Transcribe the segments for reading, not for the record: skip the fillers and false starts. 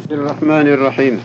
Bismillahirrahmanirrahim.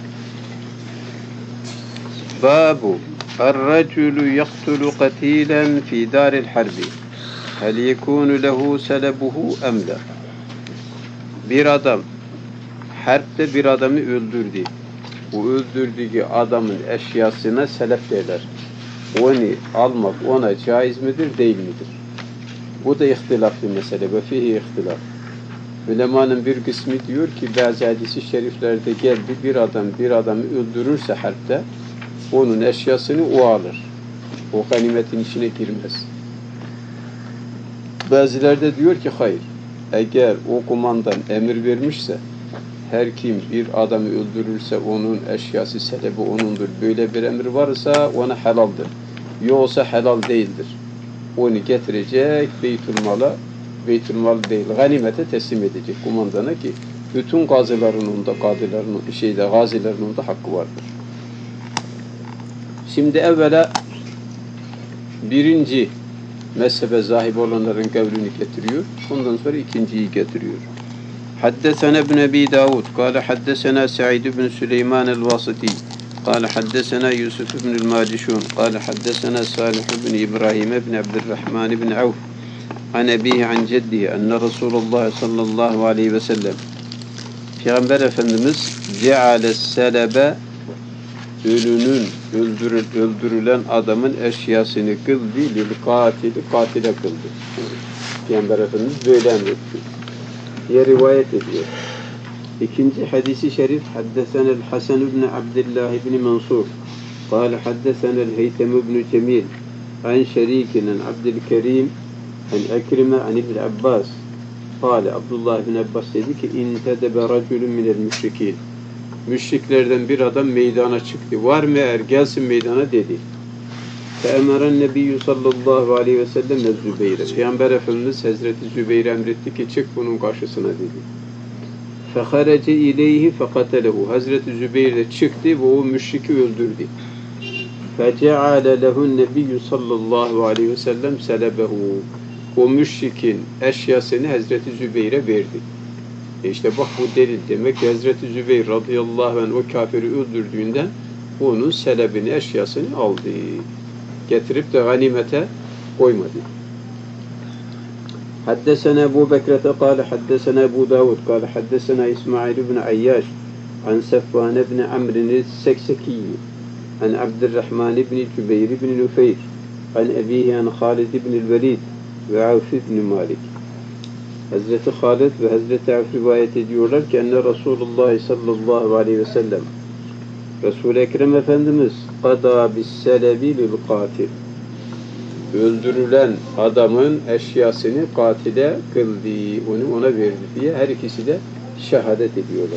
Babu Er-reculu yaktulu katilen fi daril harbi. Hel yekunu lehu selebuhu em la? Bir adam harpte bir adamı öldürdü. Bu öldürdüğü adamın eşyasına selef derler. Onu almak ona caiz midir, değil midir? Bu da ihtilaflı mesele. Ve fihi ihtilaf. Ulemanın bir kısmı diyor ki bazı hadis-i şeriflerde geldi, bir adamı öldürürse harpte onun eşyasını o alır. O ganimetin içine girmez. Bazıları da diyor ki hayır. Eğer o kumandan emir vermişse her kim bir adamı öldürürse onun eşyası selebi onundur. Böyle bir emir varsa ona helaldir. Yoksa helal değildir. Onu getirecek Beytülmal'a, Beytülmal değil, ganimete teslim edecek kumandana ki bütün gazilerin onda, gazilerin onda hakkı vardır. Şimdi evvela birinci mezhebe zahib olanların kavlini getiriyor. Ondan sonra ikinciyi getiriyor. Haddesena ibn Ebi Davud, kâle haddesena Sa'id ibn Süleyman el-Vasiti, kâle haddesena Yusuf ibn el-Macişun, kâle haddesena Salih ibn İbrahim ibn Abdurrahman ibn Avf, an ebihi an ceddihi, enne Resulullah sallallahu aleyhi ve sellem, Peygamber Efendimiz ceale selebe, öldürülen adamın eşyasını kıldı, lil katile kıldı. Peygamber Efendimiz böyle emretti diye rivayet ediyor. İkinci hadisi şerif, haddesenel Hasan ibn Abdullah ibn Mansur, kâle haddesenel Heytem ibn Cemil, an şerikinin Abdülkerim, an Ekrime, an İbn Abbas, kâle Abdullah ibn Abbas dedi ki, intedebe raculun minel müşrikîn. Müşriklerden bir adam meydana çıktı. Var mı eğer gelsin meydana dedi. Fe'emeren nebiyyü sallallahu aleyhi ve sellem Zübeyir'e. Peygamber Efendimiz Hazreti Zübeyir'e emretti ki çık bunun karşısına dedi. Feharece ileyhi fekatelehu. Hazreti Zübeyir de çıktı ve o müşriki öldürdü. Feceale lehun nebiyyü sallallahu aleyhi ve sellem selebehu. O müşrikin eşyasını Hazreti Zübeyir'e verdi. İşte bak bu delil demek ki Hazreti Zübeyir radıyallahu anh o kafiri öldürdüğünden onun selebini, eşyasını aldı. Getirip de ganimete koymadı. Haddesena Ebu Bekrete kâle haddesena Ebu Davud kâle haddesena İsmail ibn Ayyaş an Sefvan ibn Amr'in Seksekiyyi an Abdurrahman ibn Cübeyr ibn Nufeyr an ebihi an Halid ibn Velid ve Avf ibn Malik. Hazreti Halid ve Hazreti Avf rivayet ediyorlar ki enne Resulullah sallallahu aleyhi ve sellem Resul-i Ekrem Efendimiz qada bis-selebi lil-katil. Öldürülen adamın eşyasını katile kıldı, onu ona verdi diye her ikisi de şehadet ediyorlar.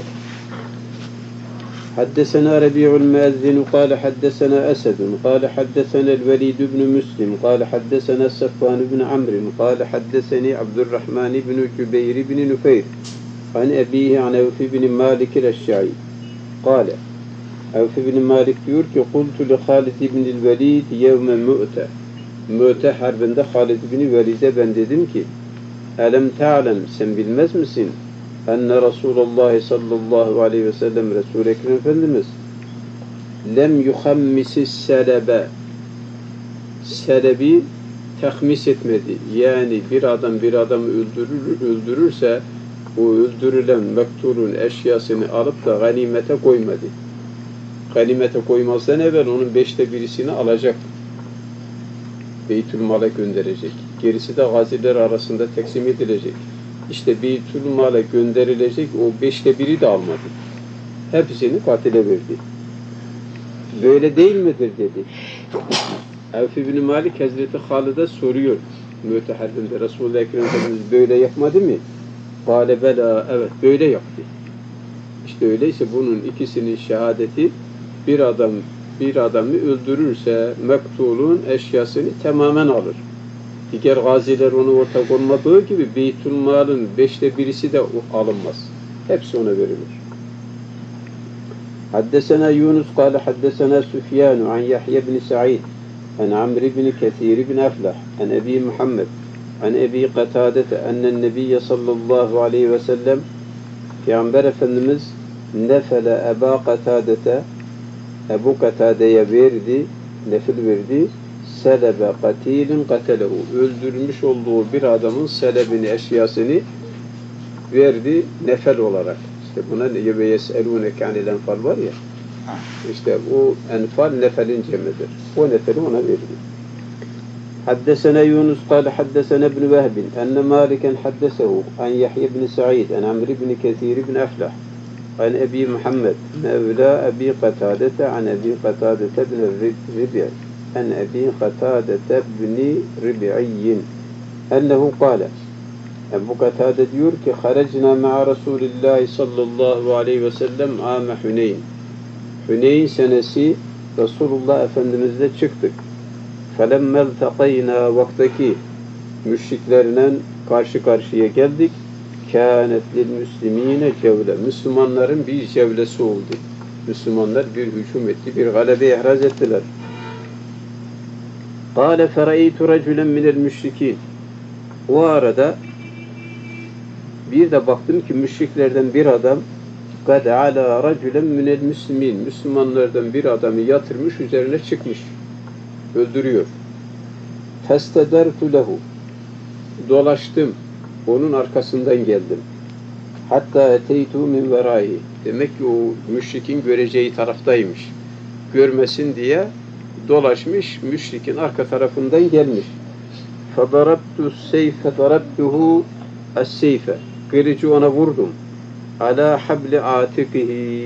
Haddesena Rabi'ul Muezzin kâle haddesena Esedun kâle haddesena el-Velid ibn Müslim kâle haddesena Sefvan ibn Amr kâle haddeseni Abdurrahman ibn Cübeyr ibn Nufeyr an ebihi an Avf ibn Malik el-Eşşa'i kâle Avf ibn Malik diyor ki kultu li Halid ibn Velid yevme Mu'te. Mu'te harbinde Halid ibn Velid'e ben dedim ki elem ta'lem sen bilmez misin enne Resulullah sallallahu aleyhi ve sellem Resul-i Ekrem Efendimiz lem yuhammisis selebe selebi tehmis etmedi. Yani bir adamı öldürürse o öldürülen mektulun eşyasını alıp da ganimete koymadı. Ganimete koymazdan evvel onun 1/5'ini alacak. Beytülmal'a gönderecek. Gerisi de gaziler arasında teksim edilecek. İşte Beytülmal'a gönderilecek o 1/5'i de almadı. Hepsini katile verdi. Böyle değil midir dedi. Avf ibn Malik Hazreti Halid'e soruyor. Mu'te harbinde Resul-i Ekrem Efendimiz böyle yapmadı mı? Kâle bela, evet böyle yaptı. İşte öyleyse bunun ikisinin şehadeti bir adamı öldürürse mektulun eşyasını tamamen alır. Diğer gaziler onu ortak olmadığı gibi Beytülmal'ın 1/5'i de alınmaz. Hepsi ona verilir. Haddesena Yunus kâle haddesena Süfyanu an Yahya ibn Sa'id an Amr ibn Kethir ibn Aflah an Ebi Muhammed an Ebi Katadete ennen Nebiyye sallallahu aleyhi ve sellem Peygamber Efendimiz nefele Eba Katadete, Ebu Katade'ye verdi, nefil verdi. Selebe katilin katelehu. Öldürmüş olduğu bir adamın selebini, eşyasını verdi nefel olarak. İşte buna ve yeselûneke anil enfal var ya. İşte o enfal nefelin cemidir. O nefeli ona verdi. Haddesene Yunus kâle haddesene ibn Vehbin enne Maliken haddesehu an Yahya ibn Sa'id an Amr ibn Kethir ibn Aflah an Ebi Muhammed mevla Ebi Katadete an Ebi Katadete ibn Ribi' an Ebi Katadete ibn Ribi'iyyin ennehu kâle Ebu Katade diyor ki harecna ma'a Resulillahi sallallahu aleyhi ve sellem âme Hüneyn. Hüneyn senesi Resulullah Efendimiz'le çıktık. فَلَمَّ الْتَقَيْنَا vaktaki müşriklerle karşı karşıya geldik. كَانَتْ لِلْمُسْلِم۪ينَ cevle. Müslümanların bir cevlesi oldu. Müslümanlar bir hücum etti, bir galebe ihraz ettiler. قَالَ فَرَأَيْتُ رَجُلًا مِنَ الْمُشْرِك۪ينَ. O arada bir de baktım ki müşriklerden bir adam قَدْ عَلَى رَجُلًا مِنَ الْمُسْلِم۪ينَ. Müslümanlardan bir adamı yatırmış, üzerine çıkmış. Öldürüyor. فَاسْتَدَرْتُ لَهُ. Dolaştım. Onun arkasından geldim. Hatta eteytu min verâhi. Demek ki o müşrikin göreceği taraftaymış. Görmesin diye dolaşmış, müşrikin arka tarafından gelmiş. فَضَرَبْتُ السَّيْفَ ضَرَبْتُهُ السَّيْفَ. Kılıcı ona vurdum. عَلَى حَبْلِ عَاتِقِهِ.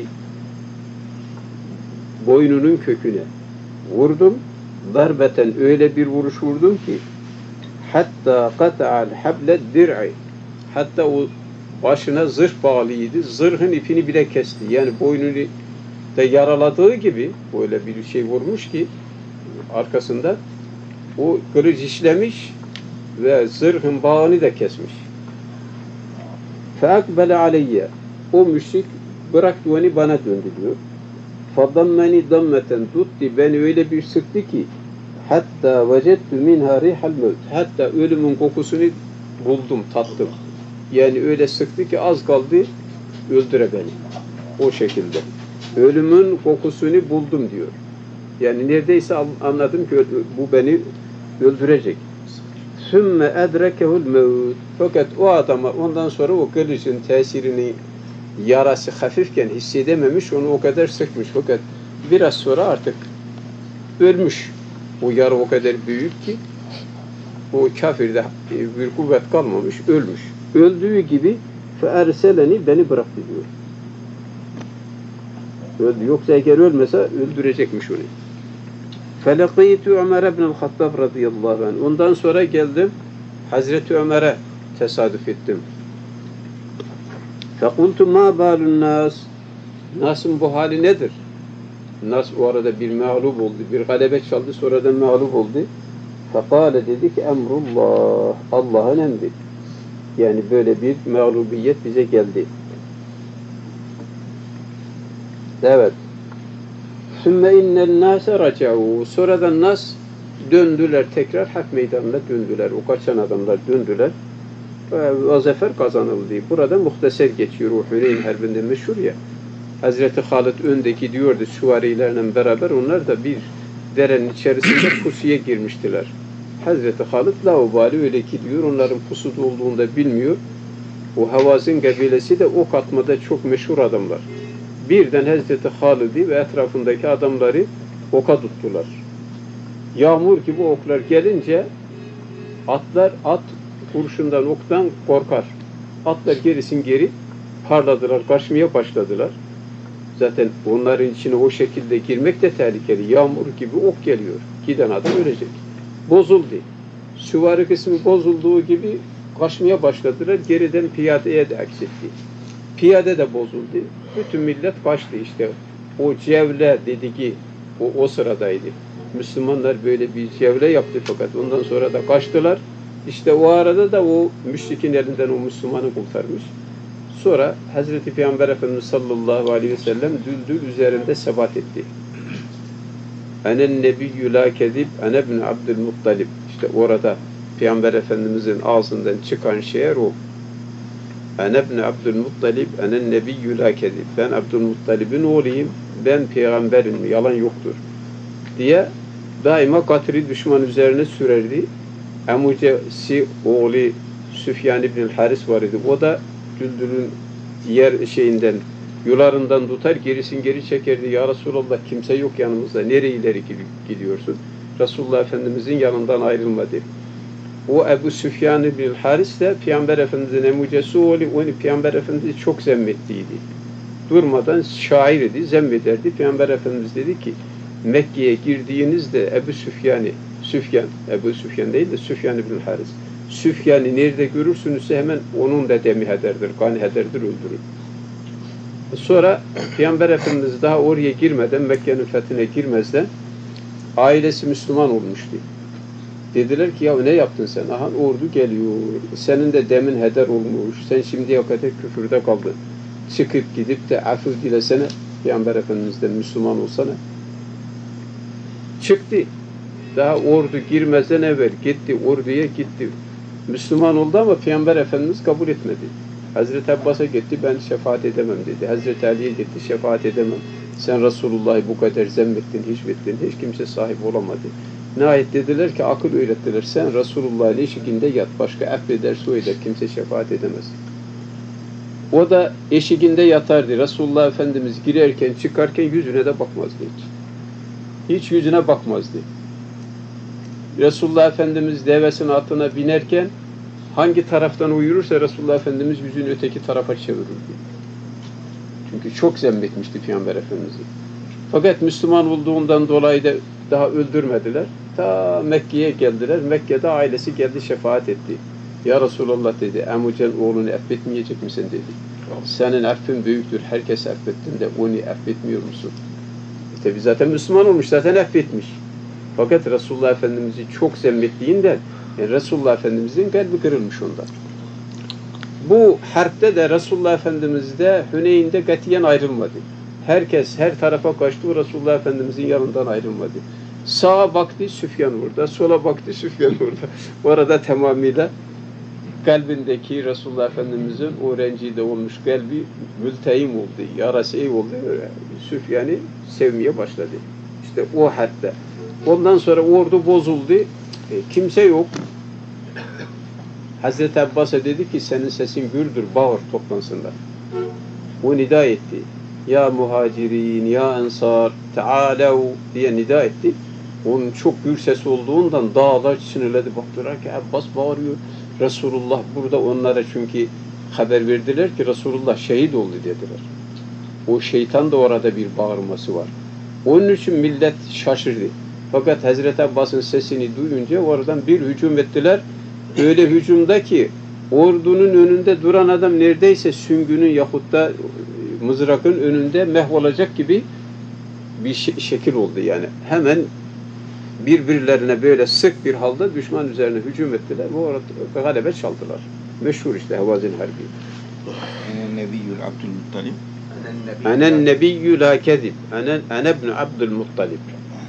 Boynunun köküne vurdum. Darbeten öyle bir vuruş vurdum ki hatta kata'al hable dir'i. Hatta o başına zırh bağlıydı. Zırhın ipini bile kesti. Yani boynunu da yaraladığı gibi böyle bir şey vurmuş ki arkasında o kılıç işlemiş ve zırhın bağını da kesmiş. Feakbele aleyye. O müşrik bıraktı onu bana döndü diyor. فَضَمَّنِ دَمَّةً tutti. Beni öyle bir sıktı ki hatta وَجَدْتُ مِنْهَا رِيحَ الْمَوْتِ. Hatta ölümün kokusunu buldum, tattım. Yani öyle sıktı ki az kaldı öldüre beni. O şekilde. Ölümün kokusunu buldum diyor. Yani neredeyse anladım ki bu beni öldürecek. ثُمَّ اَدْرَكَهُ الْمَوْتِ. Fakat o adama ondan sonra o kılıcın tesirini, yarası hafifken hissedememiş, onu o kadar sıkmış. Fakat biraz sonra artık ölmüş. O yara o kadar büyük ki o kafirde bir kuvvet kalmamış, ölmüş. Öldüğü gibi فَاَرْسَلَنِي beni bıraktı diyor. Öldü. Yoksa eğer ölmese öldürecekmiş onu. فَلَقِيتُ عُمَرَ بْنَ الْخَطَّابِ radıyallahu anh. Ondan sonra geldim Hazreti Ömer'e tesadüf ettim. فَقُلْتُ مَا بَالُ النَّاسِ. Nas'ın bu hali nedir? Nas o arada bir mağlup oldu, bir galebe çaldı, sonradan mağlup oldu. فَقَالَ dedi ki emrullah, Allah'ın emri. Yani böyle bir mağlubiyet bize geldi. Evet. ثُمَّ اِنَّ النَّاسَ رَجَعُوا. Sonradan Nas döndüler, tekrar hak meydanına döndüler. O kaçan adamlar döndüler. O zafer kazanıldı. Burada muhteser geçiyor. O Hüneyn Harbi'nde meşhur ya. Hazreti Halid öndeki diyordu süvarilerle beraber onlar da bir derenin içerisinde pusuya girmiştiler. Hazreti Halid laubali öyle ki diyor onların pusuda olduğunu da bilmiyor. O Havazin kabilesi de ok atmada çok meşhur adamlar. Birden Hazreti Halid'i ve etrafındaki adamları oka tuttular. Yağmur gibi oklar gelince at kurşundan, oktan korkar. Atlar gerisin geri parladılar, kaçmaya başladılar. Zaten onların içine o şekilde girmek de tehlikeli. Yağmur gibi ok geliyor. Giden adam ölecek. Bozuldu. Süvari kısmı bozulduğu gibi kaçmaya başladılar. Geriden piyadeye de aksetti. Piyade de bozuldu. Bütün millet kaçtı işte. O cevle dediği o sıradaydı. Müslümanlar böyle bir cevle yaptı fakat ondan sonra da kaçtılar. İşte o arada da o müşrikin elinden o Müslümanı kurtarmış. Sonra Hazreti Peygamber Efendimiz sallallahu aleyhi ve sellem düldül üzerinde sebat etti. Enen nebiyyü la kezib ene ibn Abdülmuttalib. İşte orada Peygamber Efendimizin ağzından çıkan şiir o. Ene ibn Abdülmuttalib, enen nebiyyü la kezib. Ben Abdülmuttalib'in oğluyum, ben peygamberim, yalan yoktur diye daima katili düşman üzerine sürerdi. Emucesi oğlu Süfyan ibn Haris var idi. O da Düldül'ün yer şeyinden, yularından tutar, gerisin geri çekerdi. Ya Resulallah, kimse yok yanımızda, nereye ileri gidiyorsun? Resulullah Efendimizin yanından ayrılmadı. O Ebu Süfyan ibn Haris de Peygamber Efendimizin emucesi oğlu, onu Peygamber Efendimiz çok zemmettiydi. Durmadan şair idi, zemmederdi. Peygamber Efendimiz dedi ki, Mekke'ye girdiğinizde Ebu Süfyan değil de Süfyan ibn Haris. Süfyan'ı nerede görürsünüzse hemen onun da demi hederdir, kanı hederdir, öldürür. Sonra Peygamber Efendimiz daha oraya girmeden, Mekke'nin fethine girmezden ailesi Müslüman olmuştu. Dediler ki, ya ne yaptın sen? Aha ordu geliyor, senin de demin heder olmuş, sen şimdiye kadar küfürde kaldın. Çıkıp gidip de affı dilesene, Peygamber Efendimiz'den Müslüman olsana. Çıktı. Daha ordu girmezden evvel gitti, orduya gitti. Müslüman oldu ama Peygamber Efendimiz kabul etmedi. Hazreti Abbas'a gitti, ben şefaat edemem dedi. Hazreti Ali'ye gitti, şefaat edemem. Sen Resulullah'ı bu kadar zemmettin, hicvettin, hiç kimse sahip olamadı. Nihayet dediler ki, akıl öğrettiler. Sen Resulullah'ın eşiğinde yat, başka affeder, su eder, kimse şefaat edemez. O da eşiğinde yatardı. Resulullah Efendimiz girerken, çıkarken yüzüne de bakmazdı hiç. Hiç yüzüne bakmazdı. Resulullah Efendimiz devesinin atına binerken hangi taraftan uyurursa Resulullah Efendimiz yüzünü öteki tarafa çevirirdi. Çünkü çok zemmetmişti Peygamber Efendimiz'i. Fakat Müslüman olduğundan dolayı da daha öldürmediler. Ta Mekke'ye geldiler. Mekke'de ailesi geldi, şefaat etti. Ya Resulallah dedi, Emucen oğlunu affetmeyecek misin dedi. Senin affin büyüktür. Herkes affettin de onu affetmiyor musun? İşte biz zaten Müslüman olmuş, zaten affetmiş. Fakat Resulullah Efendimiz'i çok zemmettiğinden Resulullah Efendimiz'in kalbi kırılmış ondan. Bu harpte de Resulullah Efendimiz de Hüneyn'de katiyen ayrılmadı. Herkes her tarafa kaçtı, Resulullah Efendimiz'in yanından ayrılmadı. Sağa baktı, Süfyan orada, sola baktı, Süfyan orada. Bu arada tamamıyla kalbindeki Resulullah Efendimiz'in o rencide olmuş kalbi mültehim oldu, yarası iyi oldu. Süfyan'ı sevmeye başladı. İşte o harpte. Ondan sonra ordu bozuldu. Kimse yok. Hazreti Abbas'a dedi ki, senin sesin gürdür, bağır toplansınlar. O nida etti. Ya muhacirin, ya ensar, teâlev diye nida etti. Onun çok gür sesi olduğundan dağlar sinirledi. Baktılar ki Abbas bağırıyor. Resulullah burada, onlara çünkü haber verdiler ki Resulullah şehit oldu dediler. O şeytan da orada bir bağırması var. Onun için millet şaşırdı. Fakat Hazreti Abbas'ın sesini duyunca oradan bir hücum ettiler. Öyle hücumda ki ordunun önünde duran adam neredeyse süngünün yahut da mızrakın önünde mahvolacak gibi bir şekil oldu yani. Hemen birbirlerine böyle sık bir halde düşman üzerine hücum ettiler. Bu arada galebe çaldılar. Meşhur işte Hevazin Harbi. Nebiyyül Abdülmuttalib. Enen nebiyyü la kezib. Ene ibn Abdülmuttalib.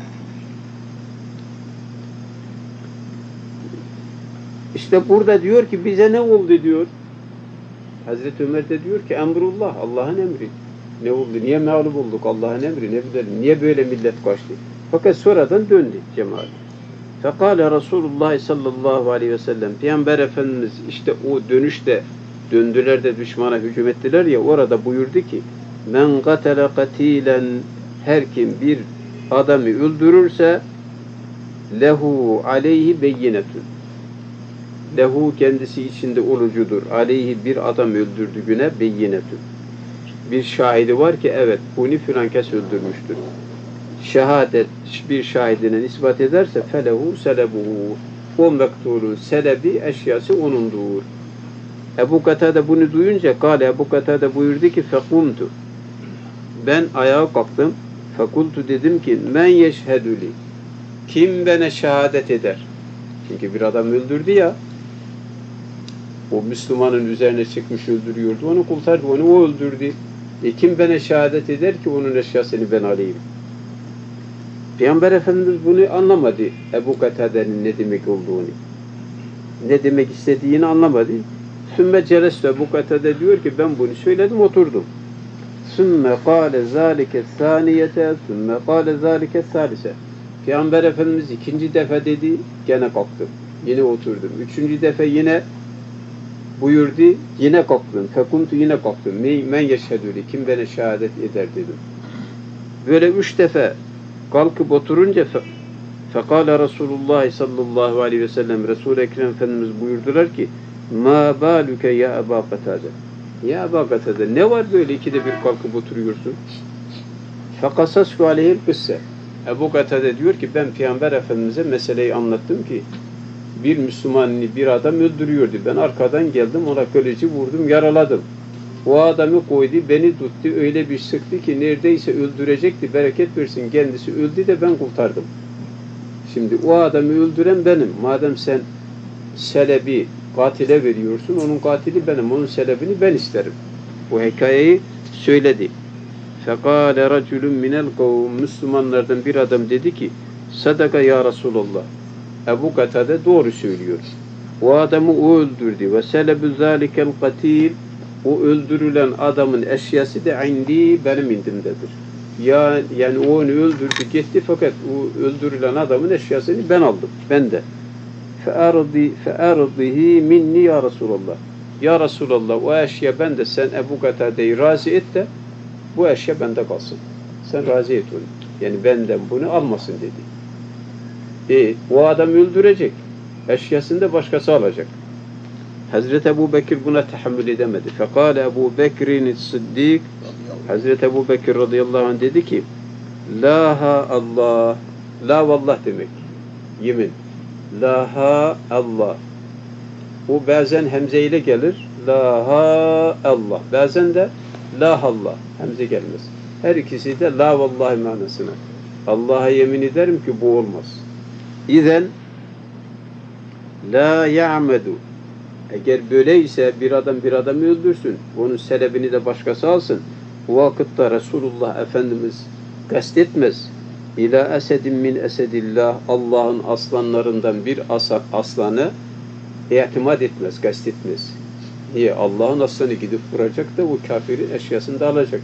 İşte burada diyor ki bize ne oldu diyor. Hazreti Ömer de diyor ki emrullah, Allah'ın emri. Ne oldu? Niye mağlup olduk? Allah'ın emri. Ne bilelim? Niye böyle millet kaçtı? Fakat sonradan döndü cemaat. Fekale Resulullah sallallahu aleyhi ve sellem, Peygamber Efendimiz işte o dönüşte döndüler de düşmana hücum ettiler ya, orada buyurdu ki, men katele katilen, her kim bir adamı öldürürse lehu aleyhi beyinetun, lehu kendisi içinde olucudur, aleyhi bir adam öldürdüğüne beyinetun, bir şahidi var ki evet bunu filan kes öldürmüştür. Şehadet bir şahidine ispat ederse felehu selebuhu, o mektulun selebi eşyası onundur. Ebu Katade bunu duyunca Ebu Katade buyurdu ki fekumtu, ben ayağa kalktım, fekultu dedim ki men yeşheduli, kim bana şehadet eder? Çünkü bir adam öldürdü ya, o Müslümanın üzerine çıkmış öldürüyordu, onu kurtardı, onu o öldürdü. Kim bana şehadet eder ki onun eşyasını ben alayım? Peygamber Efendimiz bunu anlamadı. Ebu Katade'nin ne demek olduğunu. Ne demek istediğini anlamadı. Sümme celeste Ebu Katade diyor ki ben bunu söyledim oturdum. Sümme kâle zâlike sâniyete sümme kâle zâlike sâlise. Peygamber Efendimiz ikinci defa dedi, gene kalktım. Yine oturdum. Üçüncü defa yine buyurdu, yine kalktım. Fekuntu yine kalktım. Men yeşhedûli, kim bana şehadet eder dedim. Böyle 3 defa kalkıp oturunca fekâle Resulullah sallallahu aleyhi ve sellem Resul-i Ekrem Efendimiz buyurdular ki mâ bâlüke ya Ebu Katade. Ya Ebu Katade ne var böyle ikide bir kalkıp oturuyorsun? Fekasasku aleyhil kısse. Ebu Katade diyor ki ben Peygamber Efendimiz'e meseleyi anlattım ki bir Müslümanı bir adam öldürüyordu. Ben arkadan geldim ona kılıcı vurdum yaraladım. O adamı koydu beni tuttu öyle bir sıktı ki neredeyse öldürecekti bereket versin kendisi öldü de ben kurtardım. Şimdi o adamı öldüren benim. Madem sen selebi katile veriyorsun onun katili benim onun selebini ben isterim. Bu hikayeyi söyledi. Fekâle racülün minel kavm Müslümanlardan bir adam dedi ki sadaka ya Resulallah. Ebu Katade doğru söylüyor. O adamı o öldürdü. Ve selebü zâlikel katil o öldürülen adamın eşyası da indi benim indimdedir. Yani o onu öldürdü gitti fakat o öldürülen adamın eşyasını ben aldım. Ben de. Fe'ardihi minni ya Resulallah. Ya Resulallah o eşya bende sen Ebu Katade'yi razı et de bu eşya bende kalsın. Sen razı et onu. Yani benden bunu almasın dedi. O adam öldürecek. Eşyasını da başkası alacak. Hazreti Ebu Bekir buna tahammül edemedi. Fekale Ebu Bekir'in Sıddik Hazreti Ebu Bekir radıyallahu anh dedi ki La Allah La vallah demek. Yemin. La Allah. O bazen hemze ile gelir. La Allah. Bazen de La Allah. Hemze gelmez. Her ikisi de la vallahi manasına. Allah'a yemin ederim ki bu olmaz. İzen la ya'medu. Eğer böyleyse bir adamı öldürsün. Onun selebini de başkası alsın. O vakitte Resulullah Efendimiz kastetmez. İlâ esedin min esedillah. Allah'ın aslanlarından bir aslanı itimat etmez, kastetmez. Niye? Allah'ın aslanı gidip vuracak da o kafirin eşyasını da alacak.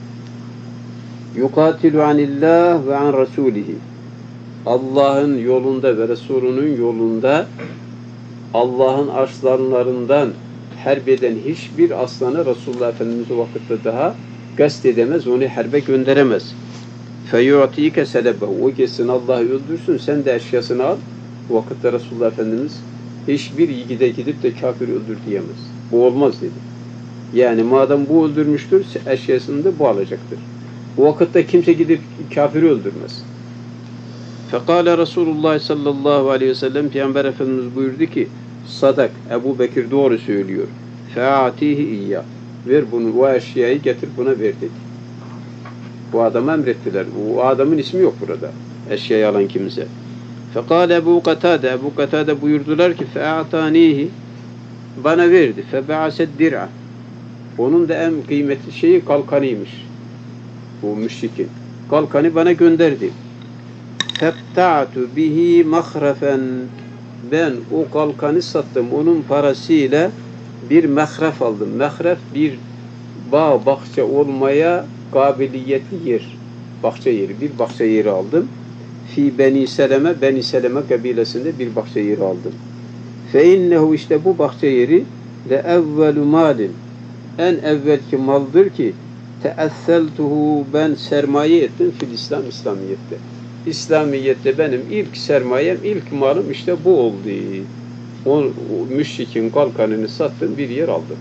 Yukatilu anillah ve an rasulihi. Allah'ın yolunda ve Resulünün yolunda Allah'ın aslanlarından herbeden hiçbir aslanı Resulullah Efendimiz o vakitte daha gast edemez, onu harbe gönderemez. Feyu'tike selebehu. O kesin Allah'ı öldürsün, sen de eşyasını al. O vakitte Resulullah Efendimiz hiçbir yiğide gidip de kafir öldür diyemez. Bu olmaz dedi. Yani madem bu öldürmüştür, eşyasını da bu alacaktır. O vakitte kimse gidip kafiri öldürmez. Fekale Resulullah sallallahu aleyhi ve sellem Peygamber Efendimiz buyurdu ki sadak, Ebu Bekir doğru söylüyor. Fe'atihi iyyâ. Ver bunu, o eşyayı getir buna ver dedi. Bu adama emrettiler. O adamın ismi yok burada. Eşyayı alan kimse. Fekale Ebu Katade buyurdular ki fe'atanihi bana verdi. Febe'aset dir'a. Onun da en kıymetli şeyi kalkanıymış. Bu müşrikin. Kalkanı bana gönderdi. Febta'tu bihi mahrafen. Ben o kalkanı sattım. Onun parasıyla bir mehref aldım. Mehref bir bağ, bahçe olmaya kabiliyetli yer. Bahçe yeri. Bir bahçe yeri aldım. Fi Beni Seleme kabilesinde bir bahçe yeri aldım. Fe innehu işte bu bahçe yeri le evvelu malin. En evvelki maldır ki teesseltuhu ben sermaye ettim fil İslam İslamiyet'te. İslamiyet'te benim ilk sermayem, ilk malım işte bu oldu. O müşrikin kalkanını sattım, bir yer aldım.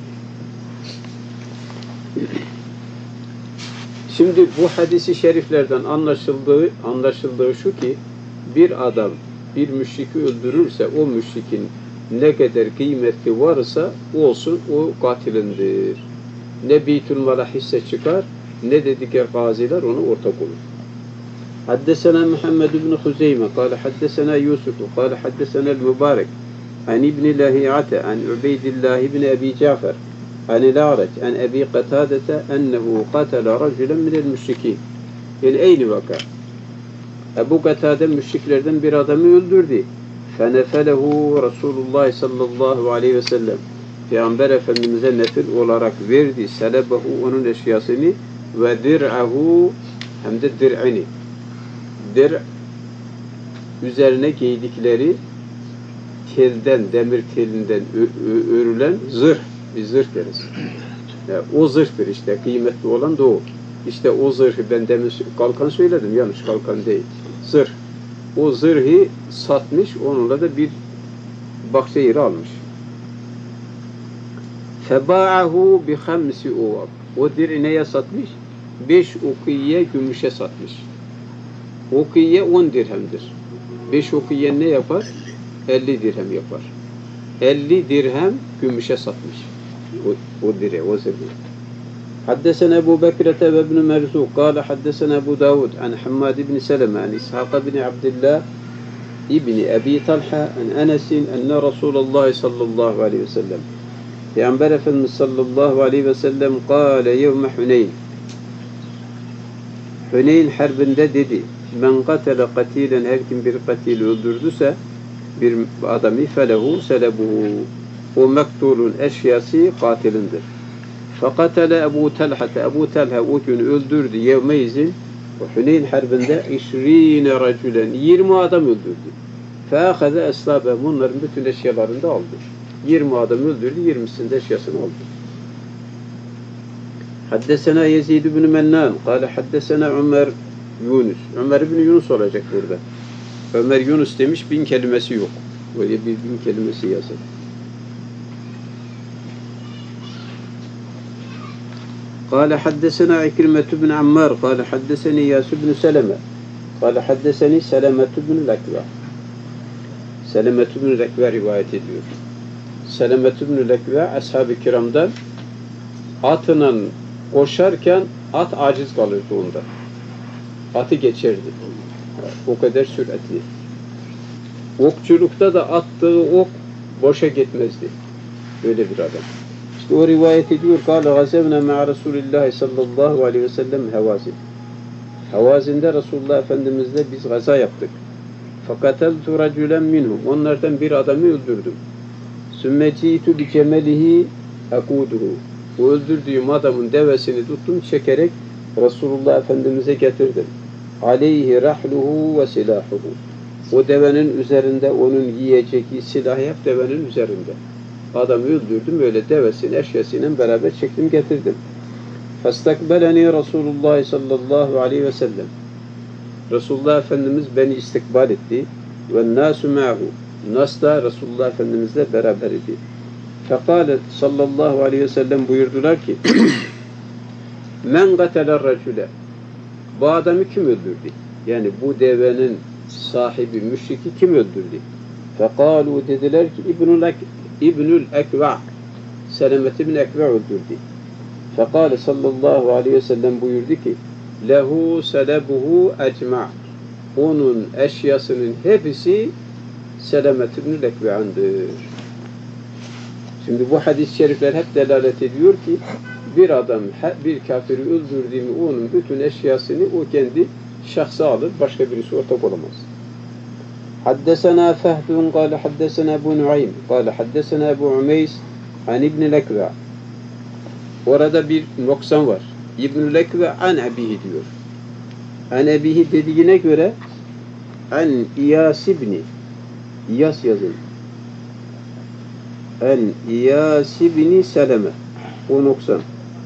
Şimdi bu hadisi şeriflerden anlaşıldığı şu ki bir adam bir müşriki öldürürse o müşrikin ne kadar kıymeti varsa olsun o katilindir. Ne beytülmala hisse çıkar ne de diğer gaziler ona ortak olur. حدثنا محمد بن خزيمة قال حدثنا يوسف قال حدثنا المبارك عن ابن لهيعة عن عبيد الله بن أبي جعفر عن الأعرج عن أبي قتادة أنه قتل رجلا من المشركين. Yani aynı vaka. Ebu Katade müşriklerden bir adamı öldürdü. فَنَفَلَهُ Resulullah sallallahu aleyhi ve sellem. Peygamber Efendimiz'e nefil olarak verdi. Selebehu onun eşyasını ve dir'ahu hem de dir'ini. Dir' üzerine giydikleri telden, demir telinden örülen zırh. Biz zırh deriz. Yani o zırhtır işte. Kıymetli olan da o. İşte o zırhı ben demin kalkan söyledim. Yanlış kalkan değil. Zırh. O zırhı satmış. Onunla da bir bahçe yeri almış. Feba'ahu bi khamsi uvab. O diri neye satmış? 5 ukiye gümüşe satmış. Ukiye 10 dirhemdir. 5 ukiye ne yapar? 50 dirhem yapar. 50 dirhem gümüşe satmış. O dire, o zırhı. حدثنا أبو بكرة وابن مرزوق قال حدثنا أبو داود عن حماد بن سلمة عن إسحاق بن عبد الله ابن أبي طلحة عن أنس أن رسول الله صلى الله عليه وسلم Peygamber Efendimiz sallallahu aleyhi ve sellem قال يوم حنين Huneyn harbinde dedi men katele katilen her kim bir katili öldürdüse bir adamı felehu selebuhu o mektulun eşyası katilindir. Fakatele Ebu Talha Ebu Talha o gün öldürdü yevmeyizin o Huneyn harbinde 20 racülen 20 adam öldürdü. Feahaze eslabe bunların bütün eşyalarını da aldı. 20 adam öldürdü, 20'sinde eşyasını aldı. Haddesena Yezid ibn Mennan, kâle haddesena Ömer Yunus. Ömer ibn Yunus olacak burada. Ömer Yunus demiş, 1000 kelimesi yok. Böyle bir 1000 kelimesi yazar. قال حدثنا عكرمة بن عمار قال حدثني ياس بن سلمة قال حدثني سلمة بن الأكوع سلمة بن الأكوع rivayet ediyor. Selemet ibn-i Lekve ashab-ı kiramdan atla koşarken at aciz kalırdı onda. Atı geçerdi. O kadar süratli. Okçulukta da attığı ok boşa gitmezdi. Böyle bir adam. İşte o rivayet ediyor. Kâle gazevne ma'a Resulillahi sallallahu aleyhi ve sellem Hevazin. Hevazin'de Resulullah Efendimiz'le biz gaza yaptık. Fakateltu racülen minhum. Onlardan bir adamı öldürdüm. Sümmecitu bi cemelihi akuduhu. O öldürdüğüm adamın devesini tuttum çekerek Resulullah Efendimiz'e getirdim. Aleyhi rahluhu ve silahuhu. O devenin üzerinde onun yiyeceği silah hep devenin üzerinde. Adamı öldürdüm öyle devesini eşyasıyla beraber çektim getirdim. Fastakbeleni Resulullah sallallahu aleyhi ve sellem. Resulullah Efendimiz beni istikbal etti. Ve nâsü ma'hu. Nas da Resulullah Efendimizle beraber idi. Fekâle sallallahu aleyhi ve sellem buyurdular ki men gateler racüle. Bu adamı kim öldürdü? Yani bu devenin sahibi, müşriki kim öldürdü? Fekâlu dediler ki İbnül Ekva. Selemet ibn Ekva öldürdü. Fekâle sallallahu aleyhi ve sellem buyurdu ki lehu selebuhu ecma. Onun eşyasının hepsi Selemet ibn Lekve'andır. Şimdi bu hadis-i şerifler hep delalet ediyor ki bir adam bir kafiri öldürdüğünü onun bütün eşyasını o kendi şahsı alır. Başka birisi ortak olamaz. Haddesena Fehdun kâle haddesena Ebu Nuaym kâle haddesena Ebu Umeys an İbn-i Lekve. Orada bir noksan var. İbn-i Lekve an abihi diyor. An abihi dediğine göre an İyas ibni İyas yazın. En İyas ibni Seleme. O noksan.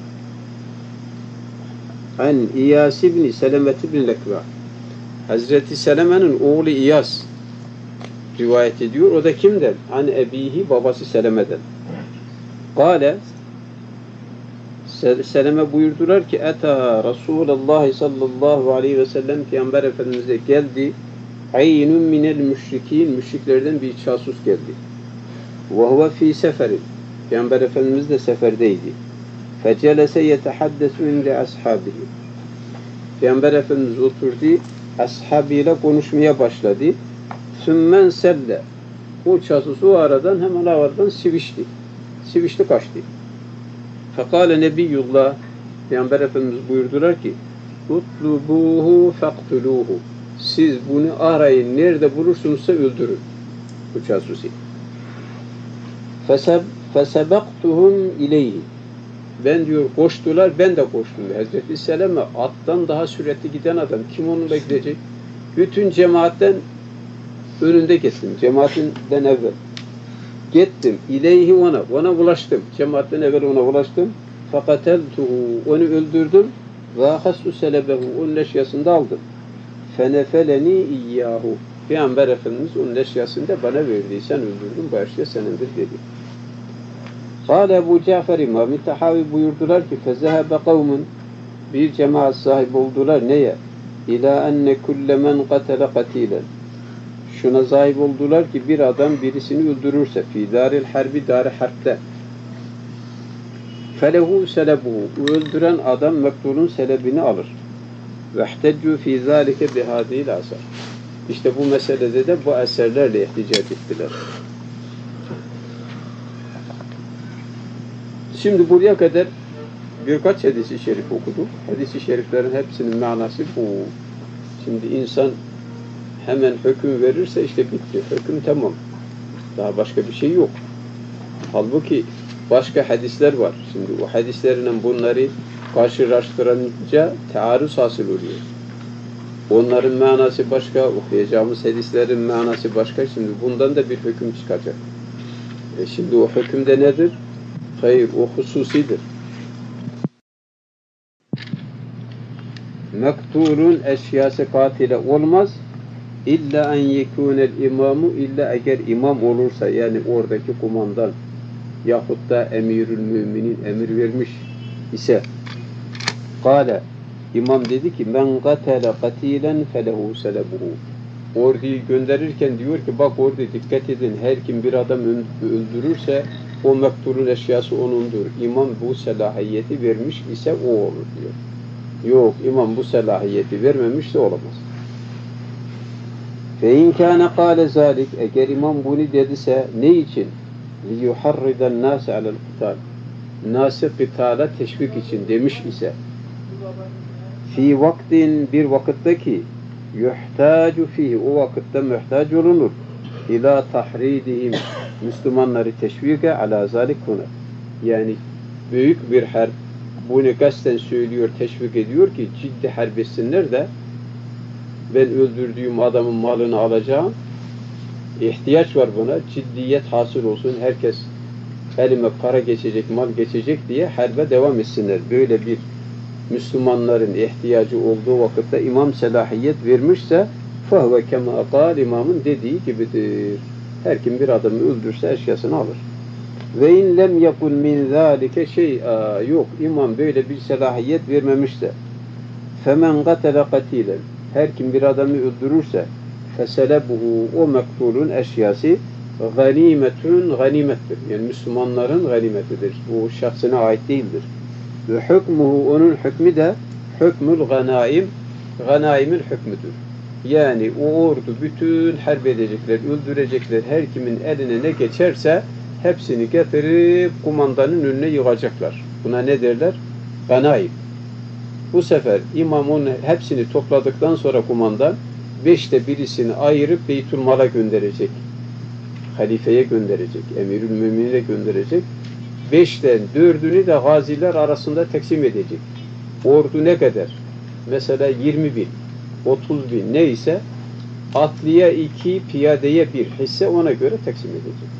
En İyas ibni Selemet ibn Lekva. Hazreti Seleme'nin oğlu İyas rivayet ediyor. O da kimden? An ebihi babası Seleme'den. Kâle Seleme buyurdular ki Eta Resulullah sallallahu aleyhi ve sellem Peygamber Efendimiz'e geldi. Aynun minel müşrikin müşriklerden bir casus geldi. Ve huve fi seferin. Peygamber Efendimiz de seferdeydi. Fecelese yetehaddesu inde ashabihi. Peygamber Efendimiz oturdu, ashabıyla konuşmaya başladı. Sümmen selle. O casus o aradan hemen aradan sivişti. Sivişti kaçtı. Fekale Nebiyullah. Peygamber Efendimiz buyurdular ki utlubuhu fektuluhu. Siz bunu arayın. Nerede bulursunuzsa öldürün. Bu casusi. فَسَبَقْتُهُمْ اِلَيْهِ Ben diyor koştular, ben de koştum. Hazreti Seleme attan daha süratli giden adam. Kim onunla gidecek? Bütün cemaatten önünde gittim. Cemaatinden evvel. Gittim. İleyhi ona ulaştım. Cemaatten evvel ona ulaştım. فَقَتَلْتُهُ Onu öldürdüm. وَاخَسْتُ سَلَبَهُ Onun eşyasını da aldım. فَنَفَلَنِي اِيَّاهُ Peygamber Efendimiz onun eşyasını da bana verdi. Sen öldürdün, bu eşya senindir dedi. Kâle Ebu Cafer İmam-ı Tahavi buyurdular ki فَزَهَبَ قَوْمٌ Bir cemaat sahibi oldular. Neye? İlâ enne kulle men qatele qatilen Şuna sahip oldular ki bir adam birisini öldürürse fî dâril harbi dar-ı harpte felehu selebuhu öldüren adam mektulun selebini alır. Vehteccu fî zâlike bihâdîl asar İşte bu meselede de bu eserlerle ihticac ettiler. Şimdi buraya kadar birkaç hadis-i şerif okuduk. Hadis-i şeriflerin hepsinin manası bu. Şimdi insan hemen hüküm verirse işte bitti. Hüküm tamam. Daha başka bir şey yok. Halbuki başka hadisler var. Şimdi o hadislerle bunları karşılaştırınca tearruz hasıl oluyor. Onların manası başka, okuyacağımız hadislerin manası başka. Şimdi bundan da bir hüküm çıkacak. Şimdi o hükümde nedir? Hayır, o hususidir. Mektulun eşyası katile olmaz. İlla en yekûnel imamu illa eğer imam olursa yani oradaki kumandan yahut da emirül müminin emir vermiş ise kâle imam dedi ki men katele katilen felehu selebuhu orduyu gönderirken diyor ki bak orada dikkat edin her kim bir adam öldürürse o mektulun eşyası onundur. İmam bu selahiyeti vermiş ise o olur diyor. Yok imam bu selahiyeti vermemişse olamaz. Fe in kana qala zalik eğer imam bunu dediyse ne için? Li yuharridan nas ala'l qital. Nası qitala teşvik için demiş ise fi vaktin bir vakitte ki yuhtacu fihi o vakitte muhtaç olunur ila tahridihim Müslümanları teşvike ala zalik huna. Yani büyük bir harp bunu kasten söylüyor, teşvik ediyor ki ciddi harp etsinler de ben öldürdüğüm adamın malını alacağım. İhtiyaç var buna. Ciddiyet hasıl olsun. Herkes elime para geçecek, mal geçecek diye harbe devam etsinler. Böyle bir Müslümanların ihtiyacı olduğu vakitte imam selahiyet vermişse فَهْوَ كَمَا قَالِ imamın dediği gibidir. Her kim bir adamı öldürse eşyasını alır. Ve in lem yakul min zalike şey'a yok. İmam böyle bir selahiyet vermemişse femen qatele qatilen her kim bir adamı öldürürse feselebuhu o mektulun eşyası ganimettir. Yani Müslümanların ganimetidir. O şahsına ait değildir. Ve hükmuhu onun hükmü de hükmül ganaim ganaimin hükmüdür. Yani o ordu bütün harp edecekler, öldürecekler. Her kimin eline ne geçerse hepsini getirip kumandanın önüne yığacaklar. Buna ne derler? Ganaim. Bu sefer imam onun hepsini topladıktan sonra kumandan 5'te birisini ayırıp Beytülmal'a gönderecek. Halifeye gönderecek. Emirül Mümin'e gönderecek. 5'ten 4'ünü de gaziler arasında taksim edecek. Ordu ne kadar? Mesela 20 bin, 30 bin neyse atlıya 2, piyadeye 1 hisse ona göre taksim edecek.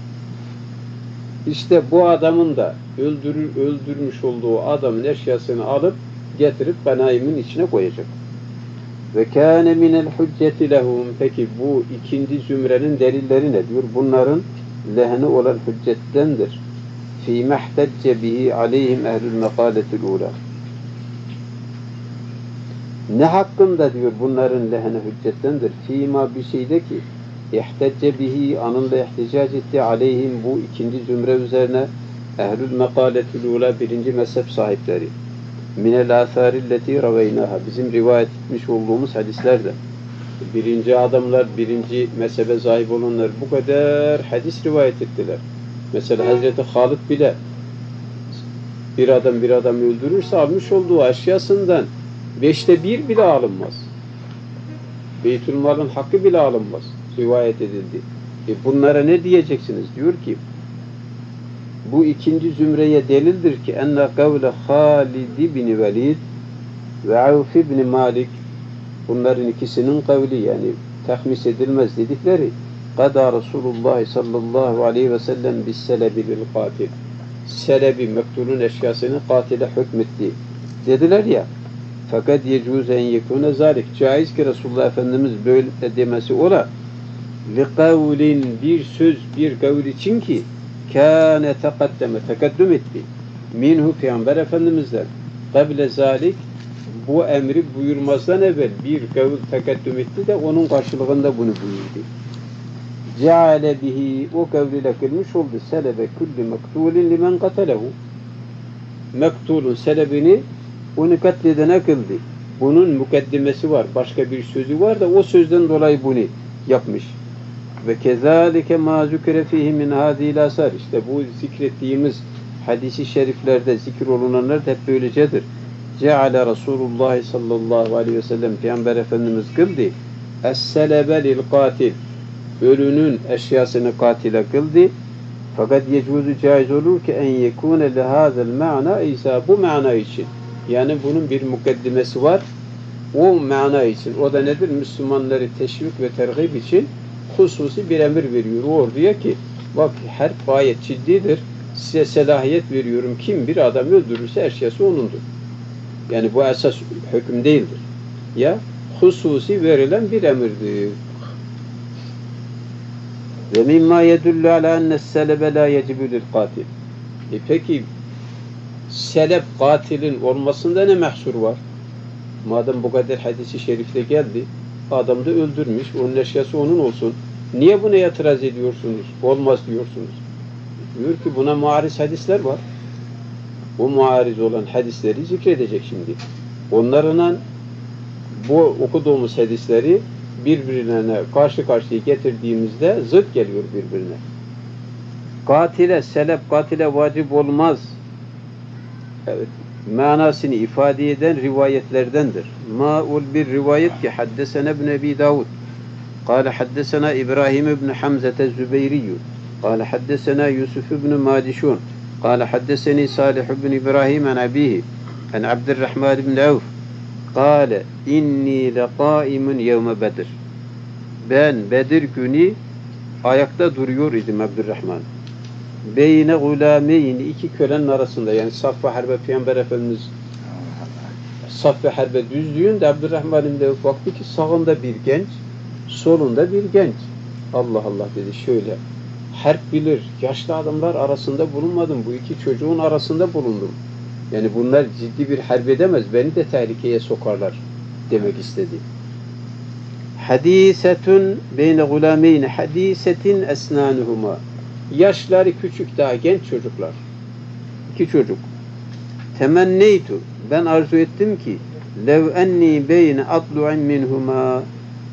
İşte bu adamın da öldürmüş olduğu adamın eşyasını alıp getirip ganaimin içine koyacak. Ve kâne minel hücceti lehum. Peki bu ikinci zümrenin delilleri ne diyor? Bunların lehne olan hüccettendir. Fî mehtecce bihi aleyhim ehlül mekâletil ûlâ. Ne hakkında diyor bunların lehne hüccettendir? Fîmâ bir şeyde ki ihtecce bihi anında ihticac etti aleyhim bu ikinci zümre üzerine ehlül mekâletil ûlâ birinci mezhep sahipleri. Minel âthârilleti raveynaha bizim rivayet etmiş olduğumuz hadislerde birinci adamlar, birinci mezhebe sahip olanlar bu kadar hadis rivayet ettiler. Mesela Hazreti Halid bile bir adam öldürürse almış olduğu eşyasından 5'te 1 bile alınmaz. Beytülmal'ın hakkı bile alınmaz. Rivayet edildi. Bunlara ne diyeceksiniz? Diyor ki Bu ikinci zümreye delildir ki enne kavle Halid ibn Velid ve Avf ibn Malik, bunların ikisinin kavli, yani tahmis edilmez dedikleri, kada Resulullah sallallahu aleyhi ve sellem bis selebi bil katil, selebi mektulun eşyasını katile hükmetti dediler ya. Fakat yecuz en yekune zalik, caiz ki Resulullah Efendimiz böyle demesi ola. Li kavlin, bir söz, bir kavl için ki kâne tekaddüm etti. Minhu, Peygamber Efendimiz'den. Kable zalik, bu emri buyurmazdan evvel bir kavl tekaddüm etti de onun karşılığında bunu buyurdu. Ceale bihi, o kavliyle kılmış oldu. Selebe kulli mektulin limen katalehu. Mektulun selebini onu katledene kıldı. Bunun mukaddimesi var. Başka bir sözü var da o sözden dolayı bunu yapmış. Ve kezalike ma zükre fihi min hadil asar. İşte bu zikrettiğimiz hadisi şeriflerde zikir olunanlar hep böylecedir. Ceale Resulullah sallallahu aleyhi ve sellem, Peygamber Efendimiz kıldı. Es-selebe lil katil. Ölünün eşyasını katile kıldı. Fakat yecuzu caiz olur ki en yekune lehazel ma'na İsa, bu mana için. Yani bunun bir mukaddimesi var. O mana için. O da nedir? Müslümanları teşvik ve tergib için hususi bir emir veriyor. O orduya ki bak, harp gayet ciddidir. Size selahiyet veriyorum. Kim bir adam öldürürse eşyası onundur. Yani bu esas hüküm değildir. Ya hususi verilen bir emirdir. Ve mimma yedullu ala enne's selebe la yecibu lil katil. Peki selep katilin olmasında ne mahsur var? Madem bu kadar hadisi şerifte geldi, adam da öldürmüş, onun eşyası onun olsun. Niye buna itiraz ediyorsunuz? Olmaz diyorsunuz. Diyor ki buna muariz hadisler var. Bu muariz olan hadisleri zikredecek şimdi. Onlarla bu okuduğumuz hadisleri birbirine karşı karşıya getirdiğimizde zıt geliyor birbirine. Katile, selep katile vacip olmaz. Evet, manasını ifade eden rivayetlerdendir. Ma'ul bir rivayet ki haddesena ibn Ebi Davud قال حدثنا إبراهيم بن حمزة الزبيري قال حدثنا يوسف بن مادشون قال حدثني صالح بن إبراهيم عن أبيه عن عبد الرحمن بن عوف قال إني لقائم يوم بدر. Ben Bedir günü ayakta duruyor idim Abdurrahman. Beyne gulameyn, iki kölenin arasında, yani Saff ve Harbe, Peygamber Efendimiz Saff ve Harbe düzlüğünde Abdurrahman ibn Avf baktı ki sağında bir genç, solunda bir genç. Allah Allah dedi, şöyle harp bilir, yaşlı adamlar arasında bulunmadım, bu iki çocuğun arasında bulundum. Yani bunlar ciddi bir harp edemez, beni de tehlikeye sokarlar demek istedi. Hadisetun beyne gulameyn hadisetin esnanuhuma. Yaşları küçük, daha genç çocuklar. İki çocuk. Temenneytu, ben arzu ettim ki lev enni beyne adlu'in minhuma,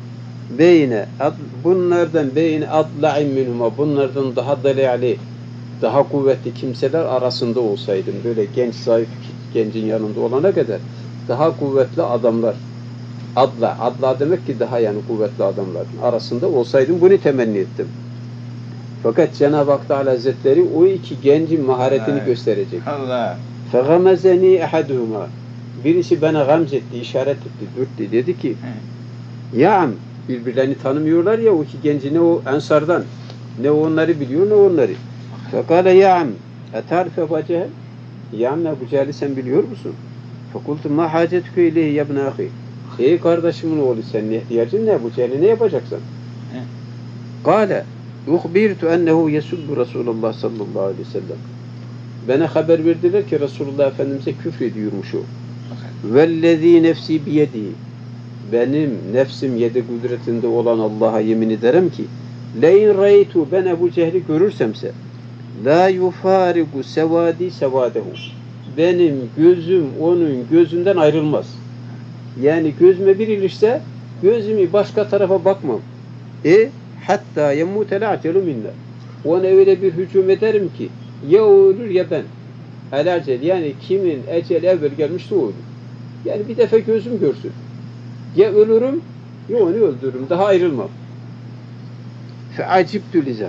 bunlardan beyne adla'in minhuma, bunlardan daha dalali, daha kuvvetli kimseler arasında olsaydım. Böyle genç, zayıf gencin yanında olana kadar daha kuvvetli adamlar, adla demek ki daha, yani kuvvetli adamların arasında olsaydım, bunu temenni ettim. Fakat Cenab-ı Hak Teala Hazretleri o iki gencin maharetini gösterecek. Allah. فَغَمَزَنِي اَحَدُهُمَا, birisi bana gamz etti, işaret etti, dürttü. Dedi ki ya'am, birbirlerini tanımıyorlar ya o iki genci, ne o Ensardan, ne onları biliyor ne onları. فَقَالَ ya'am اَتَعْرِفَ بَعْجَهَ, ya'am Ebu Cehil'i sen biliyor musun? فَقُلْتُ مَا حَاجَتُكَ اِلَيْهِ يَبْنَ اَخِي, ey kardeşimin oğlu, senin ihtiyacın ne? Ebu Cehil'i ne yapacaksın? قَالَ اُخْبِرْتُ اَنَّهُ يَسُبُّ Resulullah sallallahu aleyhi ve sellem, bana haber verdiler ki Resulullah Efendimiz'e küfrediyormuş o. وَالَّذ۪ي nefsi biyedihi, benim nefsim yedi kudretinde olan Allah'a yemin ederim ki لَاِنْ رَيْتُ, ben Ebu Cehil'i görürsemse لَا يُفَارِقُ سَوَادِي سَوَادَهُ, benim gözüm onun gözünden ayrılmaz. Yani gözüme bir ilişse gözümü başka tarafa bakmam. Hatta yemute la'celu minna, ona öyle bir hücum ederim ki ya o ölür ya ben. El-acel, yani kimin ecel evvel gelmişse o ölür. Yani bir defa gözüm görsün. Ya ölürüm ya onu öldürürüm. Daha ayrılmam. Fe'acibtü lizalik.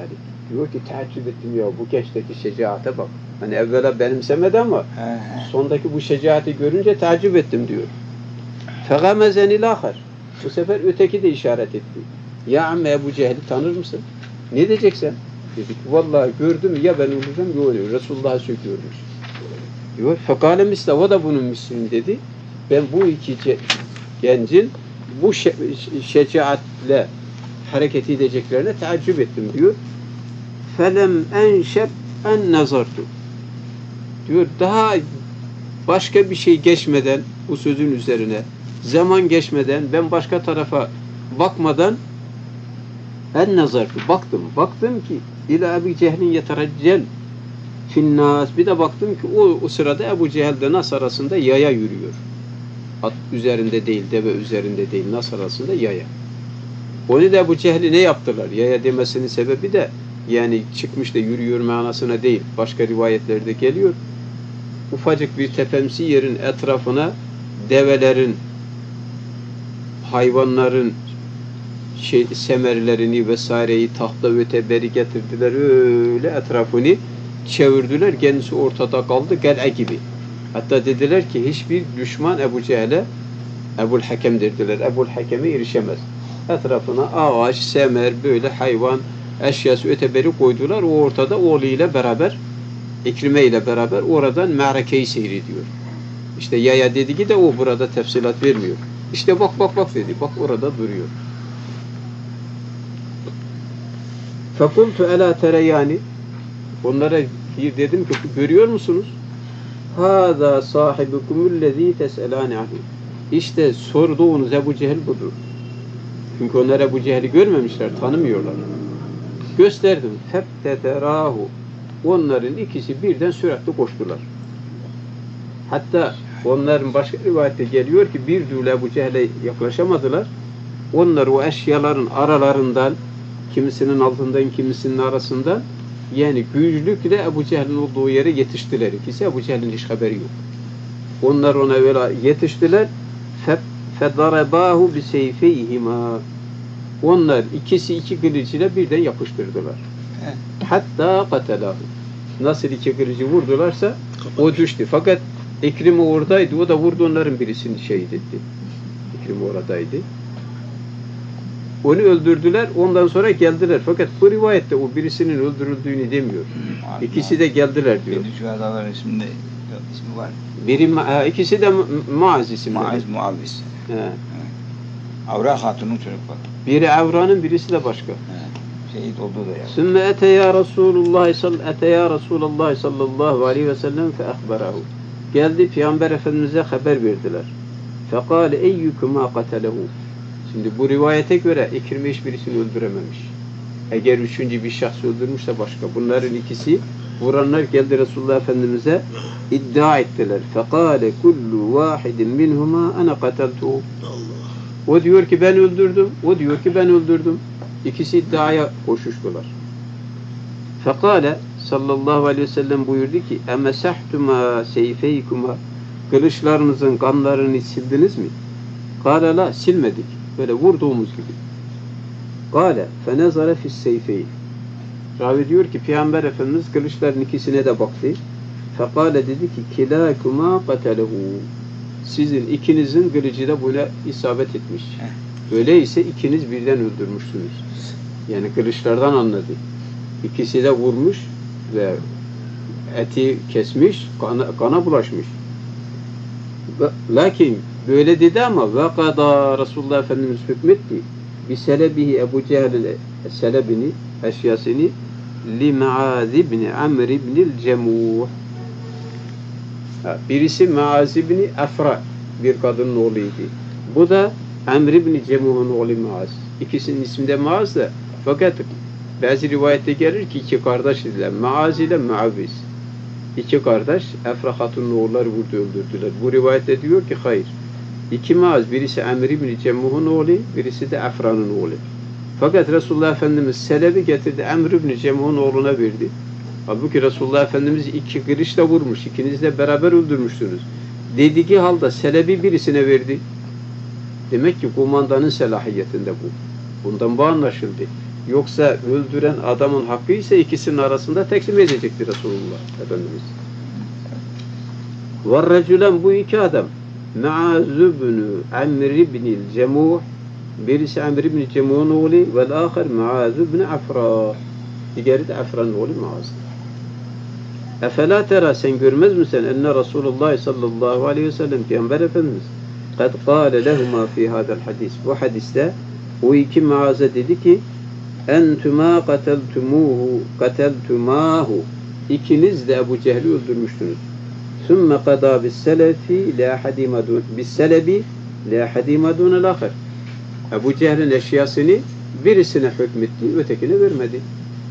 Diyor ki teəccüb ettim ya bu gençteki şecaate bak. Hani evvela benimsemedi ama sondaki bu şecaati görünce teəccüb ettim diyor. فَغَمَزَنِ الْآخَرِ Bu sefer öteki de işaret etti. Ya amme Ebu Cehil'i tanır mısın? Ne diyeceksen? Dedi ki vallahi gördüm ya ben öleceğim ya ölüyor. Resulullah'a söküyormuş. Diyor. Fekale misle o da bunun mislini dedi. Ben bu iki gencin bu şecaatle hareket edeceklerine teəccüb ettim diyor. Felem enşeb en nazartu. Diyor daha başka bir şey geçmeden bu sözün üzerine zaman geçmeden ben başka tarafa bakmadan en nazartu baktım ki ila Ebu Cehil'in yeteraccel finnas bir de baktım ki o sırada Ebu Cehil'de Nas arasında yaya yürüyor. At üzerinde değil, deve üzerinde değil, Nas arasında yaya. Onu da Ebu Cehil'i ne yaptılar? Yaya demesinin sebebi de yani çıkmış da yürüyor manasına değil. Başka rivayetlerde geliyor. Ufacık bir tepemsi yerin etrafına develerin, hayvanların semerlerini vesaireyi tahta öteberi getirdiler. Öyle etrafını çevirdiler. Kendisi ortada kaldı. Gel'e gibi. Hatta dediler ki hiçbir düşman Ebu Cehil'e Ebul Hakem dediler. Ebul Hakem'e erişemez. Etrafına ağaç, semer, böyle hayvan eşyası öteberi koydular. O ortada oğluyla beraber İkrime ile beraber oradan me'rakeyi seyrediyor. İşte yaya dedi ki de o burada tefsilat vermiyor. İşte bak dedi. Bak orada duruyor. Fekultu elâ tereyâni onlara bir dedim ki görüyor musunuz? Hâzâ sahibukumullezî tes'elâni anhu. İşte sorduğunuz Ebu Cehil budur. Çünkü onlar Ebu Cehil'i görmemişler, tanımıyorlar. Gösterdim. Febteterâhu. Onların ikisi birden süratli koştular. Hatta onların başka rivayette geliyor ki bir düğüle Ebu Cehil'e yaklaşamadılar. Onlar o eşyaların aralarından kimisinin altından kimisinin arasından yani güçlükle Ebu Cehil'in olduğu yere yetiştiler. İkisi Ebu Cehil'in hiç haberi yok. Onlar ona öyle yetiştiler. فَضَرَبَاهُ بِسَيْفَيْهِمَا Onlar ikisi iki kılıcıyla birden yapıştırdılar. Hatta qatalahu. Nasıl iki kılıcı vurdularsa o düştü. Fakat İkrime oradaydı. O da vurdu onların birisini şehit etti. İkrime oradaydı. Onu öldürdüler. Ondan sonra geldiler. Fakat bu rivayette o birisinin öldürüldüğünü demiyor. İkisi de geldiler diyor. Şu adamların ismi var. İkisi de Muaz isimleri. Muaviz. Avra Hatun'un çocukları. Biri Avra'nın, birisi de başka. Şehit oldu da ya. Sümme eteya Resulullah sallallahu aleyhi ve sellem fe ahberahu. Geldi Peygamber Efendimiz'e haber verdiler. Fekale eyyükuma katelehu. Şimdi bu rivayete göre İkrime hiçbirisini öldürememiş. Eğer üçüncü bir şahs öldürmüşse başka. Bunların ikisi vuranlar geldi Resulullah Efendimiz'e iddia ettiler. Fekale kullu vahidin minhuma ana kateltuhu. O diyor ki ben öldürdüm. O diyor ki ben öldürdüm. İkisi iddiaya koşuştular. Fekale sallallahu aleyhi ve sellem buyurdu ki emesahtuma seyfeykuma kılıçlarınızın kanlarını sildiniz mi? Kâle la silmedik. Böyle vurduğumuz gibi. Kâle fenezara fisseyfeyn. Ravi diyor ki Peygamber Efendimiz kılıçların ikisine de baktı. Fekâle dedi ki kilâkuma katelehu. Sizin ikinizin kılıcı da buna isabet etmiş. Öyleyse ikiniz birden öldürmüşsünüz. Yani kılıçlardan anladı. İkisi de vurmuş ve eti kesmiş, kana bulaşmış. Lakin böyle dedi ama ve kada Resulullah Efendimiz hükmetti. Bi selebihi Ebu Cehil'in selebini, eşyasını li Muaz ibn Amr ibn el-Cemuh. Birisi Muaz ibn Afra, bir kadının oğluydu. Bu da Amr ibn Cemuh'un oğlu Muaz. İkisinin ismi de Muaz da. Fakat bazı rivayette gelir ki iki kardeş idiler. Muaz ile Muaviz. İki kardeş Afra Hatun'un oğulları vurdu öldürdüler. Bu rivayette diyor ki hayır. İki Muaz, birisi Amr ibn Cemuh'un oğlu, birisi de Afra'nın oğlu. Fakat Resulullah Efendimiz selebi getirdi, Amr ibn Cemuh'un oğluna verdi. Halbuki Resulullah Efendimiz iki kılıçla vurmuş, ikiniz de beraber öldürmüşsünüz. Dediği halde selebi birisine verdi. Demek ki kumandanın selahiyetinde bu. Bundan bu anlaşıldı. Yoksa öldüren adamın hakkı ise ikisinin arasında teksim edecektir Resulullah Efendimiz. وَالرَّجُلًا bu iki adam مَعَ زُبْنُ عَمْرِ بْنِ الْجَمُوحِ birisi Amr ibn Cemuh'un oğlu vel ahir Muaz ibn Afra. Diğeri de Afra'nın oğlu Muaz. Efela tera sen görmez misin enne Resulullah sallallahu aleyhi ve sellem Peygamber Efendimiz kad kâle lehuma fi hadal hadis. Bu hadiste o iki Muaz'a dedi ki entuma kateltumâhu ikiniz de Ebu Cehli öldürmüştünüz. Sümme kadâ bis-selefi la hadîme bis-selebi la hadîme dûnel ahir. Ebu Cehil'in eşyasını birisine hükmetti, ötekine vermedi.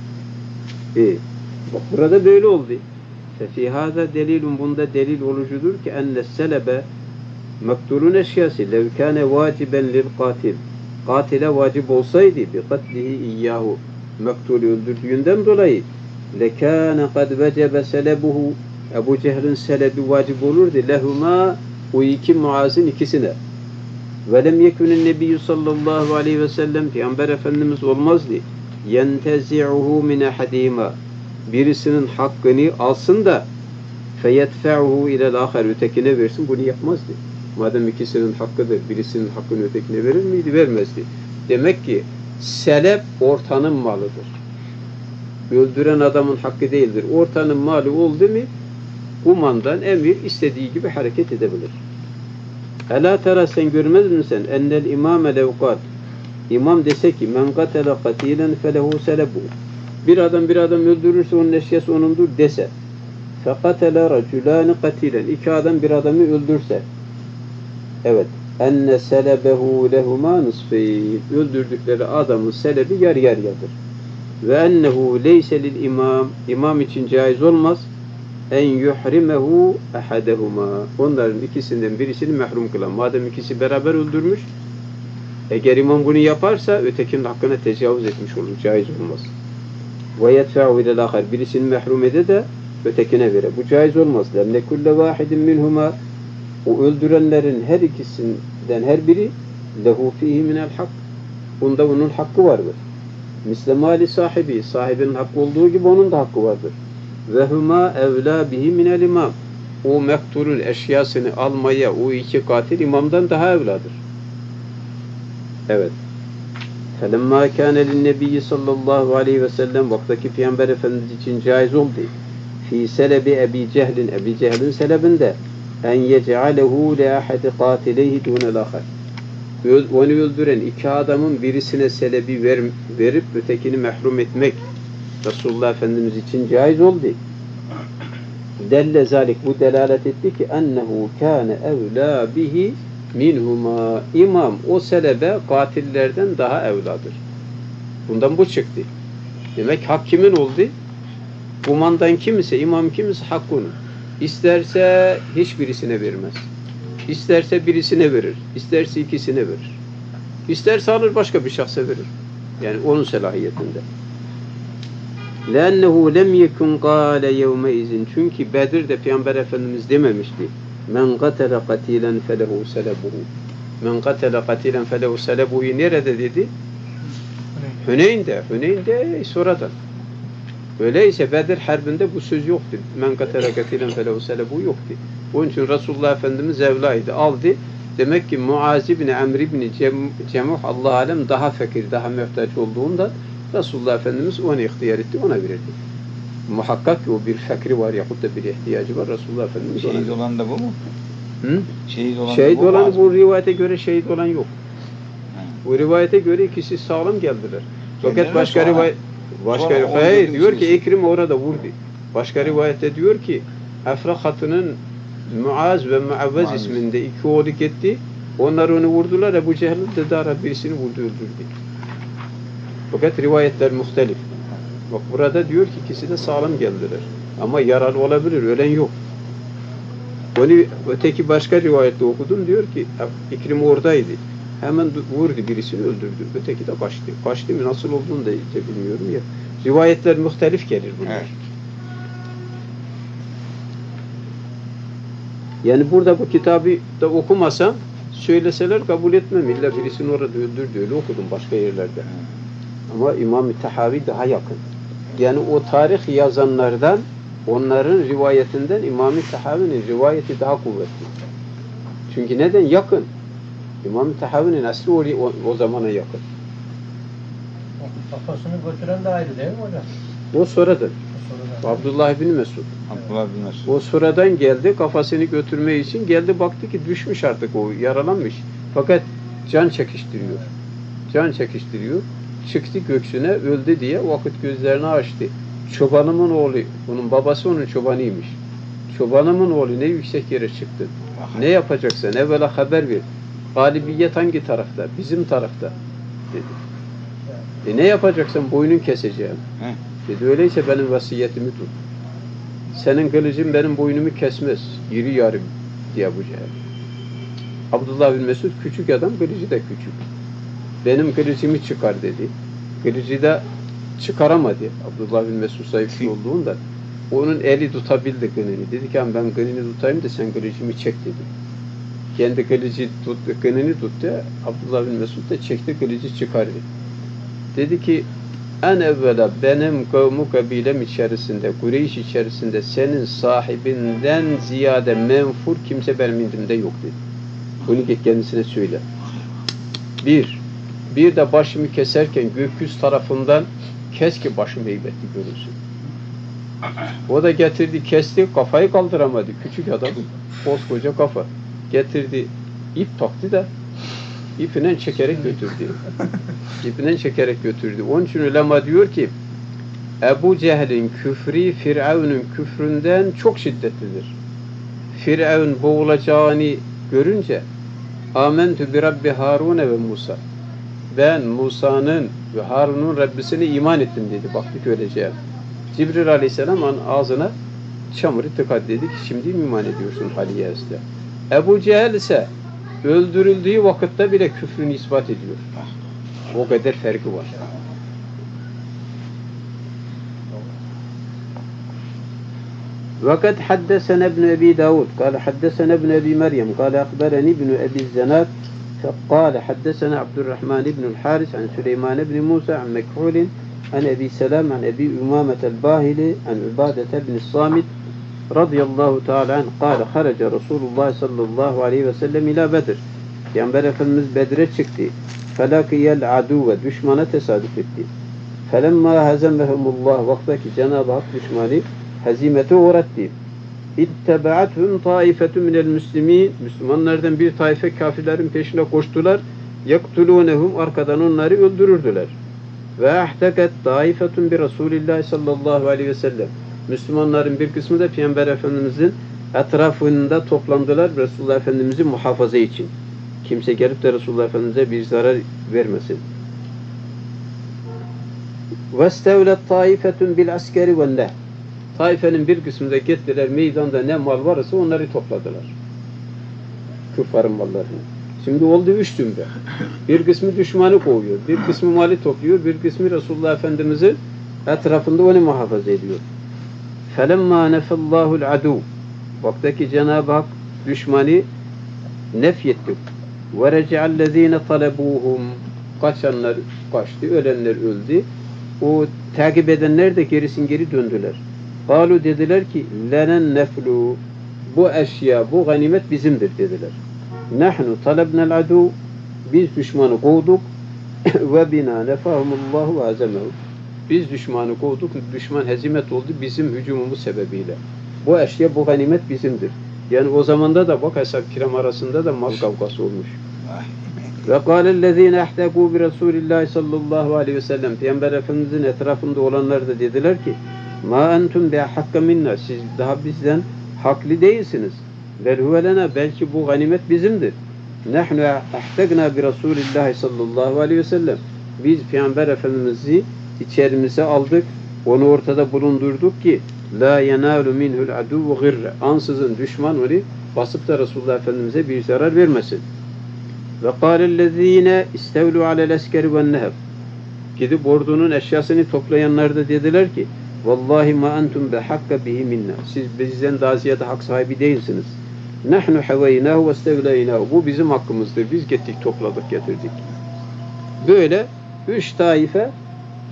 Bak burada böyle oldu. Fefî hâzâ delilun bunda delil olucudur ki enne selebe mektulun eşyası lev kâne vaciben lil katil. Katile vacip olsaydı bi katlihi iyyahu mektulü öldürdüğünden dolayı lekâne kad vecebe selebuhu Ebu Cehil'in selebi vacip olurdu lehuma o iki Muaz'ın ikisine. Ve lem yekûnen nebiyyü sallallahu aleyhi ve sellem Peygamber Efendimiz olmazdı. Yentezi'uhu min ahadîmâ birisinin hakkını alsın da feyedfe'uhu ilel âher ötekine versin. Bunu yapmazdı. Madem ikisinin hakkıdır, birisinin hakkını ötekine verir miydi? Vermezdi. Demek ki selep ortanın malıdır. Öldüren adamın hakkı değildir. Ortanın malı oldu mu kumandan emir istediği gibi hareket edebilir. Ela tera sen görmez misin? Ennel imame levkat. İmam dese ki men katele katilen felehu selebu. Bir adam öldürürse onun eşyası onundur dese. Fekatele raculani katilen. İki adam bir adamı öldürse. Evet. Enne selebehu lehuma nisfeyn. Öldürdükleri adamın selebi yarı yarıyadır. Ve ennehu leyse lil imam. İmam için caiz olmaz. En yuhrimehu ahadehuma. Onların ikisinden birisini mahrum kılan. Madem ikisi beraber öldürmüş, eğer imam bunu yaparsa ötekinin hakkına tecavüz etmiş olur. Caiz olmaz. Ve yedfe'u ilel ahar. Birisini mahrum ede de ötekine vere. Bu caiz olmaz. Lenne kulle vahidin minhuma. O öldürenlerin her ikisinden her biri lehu fihi minel hak. Bunda onun hakkı vardır. Misle mali sahibi. Sahibinin hakkı olduğu gibi onun da hakkı vardır. Ve huma evlâ bihi minel imam. O mektulün eşyasını almaya o iki katil imamdan daha evladır. Evet. Felemma kâne linnebiyyi sallallahu aleyhi ve sellem vaktaki Peygamber Efendimiz için caiz oldu. Fî selebi Ebi Cehlin, Ebi Cehlin selebinde en yec'alehu li ahadi katileyhi dûnel ahar. Onu öldüren iki adamın birisine selebi verip ötekini mahrum etmek Resulullah Efendimiz için caiz oldu. Delle zalik bu delalet etti ki ennehu kâne evlâ bihi minhuma. İmam o selebe katillerden daha evladır. Bundan bu çıktı. Demek hak kimin oldu? Kumandan kim ise, imam kim ise hak onun. İsterse hiçbirisine vermez. İsterse birisine verir. İsterse ikisine verir. İsterse alır başka bir şahsa verir. Yani onun selahiyetinde. لَاَنَّهُ لَمْ يَكُنْ قَالَ يَوْمَئِذٍ çünkü Bedir'de Peygamber Efendimiz dememişti. مَنْ قَتَلَ قَتِيلًا فَلَهُ سَلَبُهُ مَنْ قَتَلَ قَتِيلًا فَلَهُ سَلَبُهُ nerede dedi? Hüneyn'de sonradan. Öyleyse Bedir Harbi'nde bu söz yoktu. مَنْ قَتَلَ قَتِيلًا فَلَهُ سَلَبُهُ yoktu. Onun için Resulullah Efendimiz evlaydı. Aldı. Demek ki Muaz ibn Amr ibn Cemuh Allah alem daha fakir, daha muhtaç olduğunda Resulullah Efendimiz onu ihtiyar etti, ona verirdi. Muhakkak ki o bir fakri var yahut da bir ihtiyacı var. Resulullah Efendimiz ona şehit olan da bu mu? Hı? Şehit olan bu rivayete göre şehit olan yok. Bu rivayete göre ikisi sağlam geldiler. Fakat başka rivayet hayır diyor ki Ekrim orada vurdu. Başka rivayette diyor ki Afra Hatun'un Muaz ve Muavvez isminde iki oğlu gitti. Onlar onu vurdular. Ebu Cehil'in de daha birisini vurdu öldürdü. Fakat rivayetler muhtelif. Bak burada diyor ki ikisi de sağlam geldiler. Ama yaralı olabilir. Ölen yok. Onu öteki başka rivayette okudum. Diyor ki İkrim oradaydı. Hemen vurdu birisini öldürdü. Öteki de kaçtı. Kaçtı mı nasıl olduğunu da bilmiyorum ya. Rivayetler muhtelif gelir bunlar. Evet. Yani burada bu kitabı da okumasam söyleseler kabul etmem. İlla birisini orada öldürdü. Öyle okudum başka yerlerde. Ama İmam-ı Tahavi daha yakın. Yani o tarih yazanlardan, onların rivayetinden İmam-ı Tahavi'nin rivayeti daha kuvvetli. Çünkü neden? Yakın. İmam-ı Tahavi'nin aslı o zamana yakın. Kafasını götüren de ayrı değil mi hocam? O sonradan. Abdullah bin Mesud. Abdullah bin Mesud. O sonradan geldi, kafasını götürme için geldi, baktı ki düşmüş artık o, yaralanmış. Fakat can çekiştiriyor. Can çekiştiriyor. Çıktı göksüne, öldü diye o vakit gözlerini açtı. Çobanımın oğlu, onun babası onun çobanıymış. Çobanımın oğlu ne yüksek yere çıktı. Ne yapacaksan evvela haber ver. Galibiyet hangi tarafta? Bizim tarafta dedi. Ne yapacaksan boynun keseceğim. Dedi öyleyse benim vasiyetimi tut. Senin kılıcın benim boynumu kesmez. Yürü yarım diye bu Cehil. Abdullah bin Mesud küçük adam, kılıcı da küçük. Benim kılıcımı çıkar dedi. Kılıcı da çıkaramadı. Abdullah bin Mesud zayıf olduğunda onun eli tutabildi kınını. Dedi ki ben kınını tutayım da sen kılıcımı çek dedi. Kendi kılıcı kınını tuttu. Abdullah bin Mesud da çekti, kılıcı çıkardı. Dedi ki en evvela benim kavmu kabilem içerisinde, Kureyş içerisinde senin sahibinden ziyade menfur kimse benim indimde yok dedi. Bunu git kendisine söyle. Bir de başımı keserken gökyüzü tarafından kes ki başım heybetli görünsün. O da getirdi, kesti, kafayı kaldıramadı. Küçük adam, koskoca kafa. Getirdi, ip taktı da ipinden çekerek götürdü. İpinden çekerek götürdü. Onun için ulema diyor ki Ebu Cehil'in küfrü Firavun'un küfründen çok şiddetlidir. Firavun boğulacağını görünce Âmentü bi Rabbi Harun ve Musa. Ben Musa'nın ve Harun'un Rabbisine iman ettim dedi. Baktık öylece. Cibril Aleyhisselam ağzına çamuru tıkadı dedi ki şimdi mi iman ediyorsun Haliyez'de? Ebu Cehil ise öldürüldüğü vakitte bile küfrünü ispat ediyor. O kadar farkı var. وقد حدثنا ابن أبي داود قال حدثنا ابن أبي مريم قال أخبرني ابن أبي الزناد قال حدثنا عبد الرحمن بن الحارث عن سليمان بن موسى عن مكحول عن أبي سلام عن أبي أمامة الباهلي عن عبادة بن الصامت رضي الله تعالى عنه قال خرج رسول الله صلى الله عليه وسلم إلى بدر. Peygamber Efendimiz Bedir'e çıktı. Felakiyel aduve düşmana tesadüf etti. Felemma hazemehumullah vaktaki Cenab-ı Hak düşmanı hezimete uğrattı. İttebaatuhum taifetun minel müslimin Müslümanlardan bir taife kafirlerin peşine koştular. Yaktulunehum arkadan onları öldürürdüler. Ve ahtakat taifetun bi Resulillah sallallahu aleyhi ve sellem. Müslümanların bir kısmı da Peygamber Efendimizin etrafında toplandılar Resulullah Efendimiz'i muhafaza için. Kimse gelip de Resulullah Efendimiz'e bir zarar vermesin. وَاسْتَوْلَتْ طَائِفَةٌ بِالْعَسْكَرِ وَالنَّهِ Taifenin bir kısmında gittiler, meydanda ne mal varsa onları topladılar. Küffarın mallarını. Şimdi oldu üç cümle. Bir kısmı düşmanı kovuyor, bir kısmı mali topluyor, bir kısmı Resulullah Efendimiz'in etrafında onu muhafaza ediyor. فَلَمَّا نَفَ اللّٰهُ الْعَدُوِ Vaktaki Cenab-ı Hak düşmanı nefyetti. وَرَجَعَ الَّذ۪ينَ طَلَبُوهُمْ Kaçanlar kaçtı, ölenler öldü. O takip edenler de geri döndüler. قَالُوا dediler ki لَنَنْ نَفْلُوا Bu eşya, bu ganimet bizimdir dediler. نَحْنُ طَلَبْنَا الْعَدُوِ Biz düşmanı kovduk وَبِنَا نَفَهُمُ اللّٰهُ وَعَزَمَهُ Biz düşmanı kovduk, düşman hezimet oldu bizim hücumumuz sebebiyle. Bu eşya, bu ganimet bizimdir. Yani o zamanda da bak ashab-ı kiram arasında da mal kavgası olmuş. Ve kâlellezîne ehtegû bi Resûlillâhi sallallahu aleyhi ve sellem Peygamber Efendimizin etrafında olanlar da dediler ki mâ entum bi hakka minna siz daha bizden haklı değilsiniz. Vel huvelena belki bu ganimet bizimdir. Nahnu ehtegna bi Resûlillâhi sallallahu aleyhi ve sellem biz Peygamber Efendimiz'i içerimize aldık, onu ortada bulundurduk ki la yenalu minhul adu gırre ansızın düşman onu basıp da Resulullah Efendimiz'e bir zarar vermesin. Ve kâlellezîne istevlu alel eskeri ven neheb gidip ordunun eşyasını toplayanlar da dediler ki vallahi ma entum behakka bihi minna siz bizden daha ziyade hak sahibi değilsiniz. Nahnu haveynahu ve istevleynahu bu bizim hakkımızdır. Biz gittik topladık getirdik. Böyle üç taife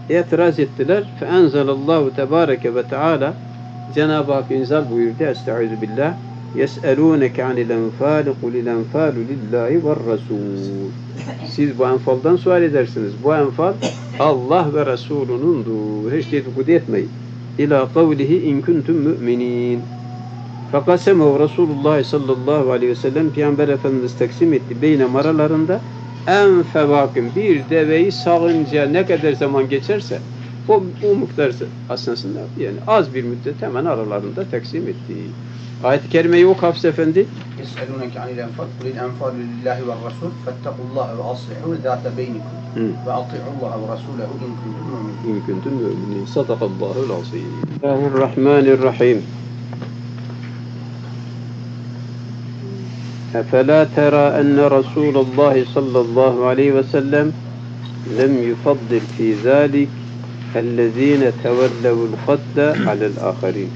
itiraz ettiler. Feenzelallahu tebareke ve teala Cenab-ı Hak inzal buyurdu. Estaizu billah. Yes'elûneke anil enfâli kulil enfâlu lillahi ve rasûl. Siz bu enfaldan sual edersiniz. Bu enfal Allah ve Resulünündur. Hiç dedikodu etmeyin. İlâ kavlihi in kuntum mü'minîn. Fekasemehu Resulullah sallallahu aleyhi ve sellem Peygamber Efendimiz taksim etti. Beynem aralarında en fevakın bir deveyi sağınca ne kadar zaman geçerse o miktar aslında yani az bir müddet hemen aralarında taksim etti. Ayet-i kerimeyi oku Hafız Efendi. يسألونك عن الأنفال قل الأنفال لله والرسول فاتقوا الله وأصلحوا ذات بينكم وأطيعوا الله ورسوله إن كنتم مؤمنين. إن كنتم مؤمنين. صدق الله العظيم. بسم الله الرحمن الرحيم. أفلا ترى أن رسول الله صلى الله عليه وسلم لم يفضل في ذلك الذين تولوا القتل على الآخرين.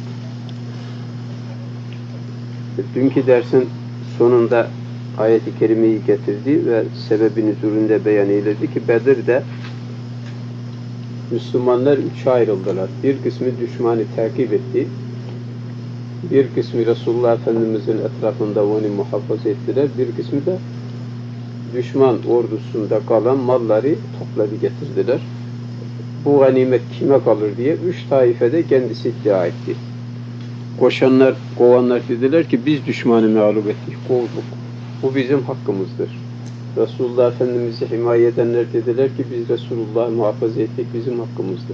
Dünkü dersin sonunda ayet-i kerimeyi getirdi ve sebebini nüzulünde beyan eyledi ki Bedir'de Müslümanlar üçe ayrıldılar. Bir kısmı düşmanı takip etti. Bir kısmı Resulullah Efendimiz'in etrafında onu muhafaza ettiler. Bir kısmı da düşman ordusunda kalan malları topladı getirdiler. Bu ganimet kime kalır diye üç taifede kendisi iddia etti. Koşanlar, kovanlar dediler ki biz düşmanı mağlup ettik, kovduk. Bu bizim hakkımızdır. Resulullah Efendimiz'i himaye edenler dediler ki biz Resulullah'ı muhafaza ettik, bizim hakkımızdır.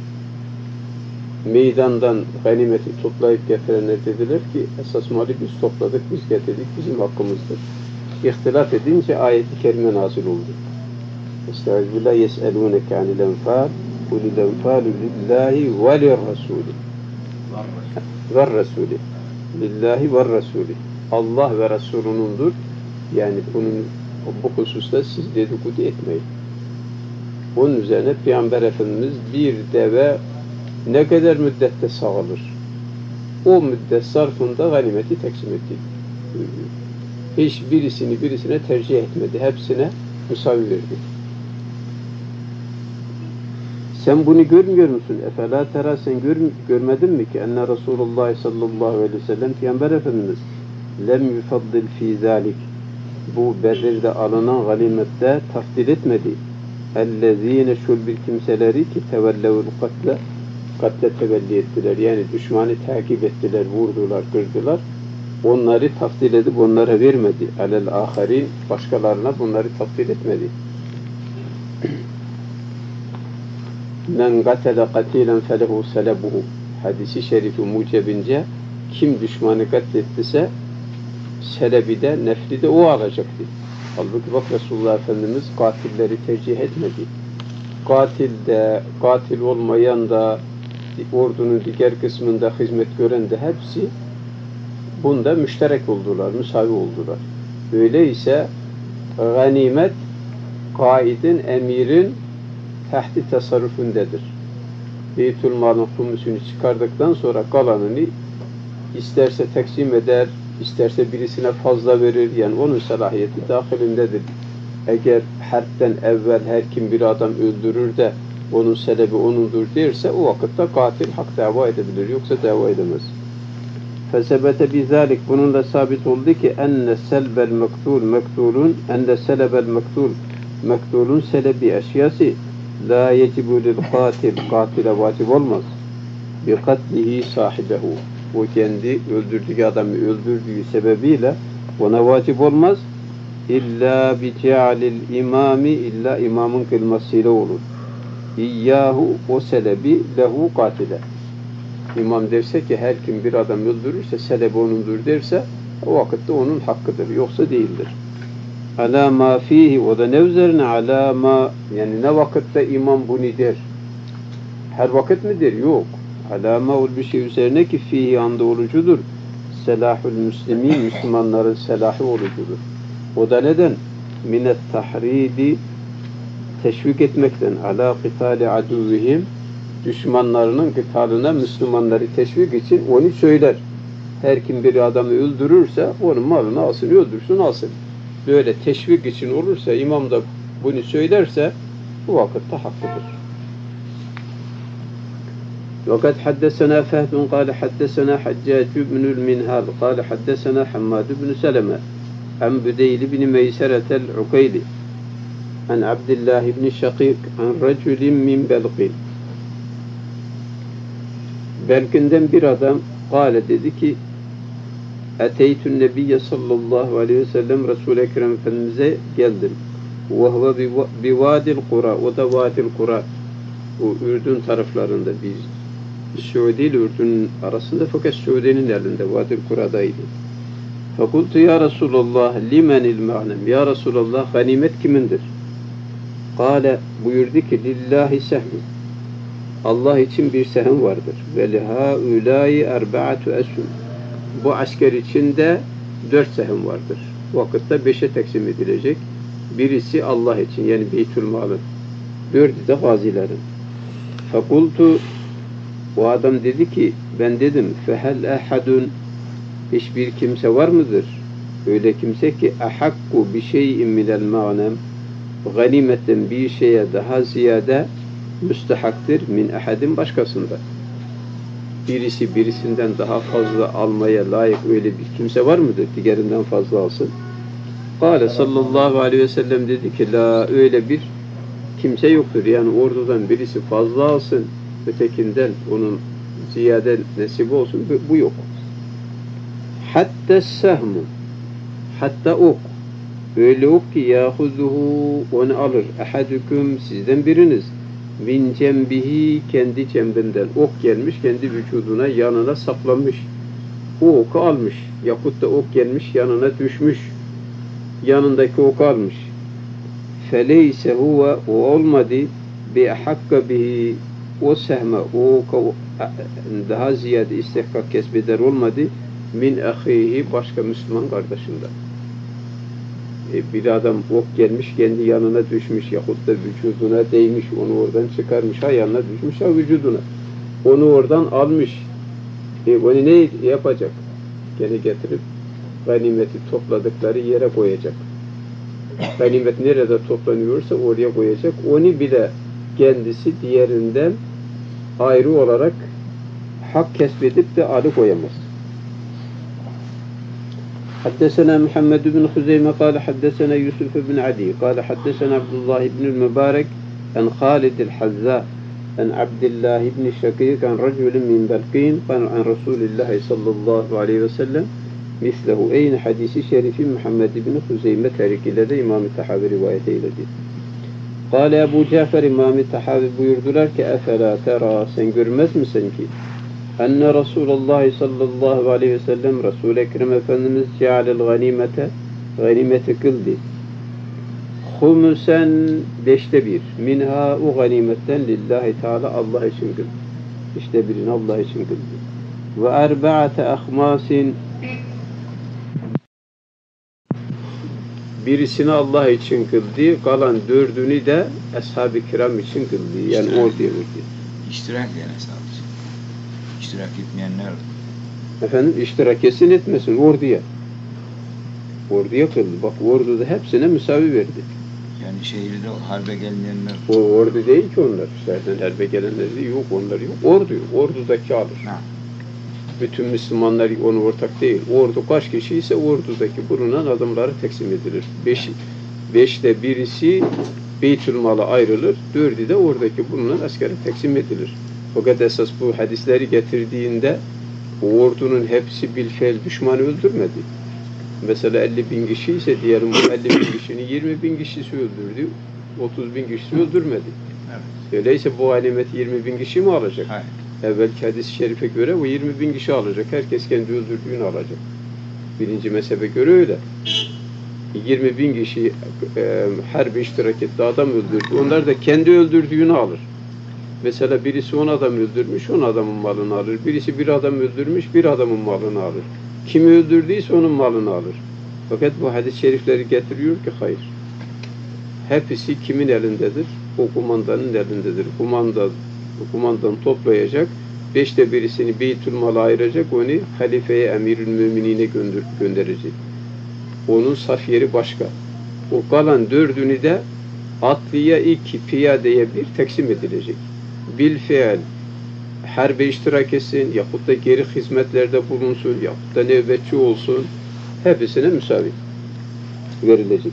Meydandan ganimeti toplayıp getirenler dediler ki esas malı biz topladık, biz getirdik, bizim hakkımızdır. İhtilaf edince ayet-i kerime nazil oldu. Estağfirullah yes'elûneke anil enfâl kulil enfâlu lillahi ve lirrasûli ve Resulü. Lillahi ve Resulü. Allah ve Resulünündür. Yani bu hususta siz dedikodu etmeyin. Bunun üzerine Peygamber Efendimiz bir deve ne kadar müddette sağılır? O müddet zarfında ganimeti taksim etti. Hiç birisine tercih etmedi. Hepsine müsavi verdi. Sen bunu görmüyor musun? Efela tera sen görmedin mi ki enne Resulullah sallallahu aleyhi ve sellem Peygamber Efendimiz lem yufaddil fi zalik bu Bedir'de alınan ganimette tafdil etmedi. Ellezine şul bir kimseleri ki tevellevul katle tevelli ettiler. Yani düşmanı takip ettiler, vurdular, kırdılar. Onları tafdil edip onlara vermedi. Alel aharin başkalarına bunları tafdil etmedi. Men gatele katilen felehu selebuhu hadisi şerifi mucebince kim düşmanı katlettiyse selebi de nefli de o alacaktı. Halbuki bak Resulullah Efendimiz katilleri tercih etmedi. Katil olmayan da ordunun diğer kısmında hizmet gören de hepsi bunda müşterek oldular, müsavi oldular. Öyleyse ganimet kaidin, emirin tahti tasarrufundedir. Beytülmal'ın humusunu çıkardıktan sonra kalanını isterse taksim eder, isterse birisine fazla verir. Yani onun salahiyeti dahilindedir. Eğer harpten evvel her kim bir adam öldürür de onun sebebi onundur derse o vakitte katil hak dava edebilir. Yoksa dava edemez. Fesebete bizalik bununla sabit oldu ki enne selbel mektulun selebi eşyası la yecibu lil katile vacip olmaz. Bi katlihi sahibehu. O kendi öldürdüğü adamı öldürdüğü sebebiyle ona vacip olmaz. İlla bi cealil imami illa imamın kılmasıyla olur. İyyahu o selebi lehu katile. İmam derse ki her kim bir adam öldürürse selebi onundur derse o vakitte onun hakkıdır. Yoksa değildir. Ala ma fihi o da ne üzerine ala ma yani ne vakitte imam bunu der. Her vakit mi der? Yok. Ala ma ol bir şey üzerine ki fihi anda olucudur. Selahul müslimin Müslümanların selahı olucudur. O da neden? Minet tahridi teşvik etmekten ala qitali aduvihim düşmanlarının kıtalına Müslümanları teşvik için onu söyler. Her kim bir adamı öldürürse onun malını alsın, öldürsün alsın. Böyle teşvik için olursa imam da bunu söylerse bu vakitte hakkıdır. وقد حدثنا فهد قال حدثنا حجاج بن المنهال قال حدثنا حماد بن سلمة عن بديل بن ميسرة العقيلي عن عبد الله بن شقيق عن رجل من بلق. Belk'inden bir adam kâle dedi ki Eteytün Nebiyye sallallahu aleyhi ve sellem Resul-i Ekrem Efendimiz'e geldim. Ve huve bivadil kura, o da vadil kura, o Ürdün taraflarında, bir Suudi ile Ürdün'ün arasında, fakat Suudi'nin elinde vadil kuradaydı. Fekultu ya Resulallah limenil ma'nem, ya Resulallah ganimet kimindir? Kâle buyurdu ki lillahi sehmi, Allah için bir sehem vardır. Ve lihaulâi erba'atu esum, bu asker içinde 4 sehem vardır. Vakitte 5'e taksim edilecek. Birisi Allah için, yani Beytülmal'ın. 4'ü de gazilerin. Fekultu, o adam dedi ki, ben dedim, fehel ehadun, hiçbir kimse var mıdır? Öyle kimse ki ahakku bi şey'in minel ma'nem, ganimetten bir şeye daha ziyade müstehaktır min ahadin başkasında. Birisi birisinden daha fazla almaya layık öyle bir kimse var mıdır? Diğerinden fazla alsın. Kâle sallallahu aleyhi ve sellem dedi ki la, öyle bir kimse yoktur. Yani ordudan birisi fazla alsın, ötekinden onun ziyade nesibi olsun, bu yok. Hatta sehmu, hatta ok, öyle ok ki yahuzuhu, onu alır. Ahadüküm, sizden biriniz, min cembihi, kendi cembinden ok gelmiş, kendi vücuduna, yanına saplanmış. O oku almış. Yahut da ok gelmiş, yanına düşmüş. Yanındaki oku almış. Feleyse huve, o olmadı, bi hakka bihi, o sehme, o oku daha ziyade istihkak kesbeder olmadı, min ahihi, başka Müslüman kardeşinden. Bir adam ok gelmiş, kendi yanına düşmüş, yahut da vücuduna değmiş, onu oradan çıkarmış, ha yanına düşmüş, ha vücuduna. Onu oradan almış. Onu ne yapacak? Gene getirip ganimeti topladıkları yere koyacak. Ganimet nerede toplanıyorsa oraya koyacak. Onu bile kendisi diğerinden ayrı olarak hak kesbedip de alıkoyamaz. حدثنا محمد بن خزيمة قال حدثنا يوسف بن عدي قال حدثنا عبد الله بن المبارك عن خالد الحذاء عن عبد الله بن شقيق عن رجل من بلقين قال عن رسول الله صلى الله عليه وسلم mislehu, eyni hadisi şerifi Muhammed bin Huzeyme terikilerde İmam-ı Tahavi rivayet eyledi. Kâle Ebu Cafer İmam-ı Tahavi buyurdular ki efela tera, sen görmez misin ki enne Resulullah sallallahu aleyhi ve sellem Resul-i Ekrem Efendimiz cealel ganimete, ganimeti kıldı. Humusen 5'te 1 minha, o ganimetten lillahi teala, Allah için kıldı. İşte birini Allah için kıldı. Ve erba'ate ahmasin, birisini Allah için kıldı, kalan 4'ünü de ashab-ı kiram için kıldı. Yani orduya verdi. İştirak yani sadece. İştirak etmeyenler. Efendim, iştirak kesin etmesin orduya. Orduya kıldı. Bak orduda hepsine müsavi verdi. Yani şehirde harbe gelmeyenler. O ordu değil ki onlar. Zaten harbe gelenleri yok, onlar yok. Ordu, ordudaki alır. Ha. Bütün Müslümanlar onu ortak değil. Ordu kaç kişi ise ordudaki bulunan adamları teksim edilir. 5'te birisi Beytülmal'a ayrılır, 4'ü de oradaki bulunan askere teksim edilir. Fakat esas bu hadisleri getirdiğinde ordunun hepsi bilfiil düşmanı öldürmedi. Mesela 50.000 kişi ise diyelim bu 50.000 kişinin 20.000 kişisi öldürdü, 30.000 kişisi öldürmedi. Evet. Öyleyse bu ganimet 20.000 kişi mi alacak? Hayır. Evvelki hadis-i şerife göre o 20.000 kişi alacak. Herkes kendi öldürdüğünü alacak. Birinci mezhebe göre öyle. 20.000 kişi harbi iştirak etti, adam öldürdü. Onlar da kendi öldürdüğünü alır. Mesela birisi 10 adam öldürmüş, 10 adamın malını alır. Birisi bir adam öldürmüş, bir adamın malını alır. Kimi öldürdüyse onun malını alır. Fakat bu hadis-i şerifleri getiriyor ki hayır. Hepsi kimin elindedir? O kumandanın elindedir. Kumandan toplayacak, 5'te birisini Beytülmal'a ayıracak, onu halifeye, emirül müminine gönderecek. Onun saf yeri başka. O kalan 4'ünü de atlıya 2, piyadeye 1 teksim edilecek. Bilfiil harbe iştirak etsin, yahut da geri hizmetlerde bulunsun, yahut da nöbetçi olsun, hepsine müsavi verilecek.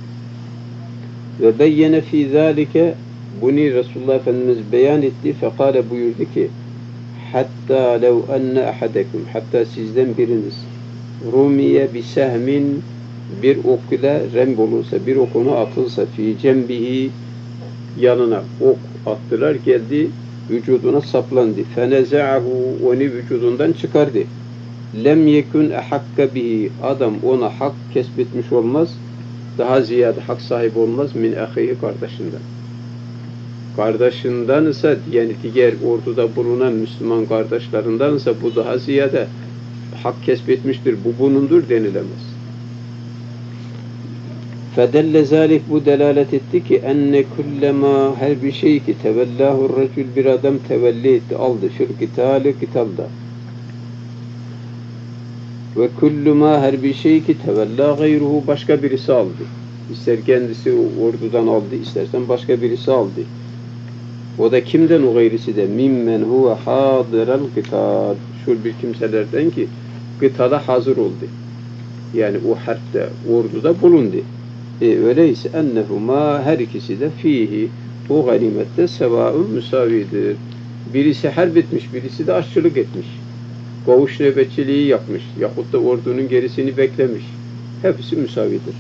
Ve beyyene fî zâlike, bunu Resulullah Efendimiz beyan etti. Fekale buyurdu ki, hatta lev enne ahadekum, hatta sizden biriniz rumiye bi sehmin, bir okula rem olursa, bir okuna atılsa, fi cembihi, yanına ok attılar, geldi vücuduna saplandı. Feneze'ahu, onu vücudundan çıkardı. Lem yekun ehakka bihi, adam ona hak kesbetmiş olmaz, daha ziyade hak sahibi olmaz min ahihi, kardeşinden. Kardeşinden ise, yani diğer orduda bulunan Müslüman kardeşlerinden ise bu daha ziyade hak kesbetmiştir, bu bunundur denilemez. Fedelle zalik, bu delalet etti ki enne kullema, her bir şey ki tevellahu recül, bir adam tevelli etti, aldı fil kitali, kitalda. Ve kulluma, her bir şey ki tevella gayruhu, başka birisi aldı. İster kendisi ordudan aldı, istersen başka birisi aldı. O da kimden o gayrisi de? Mimmen huve hadiral kital. Şu bir kimselerden ki kıtada hazır oldu. Yani o harpte, orduda bulundu. Öyleyse ennehuma, her ikisi de fihi, o ganimette sevaun müsavidir. Birisi harp etmiş, birisi de aşçılık etmiş. Koğuş nöbetçiliği yapmış, yahut da ordunun gerisini beklemiş. Hepsi müsavidir.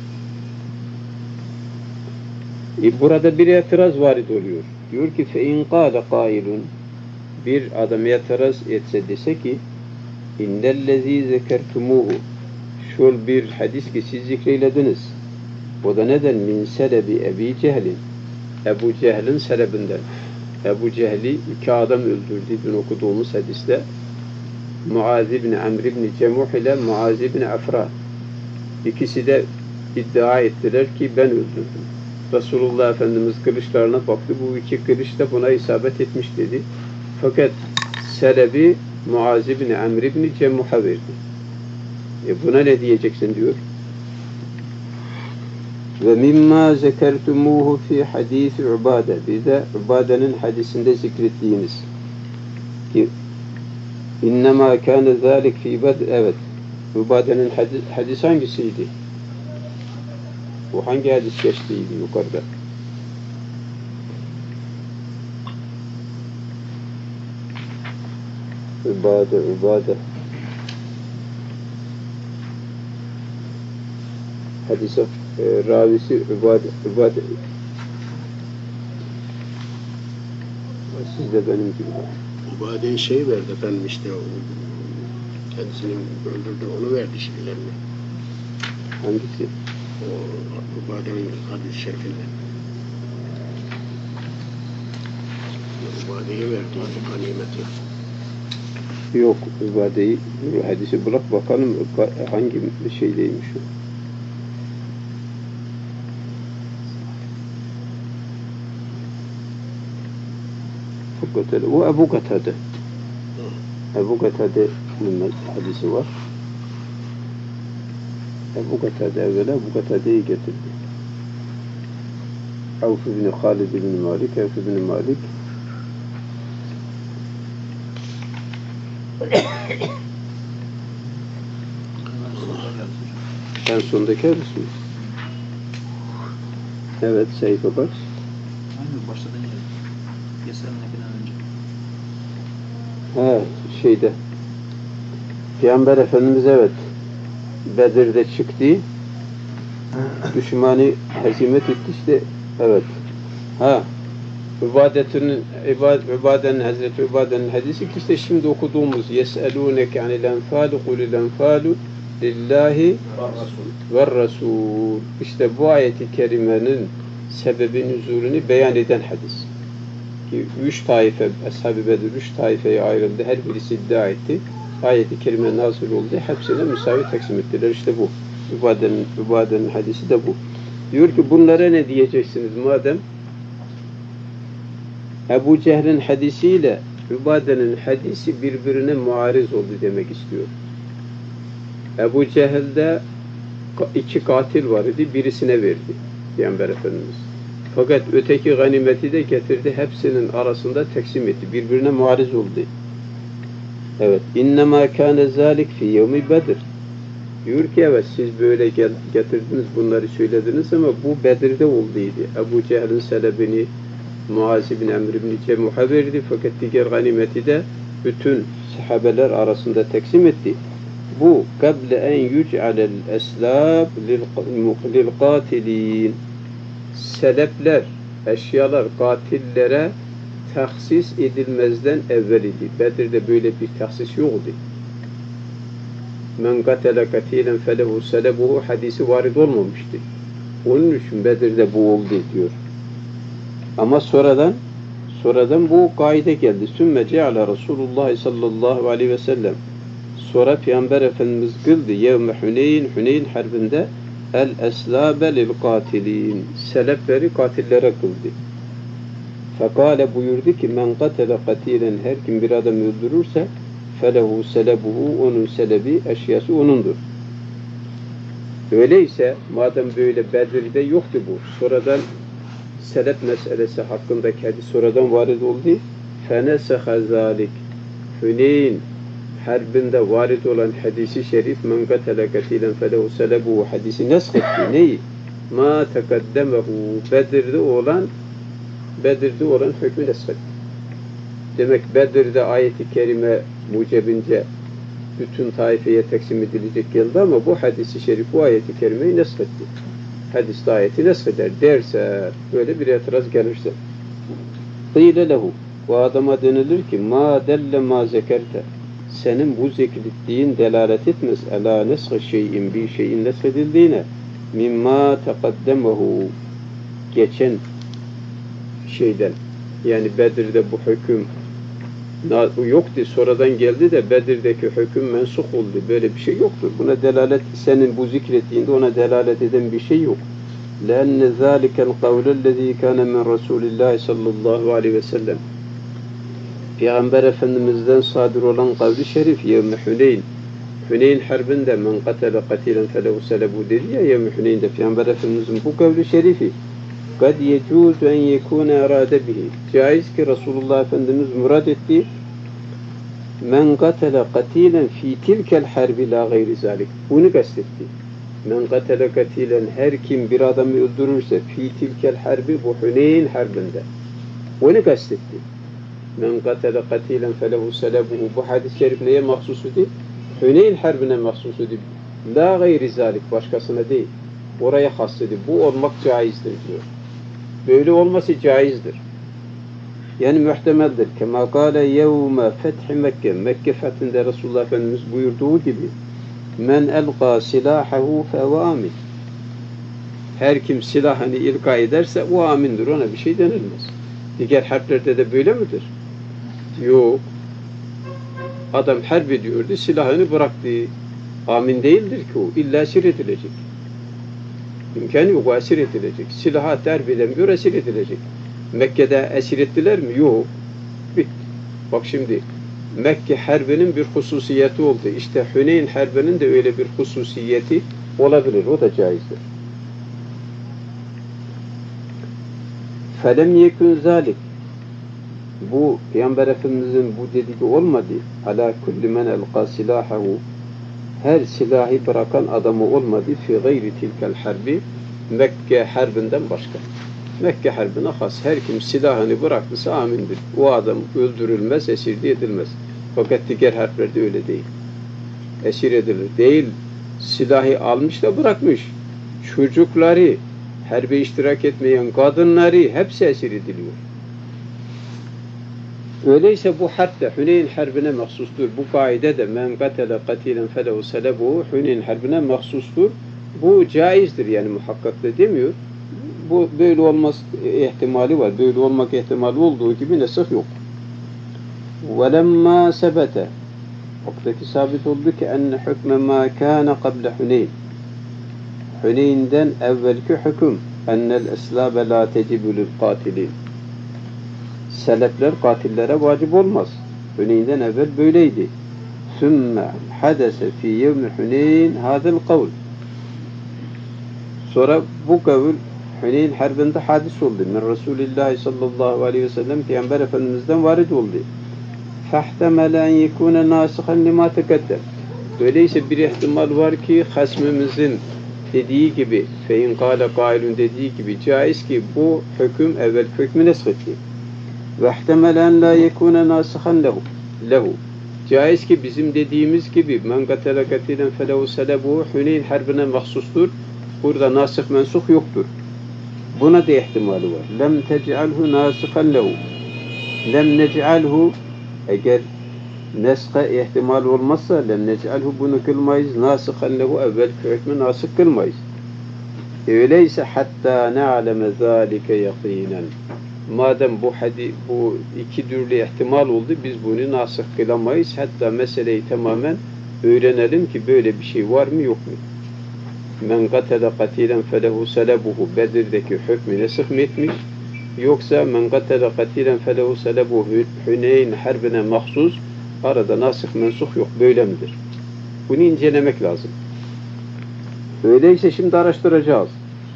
Burada bir itiraz varid oluyor. Diyor ki فَاِنْ قَالَ قَائِلٌ, bir adam itiraz etse, dese ki اِنَّ الَّذ۪ي ذَكَرْتُمُوهُ, şöyle bir hadis ki siz zikreylediniz. O da neden? Min selebi Ebi Cehlin, Ebu Cehil'in selebinden. Ebu Cehil'i iki adam öldürdü dün okuduğumuz hadiste. Muaz ibn Amr ibn Cemuh ile Muaz ibn Afra. İkisi de iddia ettiler ki ben öldürdüm. Resulullah Efendimiz kılıçlarına baktı. Bu iki kılıç da buna isabet etmiş dedi. Fakat selebi Muaz ibn Amr ibn Cemuh'a verdi. Buna ne diyeceksin diyor. Ve mimma zekertumuhu fi hadisi Ubade. Bir de Ubade'nin hadisinde zikrettiğiniz ki İnnemâ kâne zâlik fî Bedr. Evet. Ubade'nin hadis hangisiydi? Bu hangi hadis geçtiydi yukarıda? Ubade. Hadise ravisi Ubade. Siz de benim gibi. Ubade'yi şey verdi efendim, işte o kendisini öldürdü, onu verdi şeylerine. Hangisi? O Ubade'nin hadis-i şerifinde. Ubade'ye verdi ganimeti. Yok, Ubade'yi hadisi bırak bakalım hangi şeydeymiş o. O Ebu Katade. Ebu Katade'nin hadisi var. Ebu Katade evvela Ebu Katade'yi getirdi. Avf ibn Halid ibn Malik, Avf ibn Malik en sondaki hadisi. Evet, sayfa bak. Hangi başladan geldi? Yesenlekinden önce. Ha, şeyde. Peygamber Efendimiz evet Bedir'de çıktı. Düşmanı hezimet etti işte. Evet. Ha. Ubade'nin Hazreti Ubade'nin hadisi ki işte şimdi okuduğumuz yes'elûneke anil enfâlu kulil enfâlu lillahi ve rasul. İşte bu ayeti kerimenin sebebi nüzulünü beyan eden hadis. Ki 3 taife, Ashab-ı Bedir 3 taifeye ayrıldı. Her birisi iddia etti. Ayet-i kerime nazil oldu. Hepsine müsavi taksim ettiler. İşte bu. Ubade'nin hadisi de bu. Diyor ki bunlara ne diyeceksiniz madem? Ebu Cehil'in hadisiyle Ubade'nin hadisi birbirine muariz oldu demek istiyor. Ebu Cehil'de 2 katil var idi. Birisine verdi Peygamber Efendimiz. Fakat öteki ganimeti de getirdi. Hepsinin arasında taksim etti. Birbirine muariz oldu. Evet. İnnemâ kâne zâlik fî yevmi Bedir. Diyor ki evet siz böyle getirdiniz bunları söylediniz ama bu Bedir'de olduydu. Ebu Cehil'in selebini Muaz bin Emr bin Cemuh'a verdi fakat diğer ganimeti de bütün sahabeler arasında teksim etti. Bu قبل en yüc'alel eslâb lil qatilin. Selepler, eşyalar katillere tahsis edilmezden evvel idi. Bedir'de böyle bir tahsis yoktu. Men katele katilen felehu selebuhu hadisi varid olmamıştı. Onun için Bedir'de bu oldu diyor. Ama sonradan bu kaide geldi. Sümme ceale Resulullah sallallahu aleyhi ve sellem. Sonra Peygamber Efendimiz kıldı. Yevme Huneyn harbinde el eslâbe lil katilin. Selepleri katillere kıldı. Fekale buyurdu ki men katele katilen her kim bir adam öldürürse felehu selebuhu onun selebi eşyası onundur. Öyleyse madem böyle Bedir'de yoktu bu. Sonradan selep meselesi hakkındaki hadis sonradan varid oldu. Feneseha zalik. Huneyn harbinde varid olan hadisi şerif men katele katilen felehu selebuhu hadisi neshetti. Neyi? Ma tekaddemehu Bedir'de olan hükmü neshetti. Demek Bedir'de ayeti kerime mucebince bütün taifeye teksim edilecek geldi ama bu hadisi şerif bu ayeti kerimeyi neshetti. Hadiste ayeti nesheder derse böyle bir itiraz gelirse qîle lehu bu adama denilir ki ma delle ma zekerte senin bu zikrettiğin delalet etmez ala neshe şeyin bir şeyin neshedildiğine mimma tekaddemehu geçen şeyden yani Bedir'de bu hüküm yoktu sonradan geldi de Bedir'deki hüküm mensuh oldu böyle bir şey yoktur buna delalet senin bu zikrettiğinde ona delalet eden bir şey yok لأن ذلك القول الذي كان من رسول الله sallallahu aleyhi ve sellem Peygamber Efendimiz'den sadır olan kavli şerif yevmi Huneyn harbinde men katele katilen felehu selebu dedi ya yevmi Huneyn'de Peygamber Efendimiz'in bu kavli şerifi kad yecuzu en yekune erade bihi caiz ki Resulullah Efendimiz murad etti men katele katilen fi tilkel harbi la gayri zalik bunu kastetti men katele katilen her kim bir adamı öldürürse fi tilkel harbi bu Huneyn harbinde bunu kastetti men katele katilen felehu selebuhu bu hadis-i şerif neye mahsusudu? Huneyn harbine mahsusudu la gayri zalik başkasına değil oraya hastedi bu olmak caizdir diyor böyle olması caizdir. Yani muhtemeldir. Kema kâle yevme fethi Mekke. Mekke fethinde Resulullah Efendimiz buyurduğu gibi men elqâ silâhehu fehuve amin. Her kim silahını ilka ederse o amindir. Ona bir şey denilmez. Diğer harplerde de böyle midir? Yok. Adam harp ediyordu. Silahını bıraktı. Amin değildir ki o. İlla esir edilecek. İmkanı yok, o esir edilecek. Silaha terp edemiyor, esir edilecek. Mekke'de esir ettiler mi? Yok. Bitti. Bak şimdi, Mekke harbinin bir hususiyeti oldu. İşte Huneyn harbinin de öyle bir hususiyeti olabilir. O da caizdir. فَلَمْ يَكُنْ ذَٰلِكَ Bu, Peygamber Efendimiz'in bu dediği olmadı. عَلَى كُلِّ مَنْ اَلْقَى سِلَاحَهُ her silahı bırakan adamı olmadı fi gayri tilkel harbi Mekke harbinden başka. Mekke harbine has. Her kim silahını bıraktıysa amindir. O adam öldürülmez, esir edilmez. Fakat diğer harplerde öyle değil. Esir edilir. Değil. Silahı almış da bırakmış. Çocukları, harbe iştirak etmeyen kadınları hepsi esir ediliyor. Öyleyse bu harp de Huneyn harbine mahsustur. Bu kaide de men katele katilen felehu selebuhu Huneyn harbine mahsustur. Bu caizdir yani muhakkak da demiyor. Bu böyle olmaz ihtimali var. Böyle olmak ihtimali olduğu gibi nesih yok. وَلَمَّا سَبَتَ Vaktaki sabit oldu ki enne hükme ma kana qabla Huneyn. Huneyn'den evvelki hüküm ennel eslâbe la tecibu lil katilin. Selepler katillere vacip olmaz. Huneyn'den evvel böyleydi. ثُمَّ حَدَسَ فِي يَوْمِ حُنَيْنٍ هَذَا الْقَوْلِ Sonra bu kavul Huneyn harbinde hadis oldu. Min Resulillah sallallahu aleyhi ve sellem Peygamber Efendimiz'den varid oldu. فَاحْتَمَلَ اَنْ يَكُونَ نَاسِخًا لِمَا تَقَدَّمَ. Öyleyse bir ihtimal var ki hasmımızın dediği gibi, fein kâle kâilun dediği gibi caiz ki bu hüküm evvel hükmü neshetti. وَاحْتَمَلَ اَنْ لَا يَكُونَ نَاسِخًا lehu. Caiz ki bizim dediğimiz gibi men katele katilen felehu selebu Huneyn harbine mahsustur. Burada nasih mensuh yoktur. Buna da ihtimali var. Lem tec'alhu nasihan lehu. Lem nec'alhu eğer neska ihtimal olmazsa lem nec'alhu bunu kılmayız. Nasihan lehu evvel hükmü nasih kılmayız. Öyleyse hatta ne'aleme zâlike yakînen. Madem bu iki türlü ihtimal oldu, biz bunu nasih kılamayız. Hatta meseleyi tamamen öğrenelim ki böyle bir şey var mı yok mu? Men katele katilen felehu selebuhu Bedir'deki hükmü nesih mi etmiş? Yoksa men katele katilen felehu selebuhu Huneyn harbine mahsus arada nasih mensuh yok. Böyle midir? Bunu incelemek lazım. Öyleyse şimdi araştıracağız.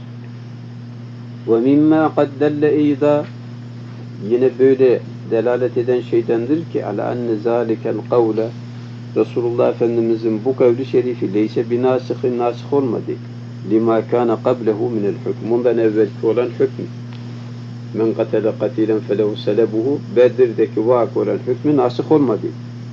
وَمِمَّا قَدْ دَلَّ اِيْذَا Yine böyle delalet eden şeydendir ki ala enne zâlikel kavle Resulullah Efendimizin bu kavli şerifi leyse binâsihin nasih olmadı. Lima kâne qablehu minel hükm. Ondan evvelki olan hükmü. Men katele katilen felehu selebuhu Bedir'deki vak olan hükmü nasih olmadı.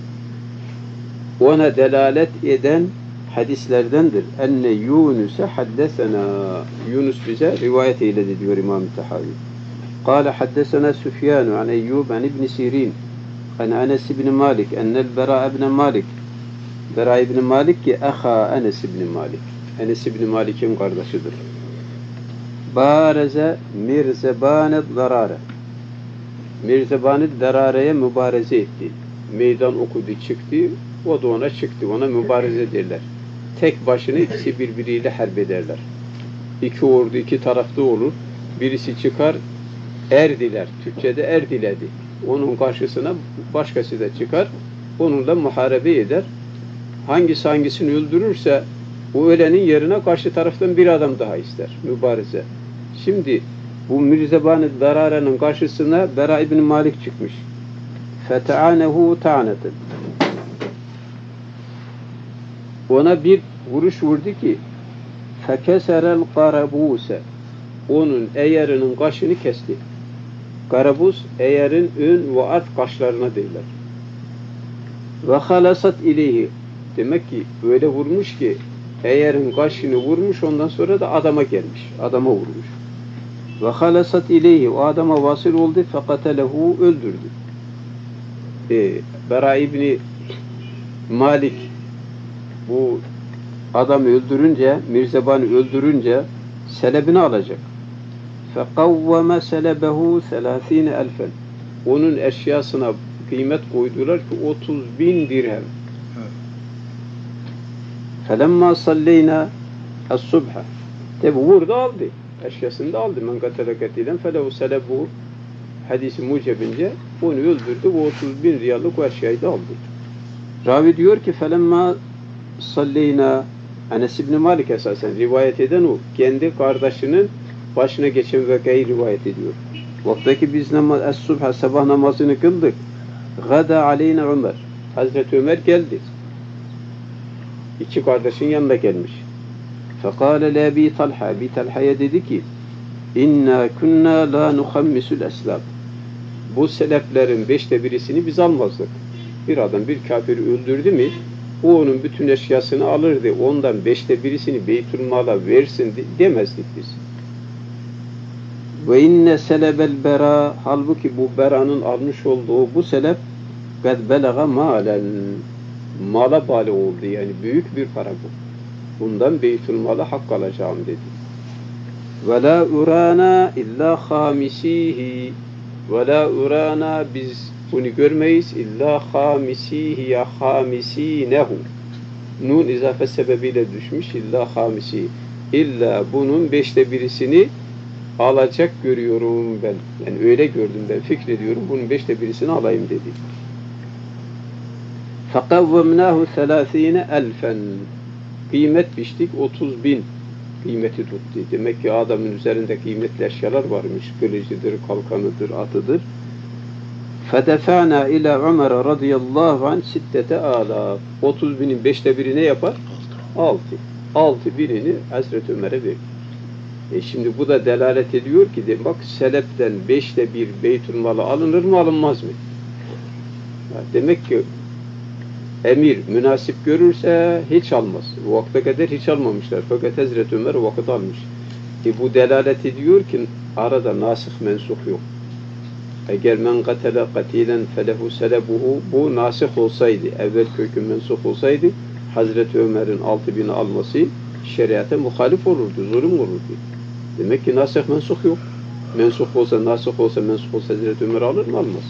Ona delalet eden hadislerdendir. Enne Yunus'e haddesena Yunus bize rivayet eyledi diyor İmam-ı Tahavi. قال حدثنا سفيان عن أيوب عن ابن سيرين عن أنس بن مالك أن البراء بن مالك براء بن مالك أخا أنس بن مالك أنس بن مالك'in kardeşidir. Baraze Mirzeban-ı Darare Mirzeban-ı Darare'ye mübareze etti. Meydan okudu çıktı. O da ona çıktı. Ona mübareze derler. Tek başına ikisi birbiriyle harp ederler. İki ordu iki tarafta olur. Birisi çıkar erdiler. Türkçe'de erdiledi. Onun karşısına başkası da çıkar. Onunla muharebe eder. Hangisi hangisini öldürürse o ölenin yerine karşı taraftan bir adam daha ister. Mübareze. Şimdi bu Mirzeban-ı Darare'nin karşısına Bera ibn Malik çıkmış. Feta'anehu ta'neten. Ona bir vuruş vurdu ki fekeserel karabuse. Onun eğerinin kaşını kesti. Karabuz eğerin ön ve alt kaşlarına derler. Ve halasat ileyhi. Demek ki öyle vurmuş ki eğerin kaşını vurmuş ondan sonra da adama gelmiş. Adama vurmuş. Ve halasat ileyhi. O adama vasıl oldu fekatelehu öldürdü. Bera İbni Malik bu adamı öldürünce, Mirzeban'ı öldürünce selebini alacak. فَقَوَّمَ سَلَبَهُ 30.000 Onun eşyasına kıymet koydular ki 30.000 dirhem. فَلَمَّا صَلَّيْنَا الصُّبْحَ Tabi vurdu aldı. Eşyasını da aldı. مَنْ قَتَلَ قَتِيلًا فَلَهُ سَلَبُهُ Hadisi mucebince onu öldürdü. O 30.000 riyallık o eşyayı da aldı. Ravi diyor ki فَلَمَّا صَلَّيْنَا Enes İbni Malik esasen rivayet eden o. Kendi kardeşinin başına geçen vakayı rivayet ediyor. Vaktaki biz es-subha sabah namazını kıldık. Gada aleyna Ömer. Hazreti Ömer geldi. İki kardeşin yanına gelmiş. Fekale le bi Talha. Bi Talha'ya dedi ki inna kunna la nuhammisul eslab. Bu seleflerin 5'te birisini biz almazdık. Bir adam bir kafiri öldürdü mü o onun bütün eşyasını alırdı. Ondan 5'te birisini Beytülmal'a versin demezdik biz. Ve inne selebel bera halbuki bu beranın almış olduğu bu selef kad belaga malen mala bali oldu yani büyük bir para bu. Bundan Beytülmal'a hak alacağım dedi. Ve la urana illa hamisihi ve la urana biz bunu görmeyiz illa hamisihi ya hamisinehu. Nun izafe sebebiyle düşmüş illa hamisi. İlla bunun 5'te birisini alacak görüyorum ben. Yani öyle gördüm ben fikrediyorum. Bunun 5'te birisini alayım dedi. فَقَوَّمْنَاهُ 30.000 Kıymet biçtik 30.000 kıymeti tuttu. Demek ki adamın üzerinde kıymetli eşyalar varmış. Kılıcıdır, kalkanıdır, atıdır. فَدَفَعْنَا إِلَى عُمَرَ رَضِيَ اللّٰهُ عَنْ 6,000. 30 binin 5'te biri ne yapar? 6. 6 binini Hazreti Ömer'e verir. Şimdi bu da delalet ediyor ki bak seleften 5'te 1 Beytülmal'ı alınır mı alınmaz mı? Demek ki emir münasip görürse hiç almaz. Bu vakte kadar hiç almamışlar. Fakat Hazreti Ömer o vakit almış. Bu delalet ediyor ki arada nasih mensuh yok. Eğer men katele katilen felehu selebuhu bu nasih olsaydı, evvel kökün mensuh olsaydı Hazreti Ömer'in 6.000'i alması şeriata muhalif olurdu, zulüm olurdu. Demek ki nasih mensuh yok. Mensuh olsa, nasih olsa, mensuh olsa Hazreti Ömer alır mı? Almaz.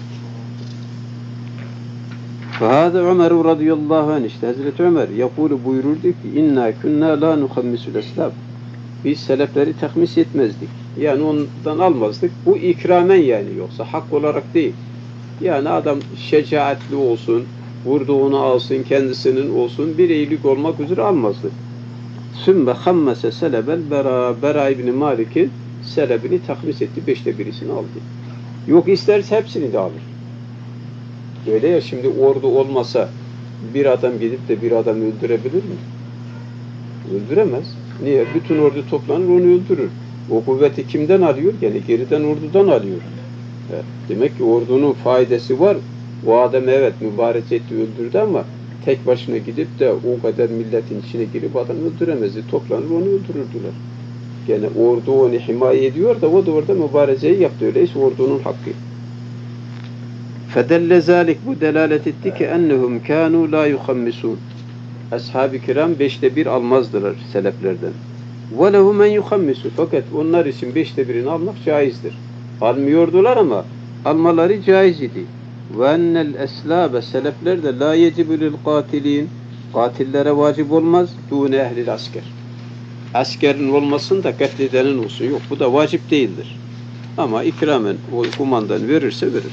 فَهَذَا عُمَرُ رَضِيَ اللّٰهُ عَنْهِ işte Hazreti Ömer yapulu buyururdu ki اِنَّا كُنَّا لَا نُخَمِّسُ الْاَسْلَابِ biz selefleri takmis etmezdik. Yani ondan almazdık. Bu ikramen yani yoksa hak olarak değil. Yani adam şecaatli olsun, vurduğunu alsın, kendisinin olsun bir iyilik olmak üzere almazdı. Sümme hammese selebel Bera İbni Malik'in selebini takmis etti. 5'te birisini aldı. Yok isterse hepsini de alır. Öyle ya şimdi ordu olmasa bir adam gidip de bir adam öldürebilir mi? Öldüremez. Niye? Bütün ordu toplanır onu öldürür. O kuvveti kimden alıyor? Yani geriden ordudan alıyor. Demek ki ordunun faydası var. O adam evet mübarek etti öldürdü ama tek başına gidip de o kadar milletin içine girip adam öldüremezdi. Toplanır onu öldürürdüler. Yani ordu onu himaye ediyor da o da orada mübareceyi yaptı. Öyleyse ordunun hakkı. فَدَلَّ ذَٰلِكَ bu delalet etti ki اَنَّهُمْ كَانُوا لَا يُخَمِّسُونَ Ashab-ı kiram 5'te 1 almazdılar seleflerden. وَلَهُ مَنْ يُخَمِّسُ fakat onlar için 5'te 1'ini almak caizdir. Almıyordular ama almaları caiz idi. وَاَنَّ الْاَسْلَابَ selefler de لَا يَجِبُ لِلْقَاتِلِينَ katillere vacip olmaz. دُونَ اَهْلِ asker. Askerin olmasın da katledenin olsun. Yok bu da vacip değildir. Ama ikramen o kumandan verirse verir.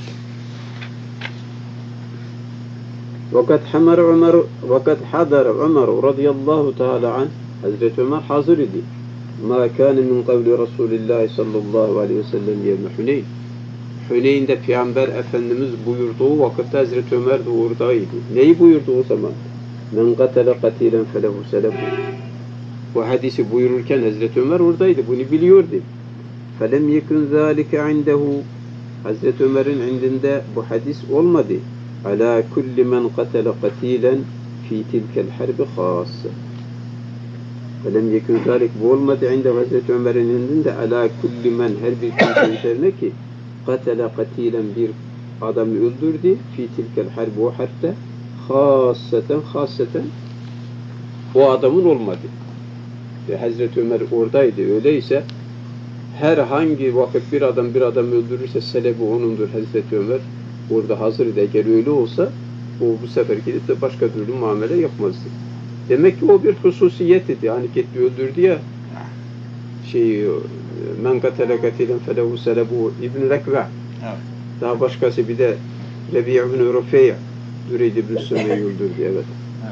Vakat hadar Ömer radıyallahu teala an Hazreti Ömer hazır idi. Ma kâne min kavli Resulillah sallallahu aleyhi ve sellem yevme Huneyn. Huneyn'de Peygamber Efendimiz buyurduğu vakitte Hazreti Ömer de oradaydı. Neyi buyurdu o zaman? Men katele katilen felehu selebu. Bu hadisi buyururken Hazreti Ömer oradaydı. Bunu biliyordu. Felem yekun zâlike indehu. Hazreti Ömer'in indinde bu hadis olmadı. Ala kulli men qatala qatilan fi tilkel harbi khassa. Velem yekun zalik bu olmadı inde Hazreti Ömer'in indinde ala kulli men her bir kimse üzerine ki qatala qatilan bir adamı öldürdü fi tilkel harbi o harpte hasseten o adamın olmadı. Hazreti Ömer oradaydı. Öyleyse herhangi vakit bir adam öldürürse selebi onundur Hazreti Ömer. Orada hazır idi. Eğer öyle olsa o bu sefer gidip de başka türlü muamele yapmazdı. Demek ki o bir hususiyet idi. Hani gitti öldürdü ya men katele katilen felehu selebu İbn-i Rekva. Daha başkası bir de Rebi' ibn Rufey'a Düreyd ibn Sümey'i öldürdü. Evet.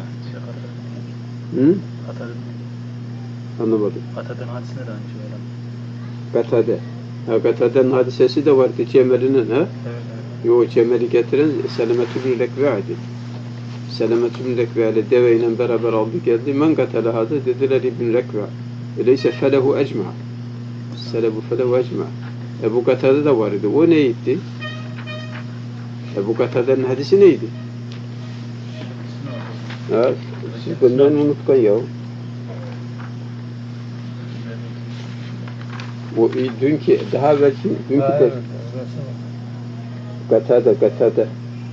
Hı? Anlamadım. Katade'nin hadisine de aynı şey var. Katade. Katade'nin hadisesi de vardı. Cemel'inin ha? Evet. Yo Cemel'i getiren Selemetül Lekve'ydi. Selemetül Lekve ile deveyle beraber aldı geldi. Men katele hada dediler İbn Lekve. Öyleyse felehu ecma. Selebu felehu ecma. Ebu Katade de vardı. O neydi? Ebu Katade'nin hadisi neydi? Ha, siz bundan unutkan ya. O dünkü daha belki dünkü de Katade.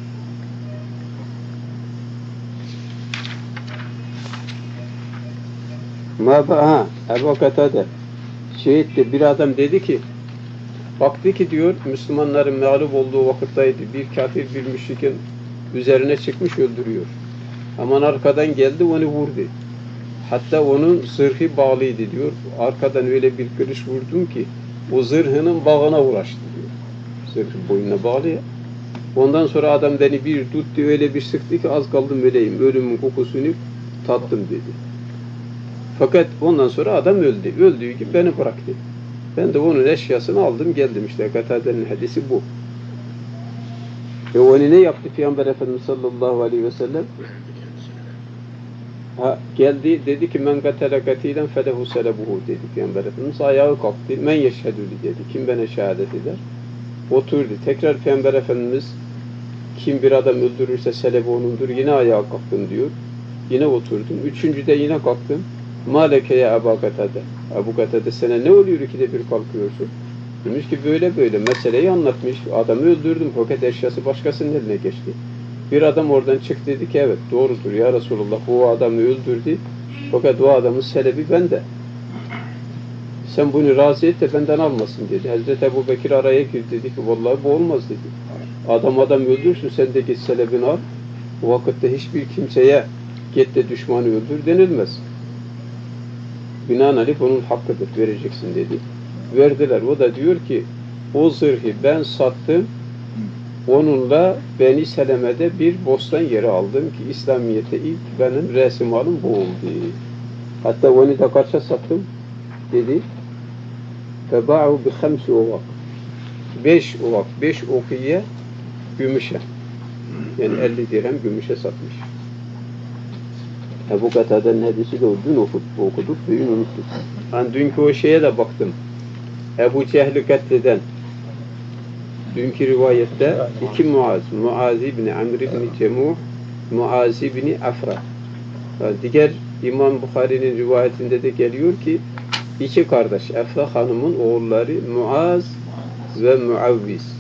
Ebu Katade bir adam dedi ki baktı ki diyor Müslümanların mağlup olduğu vakitteydi. Bir kafir bir müşrikin üzerine çıkmış öldürüyor. Aman arkadan geldi onu vurdu. Hatta onun zırhı bağlıydı diyor. Arkadan öyle bir kılıç vurdum ki o zırhının bağına uğraştı diyor. Zırhı boynuna bağlı ya. Ondan sonra adam beni bir tuttu öyle bir sıktı ki az kaldım öleyim. Ölümün kokusunu tattım dedi. Fakat ondan sonra adam öldü. Öldüğü gibi beni bıraktı. Ben de onun eşyasını aldım geldim işte. Katade'nin hadisi bu. Onu ne yaptı Peygamber Efendimiz sallallahu aleyhi ve sellem? Geldi dedi ki men gatele gatilen felehu selebuhu dedi Peygamber Efendimiz. Ayağı kalktı. Men yeşhedülü dedi. Kim bana şehadet eder? Oturdu. Tekrar Peygamber Efendimiz kim bir adam öldürürse selebi onundur. Yine ayağa kalktım diyor. Yine oturdum. Üçüncüde yine kalktım. Malekeye Ebu Gatade. Ebu Gatade sana ne oluyor ki de bir kalkıyorsun? Demiş ki böyle meseleyi anlatmış. Adamı öldürdüm. Fakat eşyası başkasının eline geçti. Bir adam oradan çıktı dedi ki evet doğrudur ya Resulullah. O adamı öldürdü. Fakat o adamın selebi bende. Sen bunu razı et de benden almasın dedi. Hazreti Ebu Bekir araya girdi dedi ki vallahi bu olmaz dedi. Adam öldürsün sen de git selebini al. O vakitte hiçbir kimseye git de düşmanı öldür denilmez. Binaenaleyh onun hakkıdır vereceksin dedi. Verdiler. O da diyor ki o zırhı ben sattım. Onunla Beni Seleme'de bir bostan yeri aldım ki İslamiyet'te ilk benim resim alım bu oldu. Hatta onu da kaça sattım dedi. Feba'u bi 5 uvak. 5 uvak, 5 okiye gümüşe. Yani 50 dirhem gümüşe satmış. Ebu Katade'nin hadisi de dün okuduk, bugün unuttuk. Yani dünkü o şeye de baktım. Ebu Cehli katleden dünkü rivayette iki Muaz, Muaz ibn Amr ibn Cemuh, Muaz ibn Afra. Yani diğer İmam Bukhari'nin rivayetinde de geliyor ki iki kardeş, Afra hanımın oğulları Muaz ve Muavviz.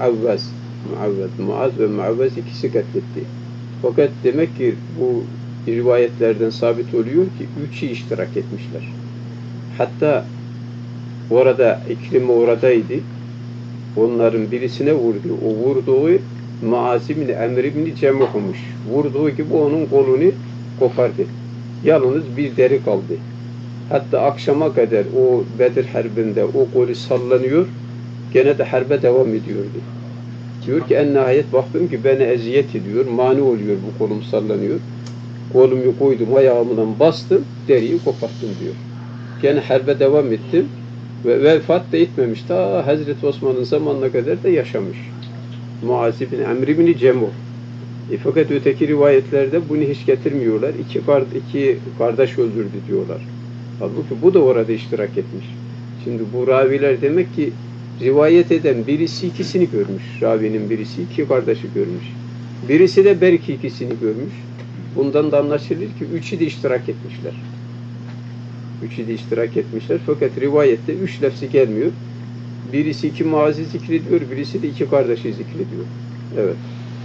Muaz ve Muavviz ikisi katletti. Fakat demek ki bu rivayetlerden sabit oluyor ki üçü iştirak etmişler. Hatta orada İkrime oradaydı. Onların birisine vurdu. O vurduğu Muaz ibn Amr ibn Cemuh'muş. Vurduğu gibi onun kolunu kopardı. Yalnız bir deri kaldı. Hatta akşama kadar o Bedir Harbi'nde o kolu sallanıyor. Gene de harbe devam ediyordu. Diyor ki en nihayet baktım ki beni eziyet ediyor. Mani oluyor bu kolum sallanıyor. Kolumu koydum ayağımdan bastım. Deriyi koparttım diyor. Gene harbe devam ettim. Ve vefat da etmemiş. Ta Hazreti Osman'ın zamanına kadar da yaşamış. Muaz ibn Amr ibn Cemuh. Fakat öteki rivayetlerde bunu hiç getirmiyorlar. İki kardeş öldürdü diyorlar. Halbuki bu da orada iştirak etmiş. Şimdi bu raviler demek ki rivayet eden birisi ikisini görmüş. Ravinin birisi iki kardeşi görmüş. Birisi de belki ikisini görmüş. Bundan da anlaşılır ki üçü de iştirak etmişler. Üçü de iştirak etmişler. Fakat rivayette üç lafzı gelmiyor. Birisi iki Muaz'ı zikrediyor, birisi de iki kardeşi zikrediyor. Evet.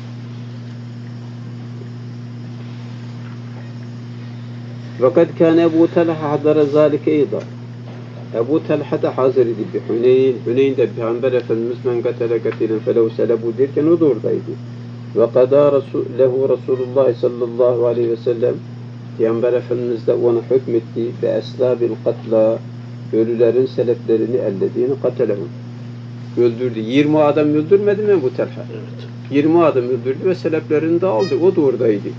وَقَدْ كَانَ Ebu Talha حَضَرَ ذَٰلِكَ اَيْضًا Ebu Talha da hazır idi. Hüneyn'de Peygamber Efendimiz men gatele gatilen felehu selebu derken o da oradaydı. وَقَدَى لَهُ رَسُولُ اللّٰهِ sallallahu aleyhi ve sellem Peygamber Efendimiz de ona hükmetti ve eslâbil katla ölülerin seleplerini ellediğini katelehum. Öldürdü. 20 adam öldürmedi mi bu Talha? Evet. 20 adam öldürdü ve seleplerini de aldı. O da oradaydı.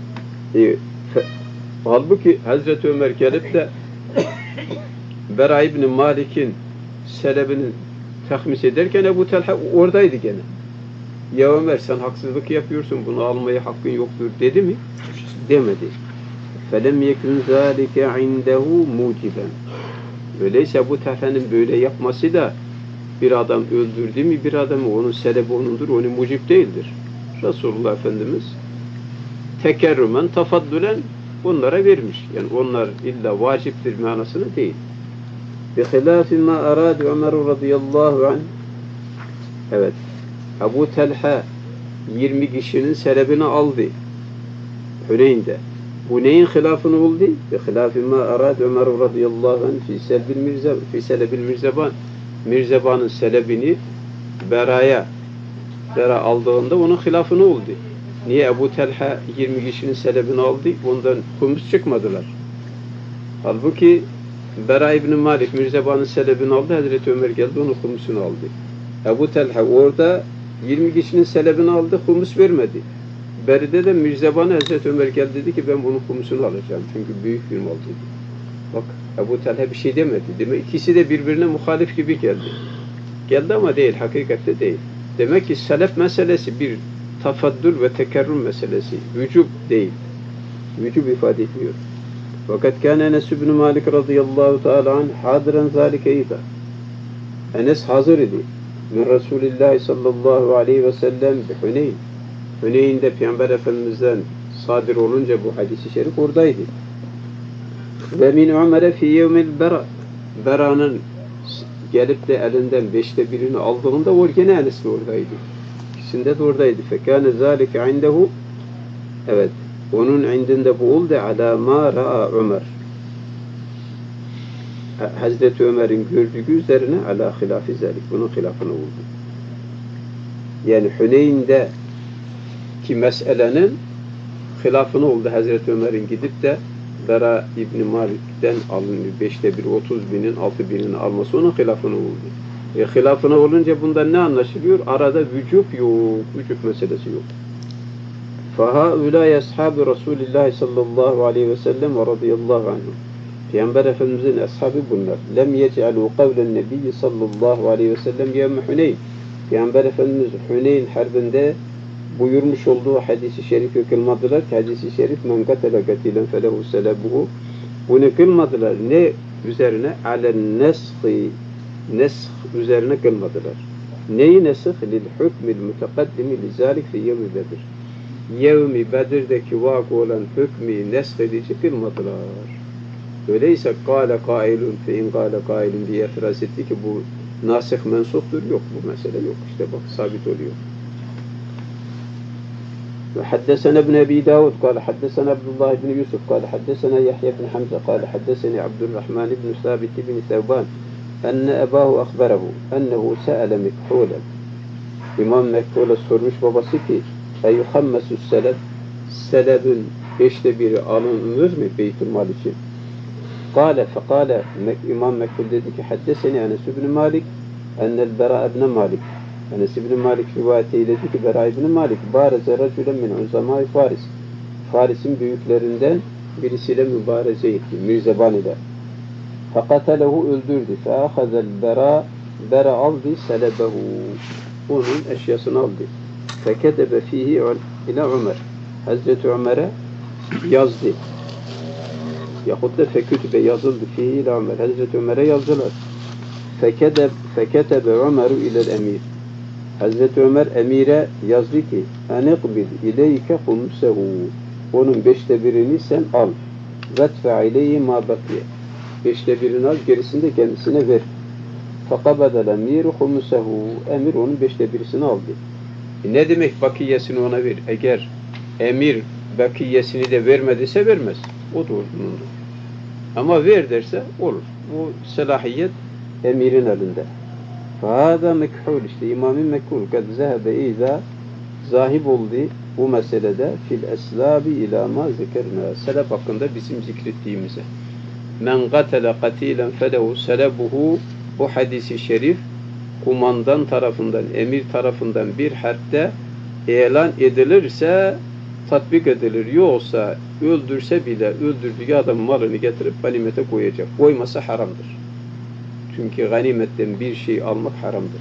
Halbuki Hazreti Ömer gelip de Bera İbni Malik'in selebini tahmis ederken Ebu Talha oradaydı gene. Ya Ömer sen haksızlık yapıyorsun, bunu almaya hakkın yoktur dedi mi? Demedi. فَلَمْ يَكُنْ ذَٰلِكَ عِنْدَهُ مُوجِبًا Öyleyse Ebu Talha'nın böyle yapması da bir adam öldürdü mi bir adamı onun selebi onundur, onun mucib değildir. Resulullah Efendimiz tekerrümen, tafaddülen onlara vermiş. Yani onlar illa vaciptir manasını değil. بِخِلَافِ مَا أَرَادُ عُمَرُ رَضِيَ اللّٰهُ عَنْهُ Evet. Ebu Talha 20 kişinin selebini aldı. Hüneyn'de. Bu neyin hilafını oldu? بِخِلَافِ مَا أَرَادُ عُمَرُ رَضِيَ اللّٰهُ عَنْهُ فِي سَلَبِ الْمِرْزَبَانِ Mirzeban'ın selebini Bera aldığında onun hilafını oldu. Niye Ebu Talha 20 kişinin selebini aldı? Ondan humus çıkmadılar. Halbuki Bera İbni Malik Mirzeban'ın selebini aldı. Hazreti Ömer geldi onun humusunu aldı. Ebu Talha orada 20 kişinin selebini aldı. Humus vermedi. Beri'de de Mirzeban'a Hazreti Ömer geldi dedi ki ben bunun humusunu alacağım. Çünkü büyük bir mal dedi. Bak Ebu Talha bir şey demedi. Demek ikisi de birbirine muhalif gibi geldi. Geldi ama değil. Hakikatte değil. Demek ki selef meselesi bir tafaddül ve tekerrüm meselesi. Vücub değil. Vücub ifade etmiyor. Fakat kâne Enes ibn Malik radıyallahu teâlâ anh hadiren zâlike idâ. Enes hazır idi. Min Resulillah sallallahu aleyhi ve sellem bi Huneyn. Huneyn'de Peygamber Efendimiz'den sadir olunca bu hadis-i şerif oradaydı. Ve min Ömer'e fi yevmil bera. Bera'nın gelip de elinden 1/5'ini aldığında o gene Enes de oradaydı. İkisinde de oradaydı. Fekâne zâlike indehu. Evet. Onun indinde bu oldu. Alâ mâ ra'a Ömer. Hazreti Ömer'in gördüğü üzerine alâ hilâfi zâlik. Bunun hilafına oldu. Yani Huneyn'de ki meselenin hilafını oldu. Hazreti Ömer'in gidip de Bera İbni Malik'ten alınıyor. 1/5, 30.000'in 6.000'ini alması onun hilafına oldu. Hilafına olunca bundan ne anlaşılıyor? Arada vücub yok. Vücub meselesi yok. فَهَؤُلَاءِ أَصْحَابِ رَسُولِ اللّٰهِ sallallahu aleyhi ve sellem ve radıyallahu anhum. Peygamber Efendimiz'in ashabı bunlar. لَمْ يَجْعَلُوا قَوْلَ النَّبِيِّ sallallahu aleyhi ve sellem يَوْمَ Huneyn. Peygamber Efendimiz Huneyn harbinde buyurmuş olduğu hadisi şerifi kılmadılar ki hadisi şerif men katele katilen felehu selebuhu. Bunu kılmadılar. Ne üzerine? Alen neshi. Nesh üzerine kılmadılar. Neyi nesih? Lil hükmil mütekaddimi lizalik fi yevmi Bedir. Yevmi Bedir'deki vakı olan hükmü nesh edici kılmadılar. Öyleyse kâle kailun fe in kâle kailun diye itiraz etti ki bu nasih mensuptur. Yok, bu mesele yok. İşte bak sabit oluyor. حدثنا ابن أبي داود قال حدثنا عبد الله بن يوسف قال حدثنا يحيى بن حمزة قال حدثني عبد الرحمن بن ثابت بن ثوبان أن أباه أخبره أنه سأل مكحولا İmam Mekhul'a sormuş babası ki اَيُخَمَّسُ السَّلَبِ Selebin 1/5 alınır mı Beytülmal için? قال فقال İmam Mekhul dedi ki حدثني أنس بن مالك أن البراء بن مالك Enes İbn Malik rivayet eyledi ki Bera İbn Malik bâreze racülen min uzamâi Faris. Faris'in büyüklerinden birisiyle mübareze etti. Mirzeban ile. Fakatelehu öldürdü. Feâhazel Bera. Bera aldı selebehu. Onun eşyasını aldı. Fekedebe fihi ile Ömer. Hazreti Ömer'e yazdı. Yahut da fekütübe yazıldı fihi ile Ömer. Hazreti Ömer'e yazdılar. Feketebe Ömer'u ilel emir. Hazreti Ömer emire yazdı ki enekbil ileyke humsehu. Onun 1/5'ini sen al. Vetfe ileyhi ma bakiye. 1/5'ini al, gerisini de kendisine ver. Fakabedel emiru humsehu. Emir onun 1/5'ini aldı. Ne demek bakiyesini ona ver? Eğer emir bakiyesini de vermediyse vermez. O da ordunundur. Ama ver derse olur. Bu selahiyet emirin elinde. فَهَذَا mekhul işte İmam-ı Mekhul kad zehebe izâ zahib oldu bu meselede fil eslâbi ilâ mâ zekerna selef hakkında bizim zikrettiğimize men gatele katilen felehu selebuhu bu hadisi şerif kumandan tarafından emir tarafından bir harpte ilan edilirse tatbik edilir. Yoksa öldürse bile öldürdüğü adamın malını getirip ganimete koyacak. Koymasa haramdır. Çünkü ganimetten bir şey almak haramdır.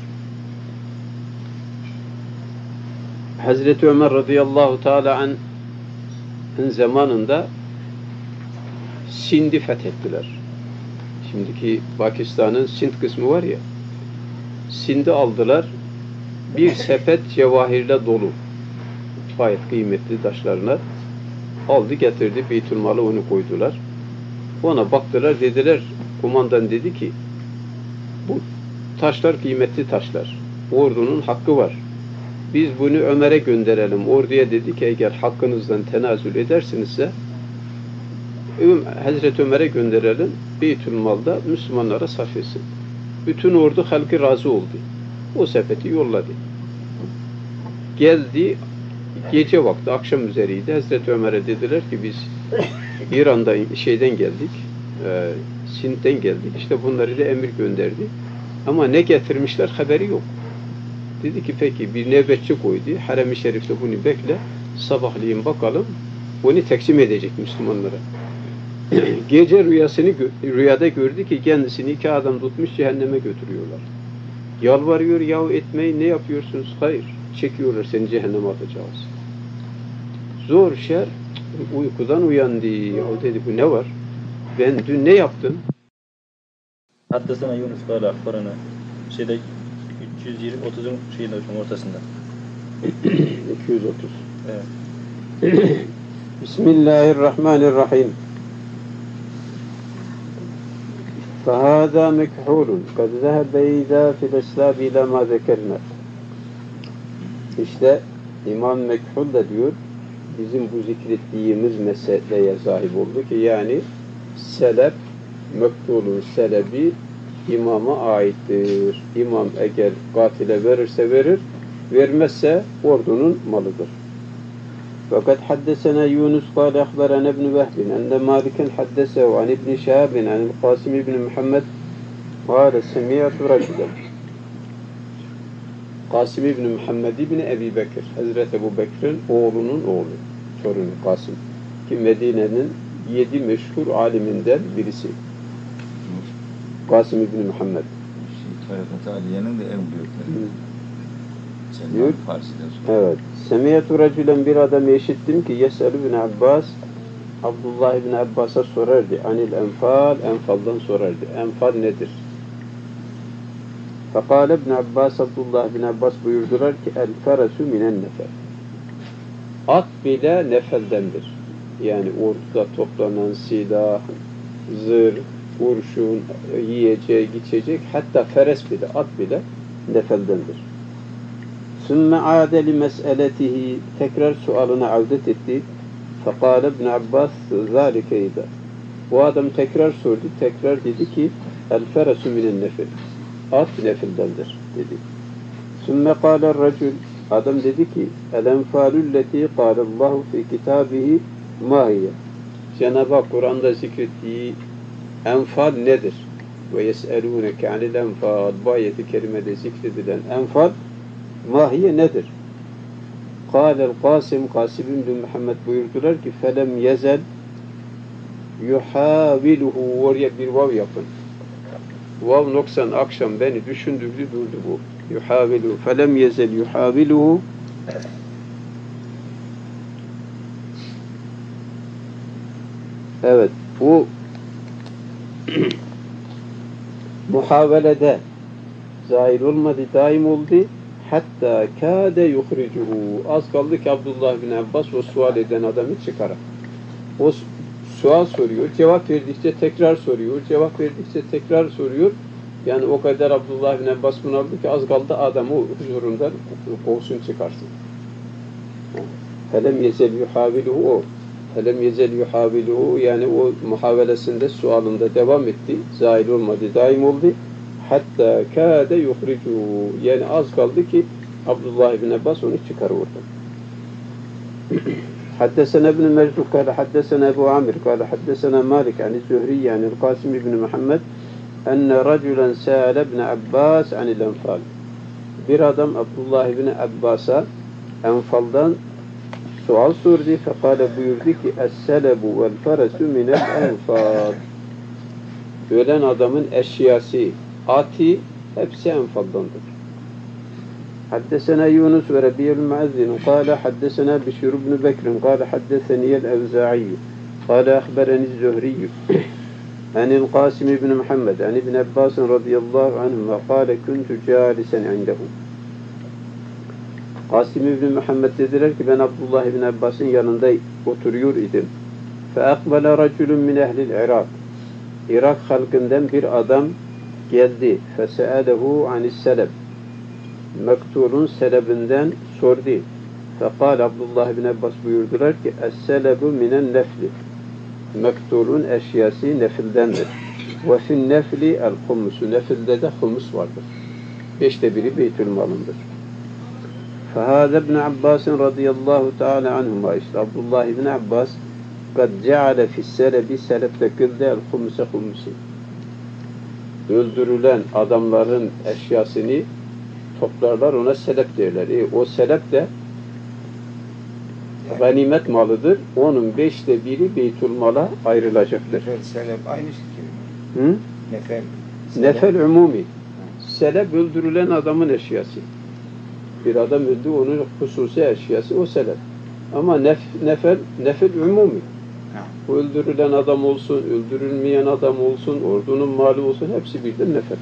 Hazreti Ömer radıyallahu teala anh'ın zamanında Sind'i fethettiler. Şimdiki Pakistan'ın Sind kısmı var ya, Sind'i aldılar. Bir sepet cevahirle dolu. Gayet kıymetli taşlarına aldı getirdi. Beytülmal'a onu koydular. Ona baktılar dediler, kumandan dedi ki bu taşlar kıymetli taşlar. Ordunun hakkı var. Biz bunu Ömer'e gönderelim. Orduya dedi ki eğer hakkınızdan tenazül edersinizse Hazreti Ömer'e gönderelim. Beytülmal'da Müslümanlara sarf etsin. Bütün ordu halkı razı oldu. O sepeti yolladı. Geldi gece vakti akşam üzeriydi. Hazreti Ömer'e dediler ki biz İran'dan geldik. Sind'den geldik. İşte bunları da emir gönderdi. Ama ne getirmişler haberi yok. Dedi ki peki bir nöbetçi koydu. Harem-i Şerif'te bunu bekle. Sabahleyin bakalım. Onu teksim edecek Müslümanlara. Gece rüyada gördü ki kendisini 2 adam tutmuş cehenneme götürüyorlar. Yalvarıyor, yahu etmeyin, ne yapıyorsunuz? Hayır. Çekiyorlar, seni cehenneme atacağız. Zor şer, uykudan uyandı. Yahu dedi, bu ne var? Ben dün ne yaptım? Haddesena Yunus kâle akbarana. Şeyde 330'un şeyinde hocam ortasında. 230. Evet. Bismillahirrahmanirrahim. فهذا مكحول قد ذهب إذا في الإسلام إلى ما ذكرنا. İşte İmam Mekhul da diyor, bizim bu zikrettiğimiz meseleye sahip oldu ki yani selep, Mekhul'un selebi imama aittir. İmam eğer katile verirse verir, vermezse ordunun malıdır. Fakat haddesena Yunus kâle ahberana ibn Vehbin enne Maliken haddesehu an ibn Şehabin anil Kasim ibn Muhammed kâle semiyatu raculen. Kasim ibn Muhammed ibn Ebi Bekir, Hazreti Ebu Bekir'in oğlunun oğlu, torunu Kasim. Ki Medine'nin 7 meşhur aliminden birisi. Kasim ibn Muhammed. Tarikat-ı Aliye'nin de en büyükleri. Diyor. Farsi'den sonra. Evet. Semiyatu raculen, bir adamı işittim ki Yes'elü bin Abbas, Abdullah ibn Abbas'a sorardı. Anil enfal, enfaldan sorardı. Enfal nedir? Fekâle ibn Abbas, Abdullah ibn Abbas buyurdular ki el feresu minen nefel. At bile nefeldendir. Yani orduda toplanan silah, zırh, kurşun, yiyecek, içecek, hatta feres bile, at bile nefeldendir. Sümme âde li mes'eletihi, tekrar sualına avdet etti. Fekâle ibn Abbas zâlike idâ. Bu adam tekrar sordu, tekrar dedi ki el feresu minen nefil. At nefildendir dedi. Sümme kâle racul, adam dedi ki el enfâlülleti kâlallahu fi kitâbihi mâhiye. Cenab-ı Hak Kur'an'da zikrettiği enfal nedir? Ve yes'elûneke anil enfal. Bu ayeti kerimede zikredilen enfal mahiye nedir? Kâlel Kasım, Kasım ibn Muhammed buyurdular ki felem yezel yuhaviluhu, oraya bir vav yapın. Vav noksan akşam beni düşündürdü durdu bu. Yuhaviluhu, felem yezel yuhaviluhu. Evet, bu muhavelede zahir olmadı, daim oldu. Hatta kâde yuhricuhu. Az kaldı ki Abdullah bin Abbas o sual eden adamı çıkarar. O sual soruyor, cevap verdikçe tekrar soruyor, cevap verdikçe tekrar soruyor. Yani o kadar Abdullah bin Abbas bunaldı ki az kaldı adamı huzurundan kovsun çıkarsın. Felem yezel yuhaviluhu o. Felem yezel yuhaviluhu, yani o muhavelesinde, sualında devam etti. Zahir olmadı, daim oldu. Hatta kâde yuhricuhu. Yani az kaldı ki Abdullah ibn Abbas onu çıkar oradan. Haddesena ibn Mecluk kâle haddesena Ebu Amir kâle haddesena Malik anil Zühri yani Kasim ibn Muhammed enne raculen sâle ibn Abbas anil enfal. Bir adam Abdullah ibn Abbas'a enfaldan sual sordu. Fekâle buyurdu ki es-selebu vel feresu minel enfal. Ölen adamın eşyası, ati hepsi enfaldandır. Haddesena Yunus ve Rabi'ül Muazzin kâle haddesena Bişir ibn Bekir kâle haddeseniyel Evzâ'i kâle ahbereniz Zühriyyü anil Kasim ibn Muhammed an ibn Abbas radıyallahu anhuma kâle kuntu câlisen indehu. Kasim ibn Muhammed dediler ki ben Abdullah ibn Abbas'ın yanında oturuyor idim. Fe akbele raculun min ehlil Irak. Irak halkından bir adam geldi. Fese'alehu anis seleb. Mektulun selebinden sordu. Fekal Abdullah ibn Abbas buyurdular ki es-selebu minen nefli. Mektulun eşyası nefildendir. Ve fin nefli el-humusu. Nefilde de humus vardır. 1/5 Beytülmal'ındır. Fehâze ibn Abbas'ın radıyallahu teâlâ anhuma. İşte Abdullah ibn Abbas kad ceale fisselebi selepte kıldı el-humuse humusi. Öldürülen adamların eşyasını toplarlar, ona selep derler. O selep de ganimet malıdır. Onun 1/5 Beytülmal'a ayrılacaktır. Nefel, selep aynı şey. Hı? Nefel. Nefel umumi. selep öldürülen adamın eşyası. Bir adam öldü, onun hususi eşyası o selep. Ama nefel umumi. Öldürülen adam olsun, öldürülmeyen adam olsun, ordunun mali olsun, hepsi birden nefel.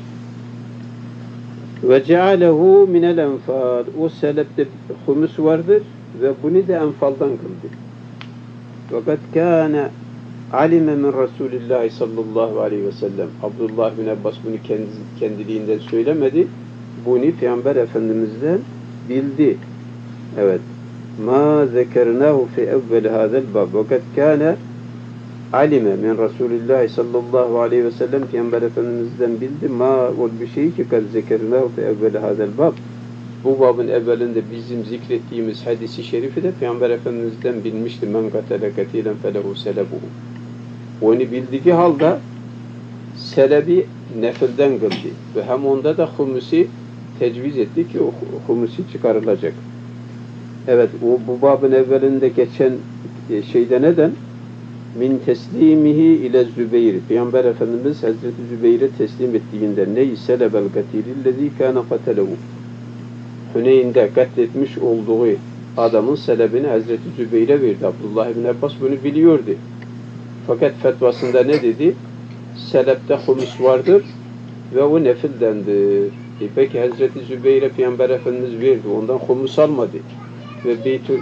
Ve cealehu minel enfal. O selepte humus vardır ve bunu da enfaldan kıldı. Fakat kâne alime min Resulillahi sallallahu aleyhi ve sellem. Abdullah bin Abbas bunu kendiliğinden söylemedi. Bunu Peygamber Efendimiz'den bildi. Evet. Ma zekernahu fi evvel hadel bab. Fakat kâne alime min Resulillahi sallallahu aleyhi ve sellem. Peygamber Efendimiz'den bildi. Ma ol bir şey ki kad zekernahu fi evvel hadel bab. Bu babın evvelinde bizim zikrettiğimiz hadisi şerifi de Peygamber Efendimiz'den bilmişti. Men katele katilen felehu selebuhu. Onu bildiği halde selebi nefilden kıldı. Ve hem onda da humusi tecviz etti ki o humusi çıkarılacak. Evet, bu babın evvelinde geçen şeyde neden? Min teslimihi ile Zübeyir. Peygamber Efendimiz Hazreti Zübeyir'e teslim ettiğinde neyi selebel katilillezî kâne katelehu. Hüneyn'de katletmiş olduğu adamın selebini Hazreti Zübeyir'e verdi. Abdullah bin Abbas bunu biliyordu. Fakat fetvasında ne dedi? Selepte humus vardır ve o nefildendir. Peki Hazreti Zübeyir'e Peygamber Efendimiz verdi. Ondan humus almadı. Ve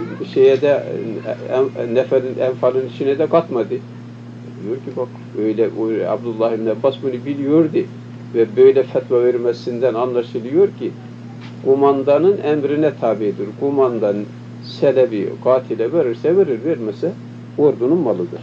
neferin enfalın içine de katmadı. Diyor ki bak öyle Abdullah bin Abbas bunu biliyordu. Ve böyle fetva vermesinden anlaşılıyor ki kumandanın emrine tabidir. Kumandan selebi katile verirse verir, vermese ordunun malıdır.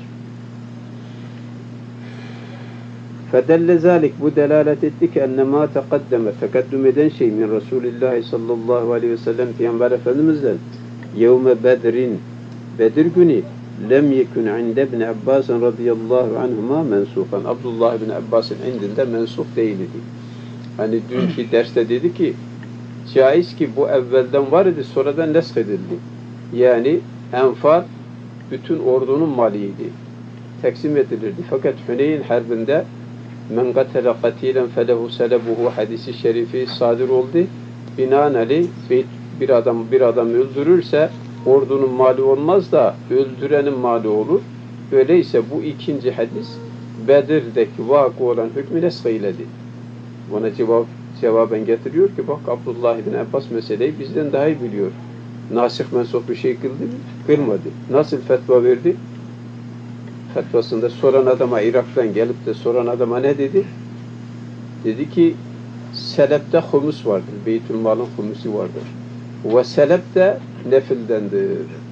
فَدَلَّ ذَٰلِكَ bu delalet etti ki اَنَّمَا tekaddüm eden şey min Resulillahi sallallahu aleyhi ve sellem Peygamber Efendimiz'den yevme Bedrin Bedir günü lem yekun inde ibn Abbas radıyallahu anhuma mensuhan. Abdullah bin Abbas'ın indinde mensuh değildi. Hani dünkü derste dedi ki caiz ki bu evvelden var idi sonradan nesk edildi. Yani enfal bütün ordunun maliydi. Teksim edilirdi. Fakat Hüneyn Harbi'nde men katele katilen felehu selebuhu hadisi şerifi sadır oldu. Binaenaleyh bir adam öldürürse ordunun mali olmaz da öldürenin mali olur. Öyleyse bu ikinci hadis Bedir'deki vakı olan hükmü nesk eyledi. Buna cevaben getiriyor ki bak Abdullah bin Abbas meseleyi bizden daha iyi biliyor. Nasih mensuh bir şey kıldı mı? Kılmadı. Nasıl fetva verdi? Fetvasında soran adama Irak'tan gelip de soran adama ne dedi? Dedi ki selepte humus vardır. Beytülmal'ın humusi vardır. Ve selep de nefildendir.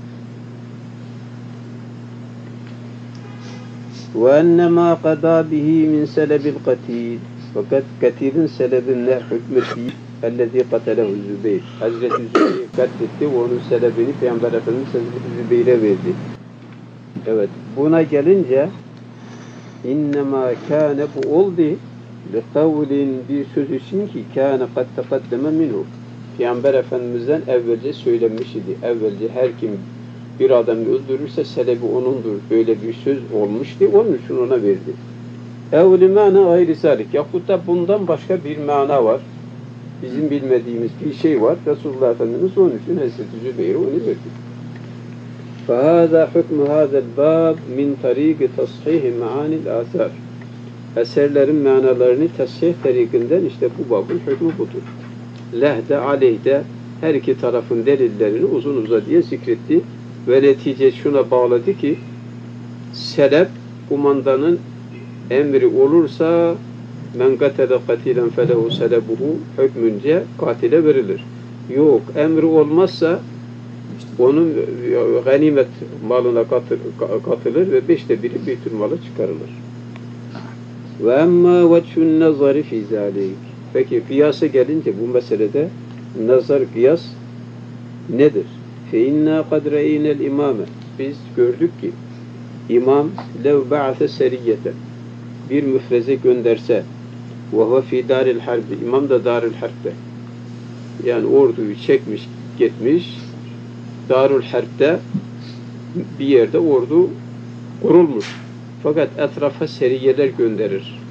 Ve ennemâ kadâ bihi min selebil katil. Fakat katilin selebine hükmettiği ellezî katelehu Zübeyir. Hazreti Zübeyir katletti ve onun selebini Peygamber Efendimiz Hazreti Zübeyir'e verdi. Evet, buna gelince innemâ kâne bu oldu li kavlin bir söz için ki kâne kad tekaddeme minhu. Peygamber Efendimiz'den evvelce söylenmiş idi. Evvelce her kim bir adamı öldürürse selebi onundur. Böyle bir söz olmuştu. Onun için ona verdi. Evli mana gayri zalik. Yahut da bundan başka bir mana var. Bizim bilmediğimiz bir şey var. Resulullah Efendimiz onun için Hazreti Zübeyir'e onu verdi. فَهَذَا حُكْمُ هَذَا الْبَابِ مِنْ طَرِيقِ تَصْحِيهِ مَعَانِ الْآثَارِ. Eserlerin manalarını tasih tarikinden işte bu babın hükmü budur. Lehde, aleyhde her iki tarafın delillerini uzun uzadıya zikretti ve netice şuna bağladı ki selep kumandanın emri olursa men katele katilen felehu selebuhu hükmünce katile verilir. Yok, emri olmazsa onun ganimet malına katılır ve 5'te 1'i beytülmala çıkarılır. Ve emma veçhun nazari fi zalik. Peki kıyasa gelince bu meselede nazar kıyas nedir? Fe inna kad re'inel imame. Biz gördük ki imam lev ba'ate seriyeten bir müfreze gönderse ve huve fi daril harbi. İmam da daril harpte. Yani orduyu çekmiş, gitmiş Darül Harp'te bir yerde ordu kurulmuş. Fakat etrafa seriyeler gönderir.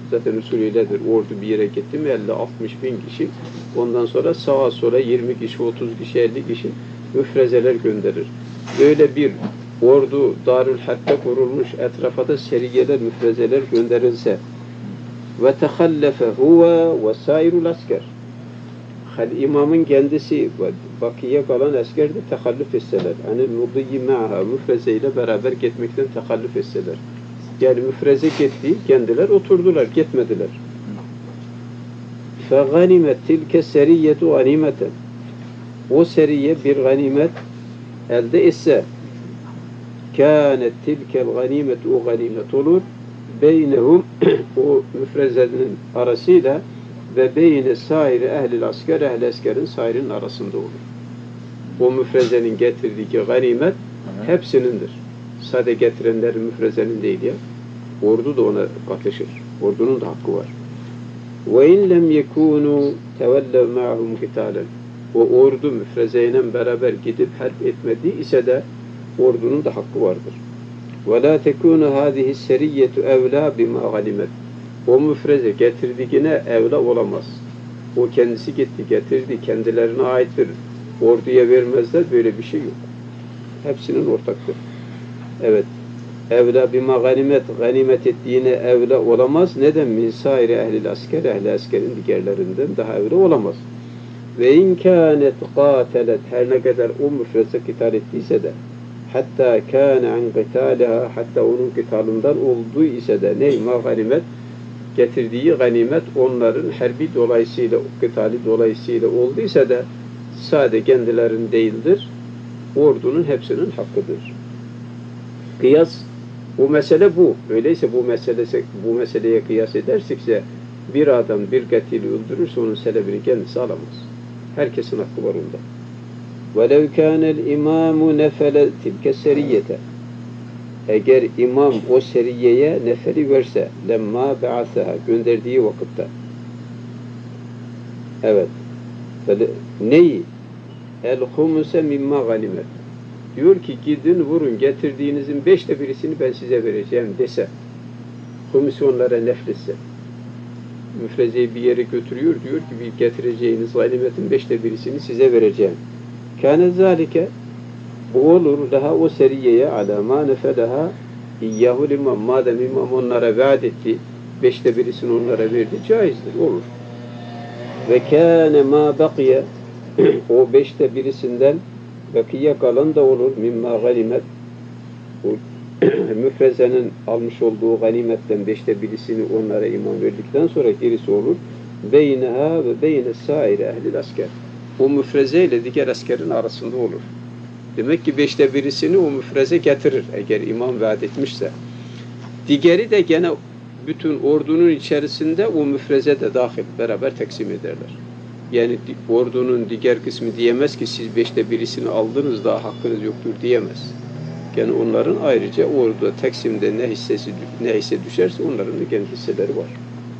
zaten usulüyledir. Ordu bir yere gitti mi 50-60 bin kişi. Ondan sonra sağa sola 20 kişi, 30 kişi, 50 kişi müfrezeler gönderir. Böyle bir ordu Darül Harp'te kurulmuş, etrafa da seriyeler, müfrezeler gönderilse ve tehallefe huve ve sairul asker, imamın kendisi bakiye kalan asker de tehallüf etseler, yani mudiyyi ma'ha, müfrezeyle beraber gitmekten tehallüf etseler, yani müfreze gitti, kendiler oturdular, gitmediler. فَغَنِمَتْ تِلْكَ سَرِيَّةُ غَنِيمَةً, o seriye bir ganimet elde etse, كَانَتْ تِلْكَ الْغَنِيمَةُ, o ganimet olur, beynehum, o müfrezenin arasıyla ve beyne sairi ehlil asker, ehl-i askerin sairinin arasında olur. O müfrezenin getirdiği ganimet hepsinindir. Sade getirenlerin müfrezenin değil ya. Ordu da ona katlaşır. Ordunun da hakkı var. وَاِنْ لَمْ يَكُونُوا تَوَلَّوْ مَعَهُمْ قِتَالًا, o ordu müfrezeyle beraber gidip harp etmediği ise de ordunun da hakkı vardır. وَلَا تَكُونُ هَذِهِ السَّرِيَّةُ اَوْلَى بِمَا غَلِمَتْ, o müfreze getirdiğine evla olamaz. O kendisi gitti, getirdi, kendilerine aittir. Orduya vermezler, böyle bir şey yok. Hepsinin ortaktır. Evet. Evla bima ganimet, ganimet ettiğine evla olamaz. Neden? Min sairi ehlil asker, ehli askerin diğerlerinden daha evla olamaz. Ve in kânet qâtelet, her ne kadar o müfreze kıtal ettiyse de, hatta kâne an qitâliha, hatta onun kıtalından olduğu ise de, ney ma ganimet, getirdiği ganimet onların harbi dolayısıyla, kıtali dolayısıyla olduysa da, sade kendilerinin değildir, ordunun hepsinin hakkıdır. Kıyas, bu mesele bu. Öyleyse bu meseleye kıyas edersekse, bir adam bir katili öldürürse onun selebini kendisi alamaz. Herkesin hakkı var onda. وَلَوْ كَانَ الْاِمَامُ نَفَلَ تِلْكَ سَرِيَّةً, eğer imam o seriyeye nefeli verse, lemma be'asaha, gönderdiği vakitte. Evet. Neyi? El-humuse mimma ganimet. Diyor ki gidin vurun, getirdiğinizin 5'te birisini ben size vereceğim dese, humus onlara nefletse, müfrezeyi bir yere götürüyor, diyor ki bir getireceğiniz ganimetin 5'te birisini size vereceğim. Kâne zâlike, bu olur daha o seriyeye alâmâ nefeleha iyyâhul imam, madem imam onlara vaat etti, 5'te birisini onlara verdi, caizdir, olur. Ve kâne mâ bakiye, o 5'te birisinden bakiye kalan da olur, mimma ganimet, o müfrezenin almış olduğu ganimetten 5'te birisini onlara imam verdikten sonra gerisi olur, beyneha ve beyne saire ehlil asker, o müfreze ile diğer askerin arasında olur. Demek ki 5'te birisini o müfreze getirir eğer imam vaat etmişse. Diğeri de gene bütün ordunun içerisinde o müfreze de dahil beraber taksim ederler. Yani ordunun diğer kısmı diyemez ki siz 5'te birisini aldınız daha hakkınız yoktur diyemez. Yani onların ayrıca orada taksimde ne hisse düşerse onların da kendi hisseleri var.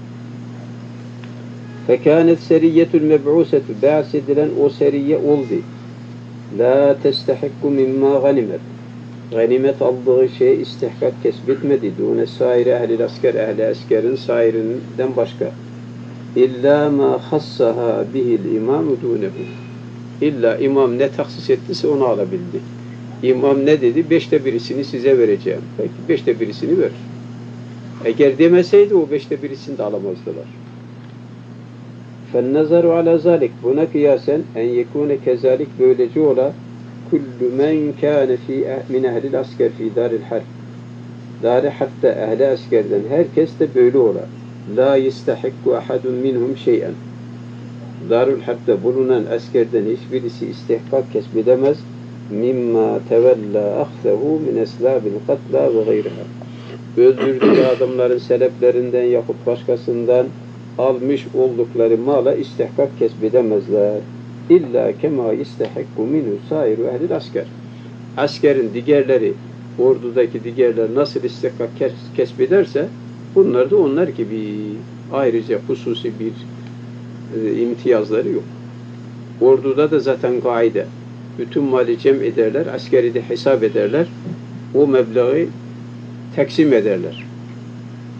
فَكَانَتْ سَرِيَّةُ الْمَبْعُوسَةُ, bahsedilen o seriye oldu. La testahikku mimma ganimet, ganimet aldığı şey istihkak kesbetmedi. Dune saire ehlil asker, ehli askerin sairinden başka. İlla ma hassaha bihil imamu dunehu, İlla imam ne taksis ettiyse onu alabildi. İmam ne dedi? 5'te birisini size vereceğim. Peki 5'te birisini verir. Eğer demeseydi o 5'te birisini de alamazdılar. فَالنَّظَرُ عَلَى ذَلِكَ, buna kıyasen en yekune kezalik, böylece ola kullu men kâne min ehlil asker fi daril harp, dar-ı harpte ehli askerden herkes de böyle ola. La yestahikku ahadun minhum şey'en, darul harpte bulunan askerden hiçbirisi istihkak kesbedemez, mimma tevella ahzehu min eslabil katla ve gayriha, öldürdüğü adamların seleplerinden yahut başkasından almış oldukları mala istihkak kesbedemezler. İlla kema istehikku minhu sairu ehlil asker, askerin diğerleri, ordudaki diğerler nasıl istihkak kesbederse bunlar da onlar gibi ayrıca hususi bir imtiyazları yok. Orduda da zaten kaide, bütün mali cem ederler, askeri de hesap ederler, o meblağı taksim ederler.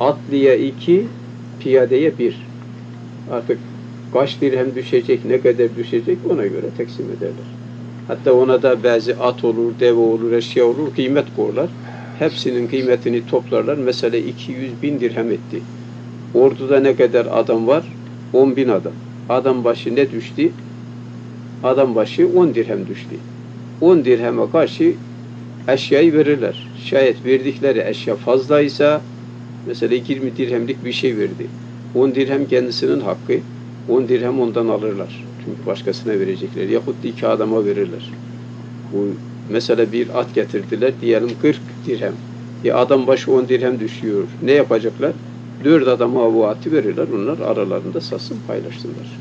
atlıya 2, piyadeye 1. Artık kaç dirhem düşecek, ne kadar düşecek ona göre taksim ederler. Hatta ona da bazı at olur, deve olur, eşya olur, kıymet koyarlar. Hepsinin kıymetini toplarlar. Mesela 200.000 dirhem etti. Orduda ne kadar adam var? 10.000 adam. Adam başı ne düştü? Adam başı 10 dirhem düştü. 10 dirheme karşı eşyayı verirler. Şayet verdikleri eşya fazlaysa, mesela 20 dirhemlik bir şey verdi. 10 dirhem kendisinin hakkı, 10 dirhem ondan alırlar. Çünkü başkasına verecekler. Yahut 2 adama verirler. Bu mesela bir at getirdiler, diyelim 40 dirhem. Adam başı 10 dirhem düşüyor. Ne yapacaklar? 4 adama bu atı verirler. Onlar aralarında satsın, paylaşsınlar.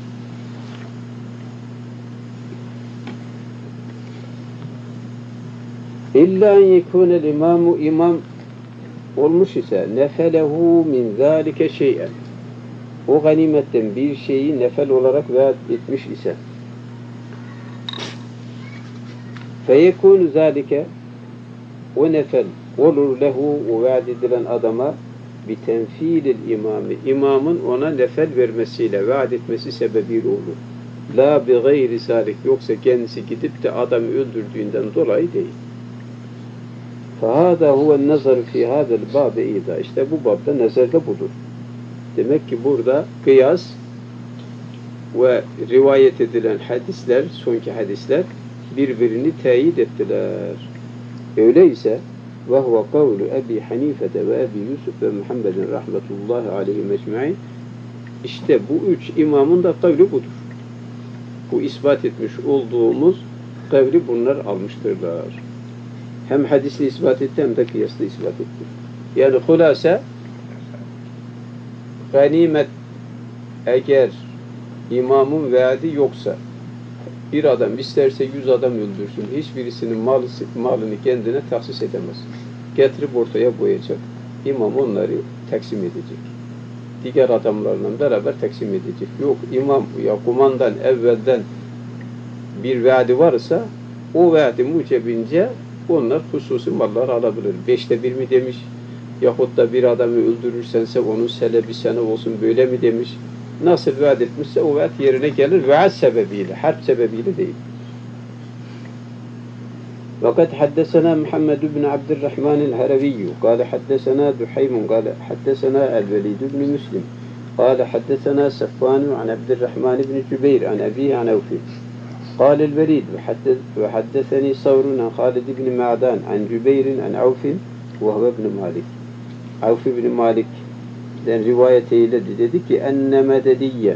İlla en yekunel imamu, imam olmuş ise nefelehu min zâlike şey'en, o ganimetten bir şeyi nefel olarak vaat etmiş ise feyekûnü zâlike, o nefel olur lehu, o vaat edilen adama bitenfilil imami, imamın ona nefel vermesiyle, vaat etmesi sebebiyle olur. La bi gayri zâlik, yoksa kendisi gidip de adamı öldürdüğünden dolayı değil. فَهَذَا هُوَ النَّظَرُ فِي هَذَا الْبَابِ اِذَا, İşte bu babda nezerde budur. Demek ki burada kıyas ve rivayet edilen hadisler, sonki hadisler birbirini teyit ettiler. Öyleyse وَهُوَ قَوْلُ Ebi Hanife'de ve Ebi Yusuf ve Muhammedin rahmetullahi aleyhi mecmu'in, İşte bu üç imamın da kavli budur. Bu ispat etmiş olduğumuz kavli bunlar almıştırlar. Hem hadisle ispat etti hem de kıyasla ispat etti. Yani hulasa, ganimet eğer imamın vaadi yoksa, bir adam isterse 100 adam öldürsün, hiçbirisinin malını kendine tahsis edemez. Getirip ortaya koyacak. İmam onları taksim edecek. Diğer adamlarla beraber taksim edecek. Yok, imam ya kumandan evvelden bir vaadi varsa, o vaadi mucebince onlar hususi mallar alabilir. 5'te 1 mi demiş, yahut da bir adamı öldürürsense onun selebi sana olsun böyle mi demiş. Nasıl vaat etmişse o vaat yerine gelir, vaat sebebiyle, harp sebebiyle değil. وقد حدثنا محمد بن عبد الرحمن الهروي قال حدثنا دحيم قال حدثنا الوليد بن مسلم قال حدثنا صفوان عن عبد الرحمن بن جبير عن أبيه عن أوفي قال الوليد وحدثني ثور عن خالد بن معدان عن جبير عن عوف وهو ابن مالك. Avf ibn Malik'den rivayet eyledi. Dedi ki enne medediyen,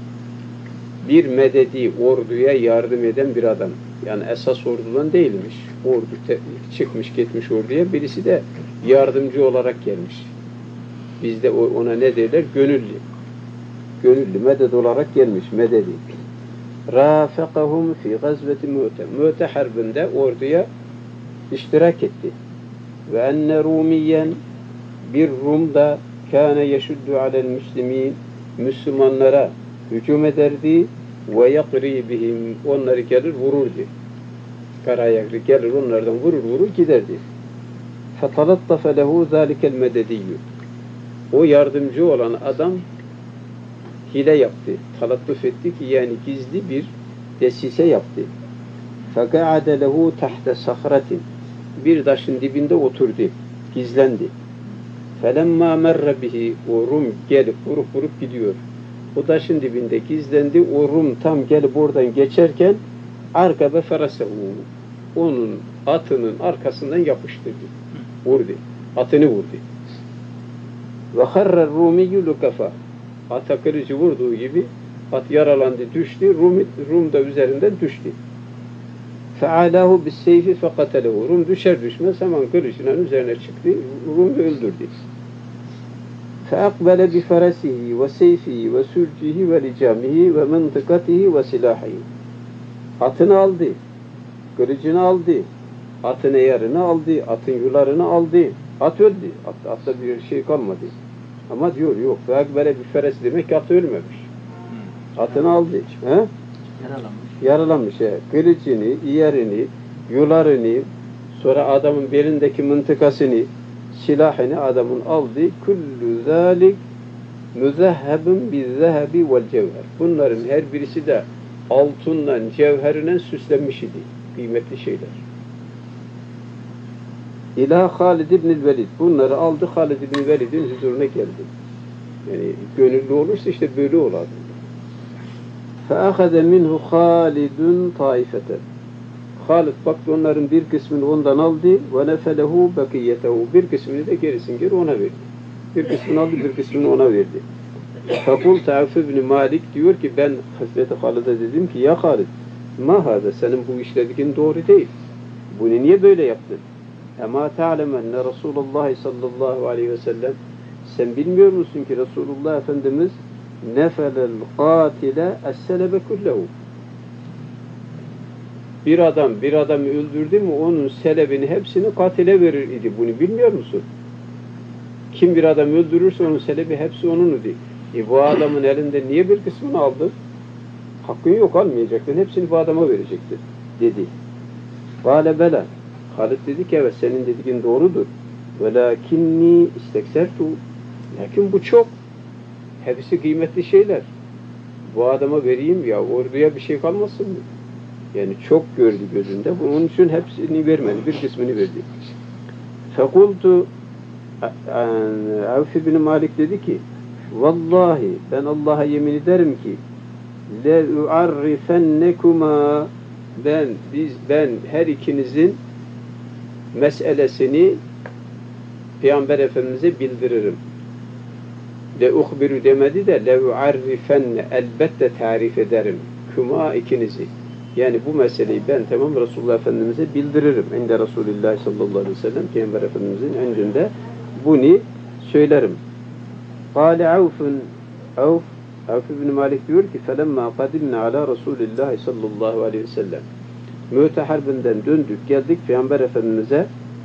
bir mededi, orduya yardım eden bir adam. Yani esas ordudan değilmiş. Ordu çıkmış gitmiş orduya. Birisi de yardımcı olarak gelmiş. Bizde ona ne derler? Gönüllü. Gönüllü medet olarak gelmiş. Mededi. Rafekahum fi gazveti Mu'te. Mu'te harbinde orduya iştirak etti. Ve enne Rumiyen, bir Rum'da kâne yeşuddu alel müslimin, Müslümanlara hücum ederdi ve yakri bihim, onları gelir vururdu. Karaya gelir onlardan vurur giderdi. Fetalattafe lehu zâlikel medediyyü. O yardımcı olan adam hile yaptı. Talattuf etti ki yani gizli bir desise yaptı. Feka'ade lehu tahte sahratin. Bir taşın dibinde oturdu. Gizlendi. Felemma merre bihi, o Rum gelip vurup gidiyor. O taşın dibinde gizlendi. O Rum tam gelip oradan geçerken arkabe ferasehu, onun atının arkasından yapıştırdı. Vurdu. Atını vurdu. Ve harrer Rumiyyü lukafa. Ata kılıcı vurduğu gibi at yaralandı, düştü. Rum da üzerinden düştü. Fe'alahu bis seyfi fekatelehu. Rum düşer düşmez hemen kılıcının üzerine çıktı. Rum'u öldürdü. Feakbele bi feresihi ve seyfihi ve sürcihi ve licamihi ve mıntıkatihi ve silahihi. Atını aldı. Kılıcını aldı. Atın eğerini aldı. Atın yularını aldı. At öldü. Atta bir şey kalmadı. Ama diyor yok. Feakbele bi feres demek ki at ölmemiş. Atını aldı. He? Yaralanmış. Kılıcını, yerini, yularını, sonra adamın belindeki mıntıkasını, silahını adamın aldı. Kullu zalik müzehhebun bizehebi vel cevher. Bunların her birisi de altından, cevherinden süslenmiş idi. Kıymetli şeyler. İlâ Halid ibn-i Velid. Bunları aldı, Halid ibn-i Velid'in huzuruna geldi. Yani gönüllü olursa işte böyle olardı. فَأَخَذَ مِنْهُ خَالِدٌ طَائِفَةً. Halid baktı onların bir kısmını ondan aldı. وَنَفَلَهُ بَقِيَّتَهُ. Bir kısmını da gerisin geri ona verdi. Bir kısmını aldı, bir kısmını ona verdi. فَقُلْ تَعْفِ ibn Malik diyor ki ben Hazreti Halid'e dedim ki ya Halid ma hâze senin bu işlediğin doğru değil. Bunu niye böyle yaptın? Ema ta'lemen ne Resulullah sallallahu aleyhi ve sellem sen bilmiyor musun ki Resulullah Efendimiz nefelel katile es-selebe kullehu. Bir adamı öldürdü mü onun selebini hepsini katile verir idi. Bunu bilmiyor musun? Kim bir adam öldürürse onun selebi hepsi onun idi. Bu adamın elinde niye bir kısmını aldın? Hakkın yok, almayacaktın. Hepsini bu adama verecektin dedi. Kâle bela. Halid dedi ki evet senin dediğin doğrudur. Velakinni isteksertu. Lakin bu çok. Hepsi kıymetli şeyler. Bu adama vereyim ya orduya bir şey kalmasın mı? Yani çok gördü gözünde. Bunun için hepsini vermedi. Bir kısmını verdi. Fekultu Avf ibn Malik dedi ki vallahi ben Allah'a yemin ederim ki le u'arrifennekuma ben her ikinizin meselesini Peygamber Efendimiz'e bildiririm. Le uhbiru demedi de le u'arrifenne elbette tarif ederim. Kuma ikinizi. Yani bu meseleyi ben tamam Resulullah Efendimiz'e bildiririm. İnde Resulullah sallallahu aleyhi ve sellem Peygamber Efendimiz'in önünde bunu söylerim. Kâle Avf ibn Malik diyor ki felemma kadimne ala Resulillah sallallahu aleyhi ve sellem Mü'te Harbi'nden döndük geldik Peygamber Efendimiz'e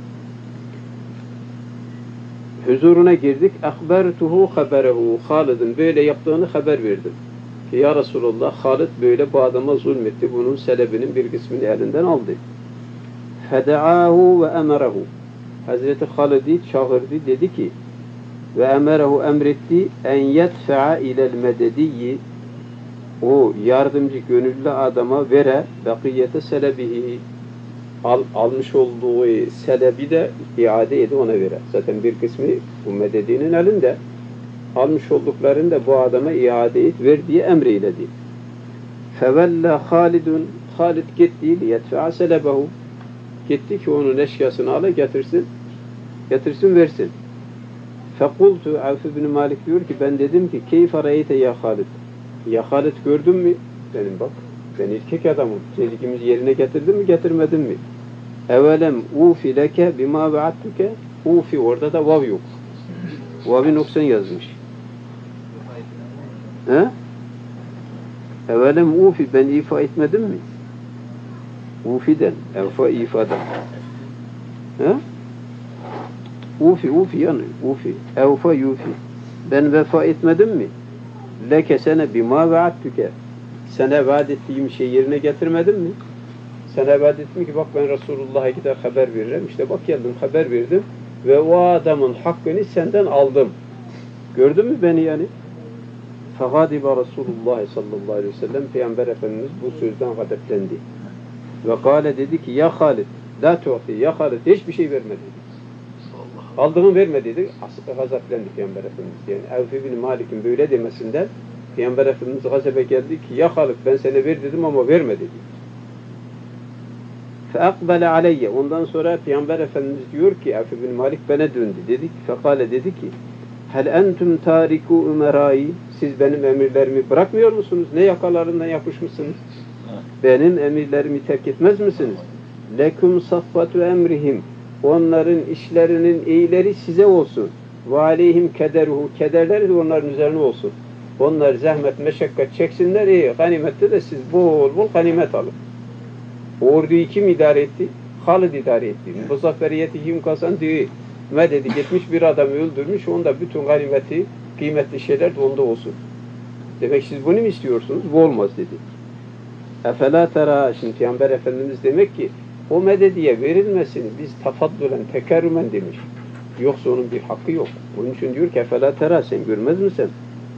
huzuruna girdik. Akbertuhu haberehu Halid'in böyle yaptığını haber verdim. Ki ya Resulullah Halid böyle bu adama zulmetti. Bunun selebinin bir kısmını elinden aldı. Feda'ahu ve emerehu Hazreti Halid'i çağırdı dedi ki ve emerehu emretti en yedfe'a ilel medediyyi o yardımcı gönüllü adama vere bakiyete selebihi almış olduğu selebi de iade edi ona vere. Zaten bir kısmı bu mededinin elinde almış olduklarını da bu adama iade et ver diye emreyledi. Fevelle Halidun Halid gitti yedfe'a selebehu gitti ki onun eşyasını ala getirsin versin. Fekultu Avf ibn Malik diyor ki ben dedim ki keyfe reyte ya Halid. Ya Halid gördün mü? Benim bak ben erkek adamım. Tehlikimizi yerine getirdin mi getirmedin mi? Evelem ufi leke bima vaattuke ufi orada da vav yok. Vav-i noksan yazmış. He? Evelem ufi ben ifa etmedim mi? Ufi'den, evfa ifadan. He? Ufi yani ufi. Evfa yufi. Ben vefa etmedim mi? Leke sene bima vaattuke. Sana vaat ettiğim şeyi yerine getirmedin mi? Sana vaat ettim ki bak ben Resulullah'a gider haber veririm. İşte bak geldim haber verdim ve o adamın hakkını senden aldım. Gördün mü beni yani? Fegadibe Resulullah sallallahu aleyhi ve sellem Peygamber Efendimiz bu sözden gadeplendi. Ve kâle dedi ki ya Halid la tu'ti ya Halid hiçbir şey vermedi. Aldığını vermediydi. Gazaplendi Peygamber Efendimiz. Yani Avf ibn Malik'in böyle demesinden Peygamber Efendimiz gazebe geldi ki ya Halid ben sana ver dedim ama verme dedi. Feakbele aleyye. Ondan sonra Peygamber Efendimiz diyor ki Avf ibn Malik bana döndü. Fekale dedi ki hel entum tariku umerai siz benim emirlerimi bırakmıyor musunuz? Ne yakalarından yapışmışsınız? Benim emirlerimi terk etmez misiniz? Lekum saffatu emrihim onların işlerinin iyileri size olsun. Ve aleyhim kederuhu kederleri de onların üzerine olsun. Onlar zahmet, meşakkat çeksinler. Ganimette de siz bol bol ganimet alın. O orduyu kim idare etti? Halid idare etti. Bu zaferiyeti kim kazandı? Mededi gitmiş bir adamı öldürmüş. Onda bütün ganimeti, kıymetli şeyler de onda olsun. Demek siz bunu mu istiyorsunuz? Bu olmaz dedi. Efela tera. Şimdi Peygamber Efendimiz demek ki o medediye verilmesin. Biz tafaddulen, tekerrümen demiş. Yoksa onun bir hakkı yok. Onun için diyor ki فَلَا تَرَى sen görmez misin?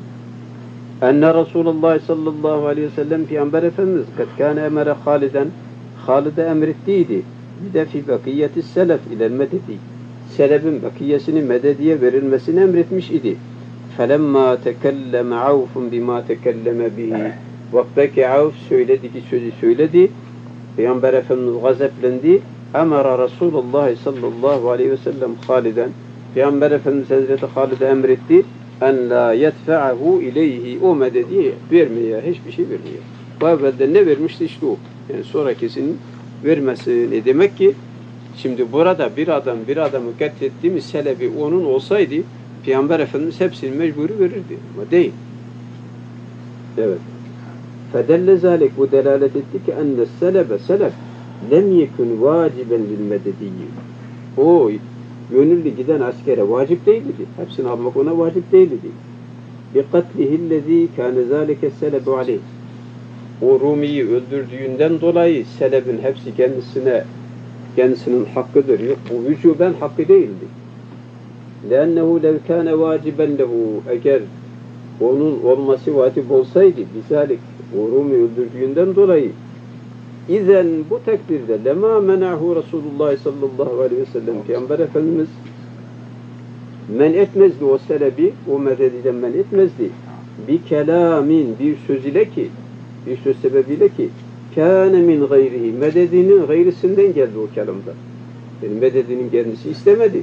Enne Resulullah sallallahu aleyhi ve sellem Peygamber Efendimiz kad kâne emere Haliden Halid'e emrettiydi. Bir de fi bakiyeti selef ile mededi. Selefin bakiyesini medediye verilmesini emretmiş idi. فَلَمَّا تَكَلَّمَ عَوْفٌ بِمَا تَكَلَّمَ بِهِ Vaktaki Avf söyledi ki sözü söyledi. Peygamber Efendimiz gazeplendi. Emara Resulullah sallallahu aleyhi ve sellem Haliden. Peygamber Efendimiz Hazreti Halid'e emretti. En la yedfe'ahu ileyhi. O medediye vermeye, hiçbir şey vermeye. Bu evvelde ne vermişti işte o. Yani sonrakisinin vermesi. Demek ki şimdi burada bir adamı katlettiğimiz selebi onun olsaydı Peygamber Efendimiz hepsini mecburi verirdi. Ama değil. Evet. Fedelle zalik bu delalet etti ki enne selef lem yekun vaciben lil medediyyi. O gönüllü giden askere vacip değildi. Hepsini almak ona vacip değildi. Bi katlihillezî kâne zâlike selebu aleyh. O Rumi'yi öldürdüğünden dolayı selebin hepsi kendisinin hakkıdır. Yok, bu vücuben hakkı değildi. لَأَنَّهُ لَوْ كَانَ وَاجِبًا لَهُ Eğer onun olması vacip olsaydı, bizalik o Rumi öldürdüğünden dolayı İzen bu takdirde lema menahu Resulullah sallallahu aleyhi ve sellem Peygamber Efendimiz men etmezdi o selebi, o medediden men etmezdi. Bir kelamin, bir söz ile ki, bir söz sebebiyle ki kâne min gayrihi, mededinin gayrisinden geldi o kelamda. Yani mededinin kendisi istemedi.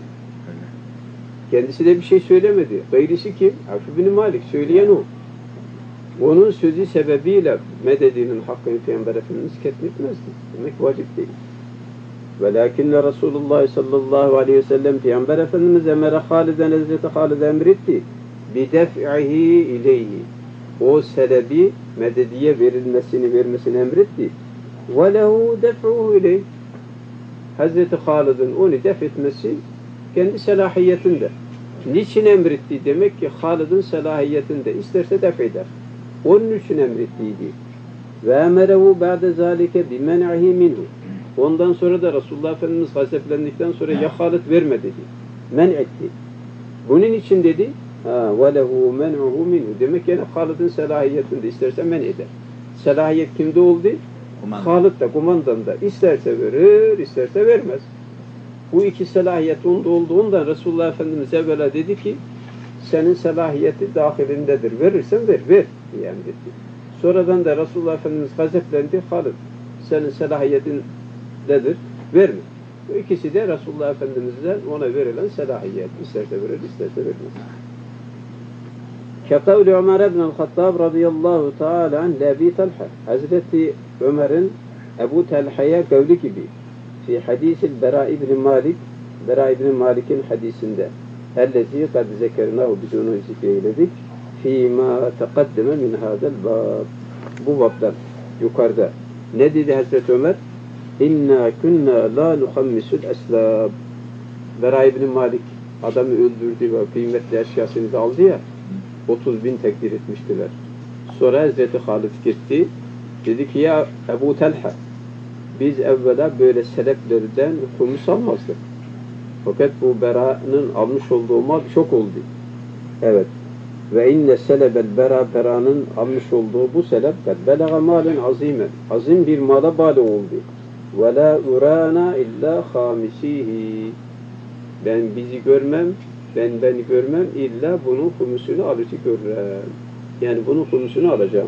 Kendisi de bir şey söylemedi. Gayrisi kim? Avf bin Malik, söyleyen o. Onun sözü sebebiyle mededinin hakkını Peygamber Efendimiz ketmetmezdi. Demek vacip değil. Velakinne Resulullah sallallahu aleyhi ve sellem Peygamber Efendimiz emere Halid'en Hazreti Halid'e emretti. Bidef'ihi ileyhi. O selebi medediye vermesini emretti. Ve lehu def'uhu ileyh. Hazreti Halid'in onu def etmesi kendi selahiyetinde. Niçin emretti? Demek ki Halid'in selahiyetinde. İsterse def eder. Onun için emrettiydi. Ve emerehu ba'de zalike bimen'ihi minhu. Ondan sonra da Resulullah Efendimiz gazeplendikten sonra ya Halid verme dedi. Men etti. Bunun için dedi ve lehu men'uhu minhu. Demek yani Halid'in selahiyetinde isterse men eder. Selahiyet kimde oldu? Halid'de, kumandanda. İsterse verir, isterse vermez. Bu iki selahiyet onda olduğundan Resulullah Efendimiz evvela dedi ki senin selahiyeti dahilindedir. Verirsen ver diye emretti. Sonradan da Resulullah Efendimiz gazeplendi. Halid senin selahiyetindedir. Verme. Bu ikisi de Resulullah Efendimiz'den ona verilen selahiyet. İsterse verir, isterse vermez. Kekavli Ömer ibn el-Hattab radıyallahu ta'ala an Ebi Talha. Hazreti Ömer'in Ebu Talha'ya kavli gibi fi hadisil Bera ibn Malik, Bera ibn Malik'in hadisinde ellezî kad zekernahu, biz onu zikreyledik fîmâ teqaddeme min hâzel bâb. Bu babdan yukarıda ne dedi Hazreti Ömer? İnna kunna la nuhammisul eslâb. Bera ibn Malik adamı öldürdü ve kıymetli eşyasını da aldı ya, 30.000 tekdir etmiştiler. Sonra Hazreti Halid gitti. Dedi ki ya Ebu Talha, biz evvela böyle seleplerden humus almazdık. Fakat bu Bera'nın almış olduğu mal çok oldu. Evet. Ve inne selebel Bera'nın almış olduğu bu selep kad belaga malen azimen. Azim bir mala bâle oldu. Ve la urana illa hamisihi. Ben beni görmem illa bunun humusunu alıcı görürüm. Yani bunun humusunu alacağım.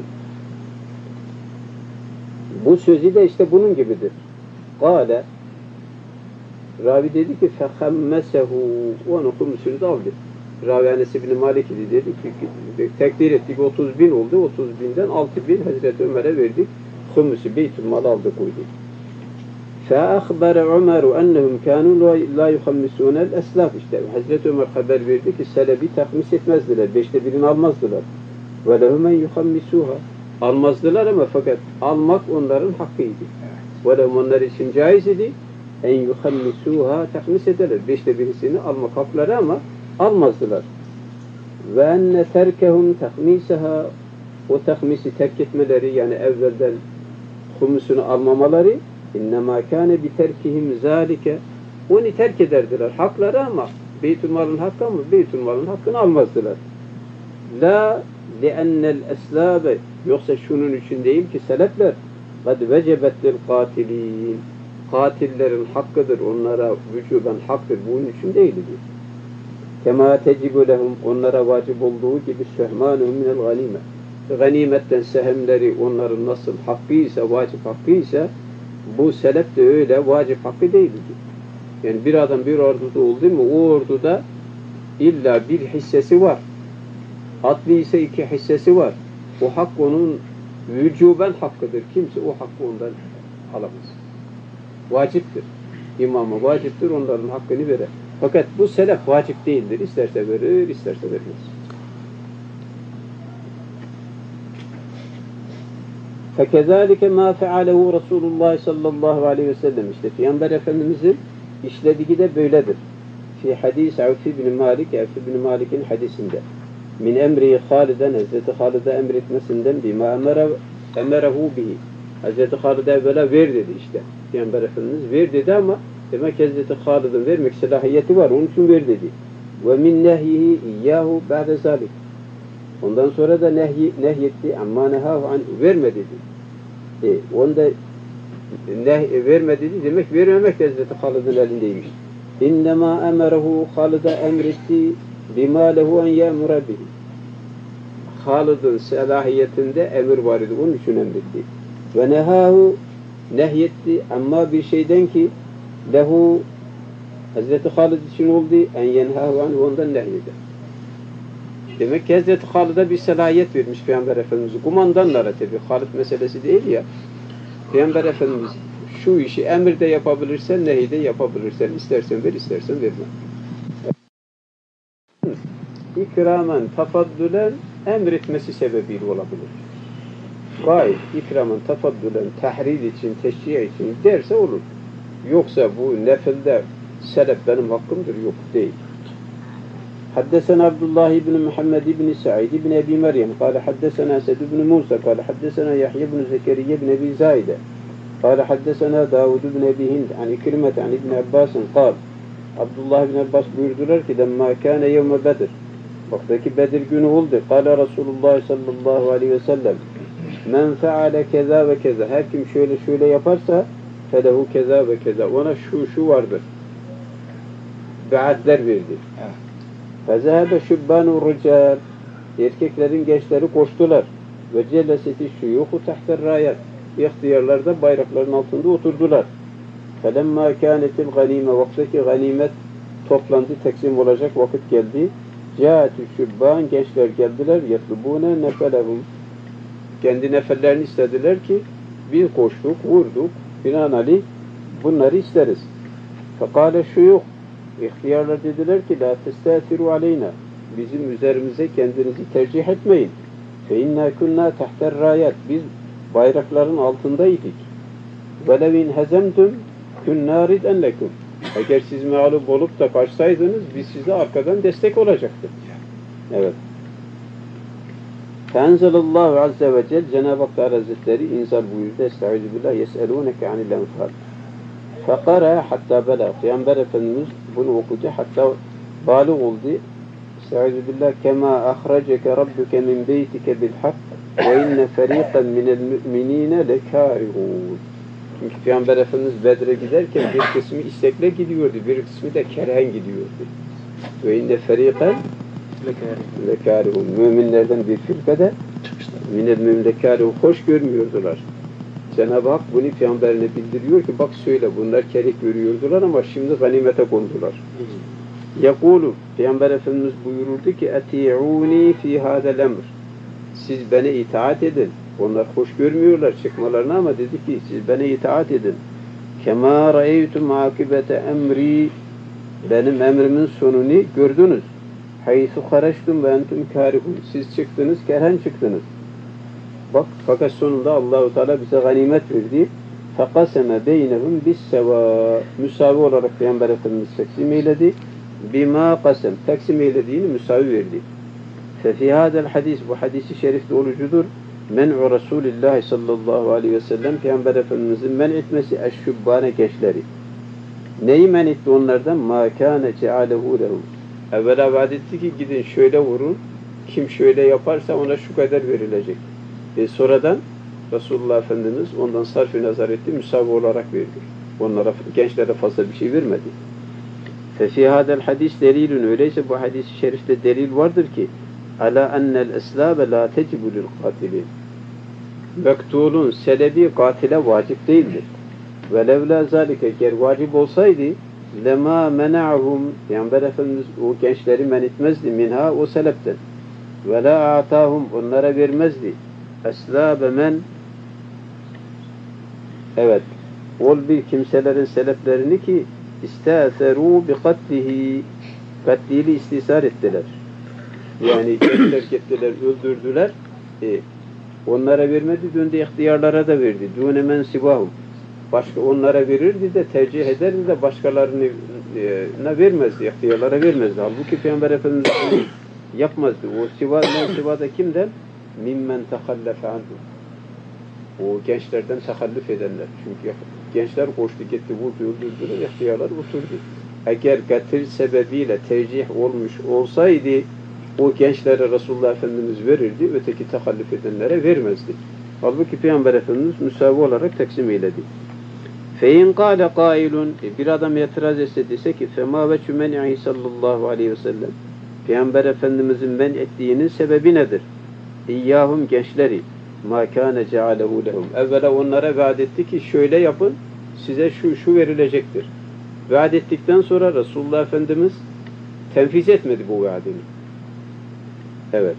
Bu sözü de işte bunun gibidir. Kâle Ravi dedi ki fehemmesehu, onun humusunu da aldı. Ravi Enes ibn Malik dedi ki tekdir ettik 30.000 oldu. 30.000'den 6.000 Hazreti Ömer'e verdik. Humusu Beytülmal aldı koydu. فَاَخْبَرَ عُمَرُ اَنَّهُمْ كَانُوا لَا يُخَمِّسُونَ الْاَسْلَافِ İşte Hazreti Ömer haber verdi ki selebi takmis etmezdiler. 5'te 1'ini almazdılar. وَلَهُمْ اَنْ يُخَمِّسُوهَا Almazdılar ama fakat almak onların hakkıydı. وَلَهُمْ onlar için caiz idi. اَنْ يُخَمِّسُوهَا takmis ederler. 5'te 1'isini almak hakları ama almazdılar. وَاَنَّ تَرْكَهُمْ تَخْمِيسَهَا O takmisi terk etmeleri, yani evvelden humusunu almamaları اِنَّمَا كَانَ بِتَرْكِهِمْ ذَٰلِكَ Onu terk ederdiler. Hakları ama Beytülmal'ın hakkı ama Beytülmal'ın hakkını almazdılar. La li'ennel eslâbe, yoksa şunun için değil ki selefler kad vecebettil katilin, katillerin hakkıdır, onlara vücuben haktır, bunun için değildir. Kema tecibu lehum, onlara vacip olduğu gibi sehmanuhum minel ganime, ganimetten sehemleri onların nasıl hakkıysa, vacip hakkıysa, bu selef de öyle vacip hakkı değildir. Yani bir adam bir orduda oldu mu, o orduda illa bir hissesi var. Atlı ise 2 hissesi var. O hak onun vücuben hakkıdır. Kimse o hakkı ondan alamaz. Vaciptir. İmama vaciptir, onların hakkını verir. Fakat bu selef vacip değildir. İsterse verir, isterse vermez. فَكَذَٰلِكَ مَا فَعَلَهُ Resulullah sallallahu aleyhi ve sellem. İşte Peygamber Efendimiz'in işlediği de böyledir. Fi hadis Avf ibn Malik, Avf ibn Malik'in hadisinde. Min emri Halid'en, Hazreti Halid'e emretmesinden bima emerehu bihi. Hazreti Halid'e evvela ver dedi işte. Peygamber Efendimiz ver dedi ama demek Hazreti Halid'in vermek selahiyeti var. Onun için ver dedi. Ve min nehyihi iyyahu ba'de zalik. Ondan sonra da nehyetti amma nehahu an, verme dedi. Onda verme dedi demek vermemek de Hazreti Halid'in elindeymiş. İnnemâ emerehu, Halid'e emretti bima lehu en ya'mura bihi. Halid'in selahiyetinde emir var idi. Onun için emretti. Ve nehahu, nehyetti amma bir şeyden ki lehu, Hazreti Halid için oldu, en yenhahu anhu, ondan nehyeder. Demek ki Hazreti Halid'e bir selahiyet vermiş Peygamber Efendimiz. Kumandanlara tabi. Halid meselesi değil ya. Peygamber Efendimiz şu işi emirde yapabilirsen, nehide yapabilirsen, istersen ver, istersen verme. İkramen, tafaddülen emretmesi sebebiyle olabilir. Gayet ikramen, tafaddülen, tahrid için, teşcih için derse olur. Yoksa bu nefilde selef benim hakkımdır, yok değil. حدثنا عبد الله بن محمد بن سعيد بن أبي مريم قال حدثنا سد بن موسى قال حدثنا يحيى بن زكريا بن أبي زايدة قال حدثنا داود بن أبي هند عن إكرمة عن ابن عباس قال عبد الله بن Abbas buyurdular ki لما كان يوم بدر, vaktaki Bedir günü oldu. قال رسول الله sallallahu aleyhi ve sellem men feale keza ve keza, her kim şöyle şöyle yaparsa felehu keza ve keza, ona şu vardır. Beatler verdi. فَذَهَبَ شُبَّانُ الرِّجَالِ, erkeklerin gençleri koştular. Ve celeseti şuyuhu tahter rayat, ihtiyarlarda bayrakların altında oturdular. فَلَمَّا كَانَتِ الْغَنِيمَ, vaktaki ganimet toplandı, teksim olacak vakit geldi. جَاءَتُ شُبَّانِ, gençler geldiler. يَطْلُبُونَ نَفَلَهُمْ, kendi neferlerini istediler ki biz koştuk, vurduk, binaenaleyh bunları isteriz. فَقَالَ şuyuh, İhtiyarlar dediler ki la testâfiru aleyna, bizim üzerimize kendinizi tercih etmeyin. Fe inna kunna tahter rayat, biz bayrakların altındaydık. Ve levin hezemtum kunna rid'en lekum, eğer siz mağlup olup da kaçsaydınız biz size arkadan destek olacaktık. Evet. Fenzelallahu azze ve celle, Cenab-ı Hak Hazretleri inzal buyurdu. Estaizu billah, yes'elûneke anil enfal. Fekara hatta bela. Peygamber Efendimiz bunu okudu hatta bâlığ oldu. Estaizu billah, kema ahraceke rabbuke min beytike bil hak ve inne feriqen minel müminine lekârihûn. Çünkü Peygamber Efendimiz Bedir'e giderken bir kısmı istekle gidiyordu, bir kısmı da kerhen gidiyordu. Ve inne feriqen lekârihûn. Müminlerden bir firka da minel mümin lekârihûn, hoş görmüyordular. Cenab-ı Hak bunu Peygamberine bildiriyor ki bak söyle, bunlar kerih görüyordular ama şimdi ganimete kondular. Yakulu, Peygamber Efendimiz buyururdu ki eti'ûni fî hâzel emr, siz bana itaat edin. Onlar hoş görmüyorlar çıkmalarını ama dedi ki siz bana itaat edin. Kemâ ra'eytum âkibete emri, benim emrimin sonunu gördünüz. Haythu haraçtum ve entum kârihûn, siz çıktınız, kerhen çıktınız. Bak, fakat sonunda Allah-u Teala bize ganimet verdi. فَقَسَمَ بَيْنَهُمْ بِالسَّوَى, müsavi olarak Peygamber Efendimiz taksim eyledi. Bima kasem, taksim eylediğini müsavi verdi. فَفِي هَذَا الْحَدِيث, bu hadisi şerifte olucudur. Men'u Resulillah sallallahu aleyhi ve sellem, Peygamber Efendimizin men etmesi eşşubbâne, gençleri. Neyi men etti onlardan? مَا كَانَ جَعَلَهُ لَهُمْ Evvela vaat etti ki gidin şöyle vurun. Kim şöyle yaparsa ona şu kadar verilecek. Sonradan Resulullah Efendimiz ondan sarf-ı nazar etti, müsavi olarak verdi. Onlara, gençlere fazla bir şey vermedi. فَفِي هَذَا الْحَدِيث delilün öyleyse bu hadis-i şerifte delil vardır ki عَلَى أَنَّ الْأَسْلَابَ لَا تَجِبُ لِلْقَاتِلِينَ Mektulun selebi katile vacip değildir. وَلَوْلَا ذَٰلِكَ eğer vacip olsaydı لَمَا مَنَعَهُمْ Peygamber Efendimiz o gençleri men etmezdi minha o selepten. وَلَا اَعْتَاهُمْ onlara vermezdi. اَسْلَابَ men evet ol bir kimselerin seleplerini ki istâferû bi katlihi katliyle istisar ettiler. Yani gençler gittiler, öldürdüler. Onlara vermedi, döndü ihtiyarlara da verdi. Dûne men sibâhum. Başka onlara verirdi de tercih ederdi de başkalarına vermezdi, ihtiyarlara vermezdi. Halbuki Peygamber Efendimiz yapmazdı. O sivada kimden? Mimmen tehallefe anhu. O gençlerden tehallüf edenler. Çünkü gençler koştu, gitti, vurdu, öldürdüler, ihtiyarlar oturdu. Eğer katil sebebiyle tercih olmuş olsaydı o gençlere Resulullah Efendimiz verirdi, öteki tehallüf edenlere vermezdi. Halbuki Peygamber Efendimiz müsavi olarak taksim eyledi. فَاِنْ قَالَ قَائِلٌ Bir adam itiraz etse dese ki فَمَا وَچُ مَنِعِهِ sallallahu aleyhi ve sellem Peygamber Efendimizin men ettiğinin sebebi nedir? İyyâhum gençleri مَا كَانَ جَعَلَهُ لَهُمْ Evvela onlara vaat etti ki şöyle yapın, size şu verilecektir. Vaat ettikten sonra Resulullah Efendimiz tenfiz etmedi bu vaadini. Evet.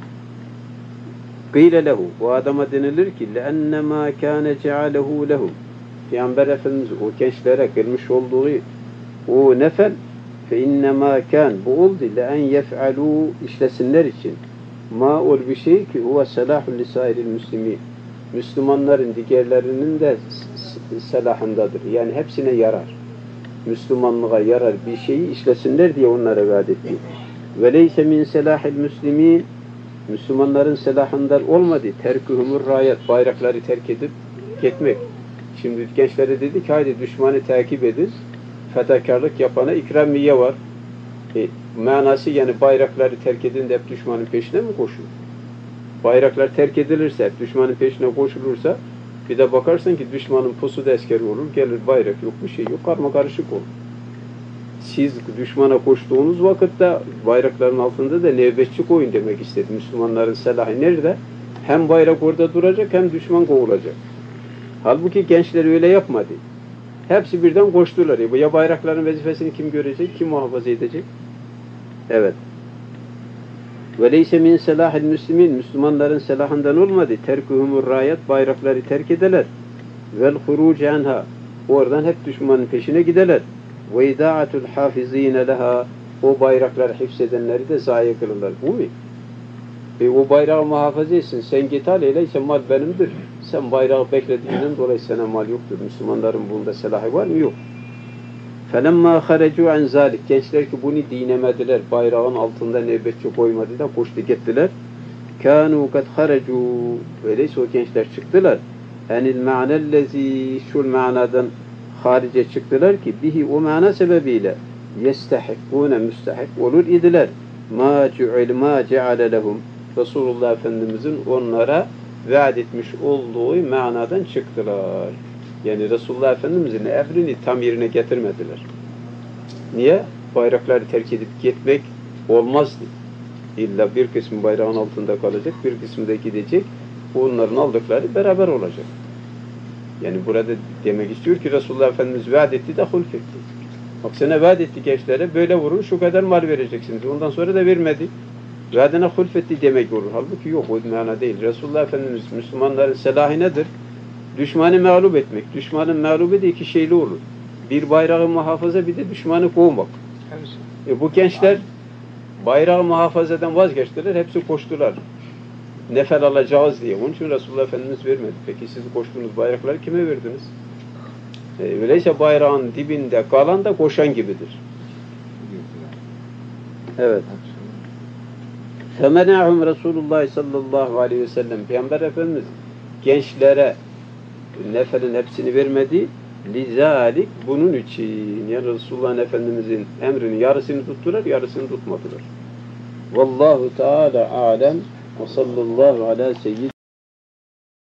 قِيلَ لَهُ Bu adama denilir ki لَاَنَّمَا كَانَ جَعَلَهُ لَهُمْ Peygamber Efendimiz o gençlere kılmış olduğu o nefel فَاِنَّمَا كَانْ Bu oldu لَاَنْ يَفْعَلُوا işlesinler için ma ol bir şey ki huve selahul lisairil müslimin Müslümanların diğerlerinin de selahındadır. Yani hepsine yarar. Müslümanlığa yarar bir şeyi işlesinler diye onlara vaat etti. Ve leyse min selahil müslimin Müslümanların selahından olmadı. Terkühümür rayet bayrakları terk edip gitmek. Şimdi gençlere dedi ki haydi düşmanı takip edin. Fedakarlık yapana ikramiye var. Manası yani bayrakları terk edin de hep düşmanın peşine mi koşun? Bayraklar terk edilirse, hep düşmanın peşine koşulursa bir de bakarsın ki düşmanın pusuda askeri olur, gelir bayrak yok, bir şey yok, karma karışık olur. Siz düşmana koştuğunuz vakitte bayrakların altında da nöbetçi koyun demek istedi. Müslümanların silahı nerede? Hem bayrak orada duracak hem düşman kovulacak. Halbuki gençler öyle yapmadı. Hepsi birden koştular. Ya bayrakların vazifesini kim görecek, kim muhafaza edecek? Evet. Ve leyse min selahil müslimin Müslümanların selahından olmadı. Terkuhumur rayet bayrakları terk edeler. Vel huruc anha oradan hep düşmanın peşine gideler. Ve idaatul hafizine leha o bayrakları hifzedenleri de zayi kılırlar. Bu mu? O bayrağı muhafaza etsin. Sen git al öyleyse mal benimdir. Sen bayrağı beklediğinden dolayı sana mal yoktur. Müslümanların bunda silahı var mı? Yok. فَلَمَّا خَرَجُوا عَنْ ذَٰلِكَ Gençler ki bunu dinemediler. Bayrağın altında nöbetçi koymadı da koştu gittiler. كَانُوا قَدْ خَرَجُوا Öyleyse o gençler çıktılar. اَنِ الْمَعْنَ الَّذ۪ي Şu manadan harice çıktılar ki bihi o mana sebebiyle يَسْتَحِقُّونَ müstahik olur idiler. مَا جَعَلَ لَهُمْ Resulullah Efendimizin onlara vaat etmiş olduğu manadan çıktılar. Yani Resulullah Efendimizin emrini tam yerine getirmediler. Niye? Bayrakları terk edip gitmek olmazdı. İlla bir kısmı bayrağın altında kalacak, bir kısmı da gidecek. Onların aldıkları beraber olacak. Yani burada demek istiyor ki Resulullah Efendimiz vaat etti de hulf etti. Bak sana vaat etti gençlere, böyle vurun şu kadar mal vereceksiniz. Ondan sonra da vermedi. Vaadine hulf etti demek olur. Halbuki yok, o mana değil. Resulullah Efendimiz Müslümanların silahı nedir? Düşmanı mağlup etmek. Düşmanın mağlubu da iki şeyli olur. Bir bayrağı muhafaza, bir de düşmanı kovmak. Bu gençler bayrağı muhafazadan vazgeçtiler, hepsi koştular. Nefel alacağız diye. Onun için Resulullah Efendimiz vermedi. Peki siz koştuğunuz bayrakları kime verdiniz? Öyleyse bayrağın dibinde kalan da koşan gibidir. Evet. فَمَنَعُمْ Resulullah sallallahu aleyhi ve sellem Peygamber Efendimiz gençlere nefelin hepsini vermedi. Lizalik bunun için yani Resulullah Efendimizin emrinin yarısını tuttular, yarısını tutmadılar. Vallahu Teala alem ve sallallahu ala seyyid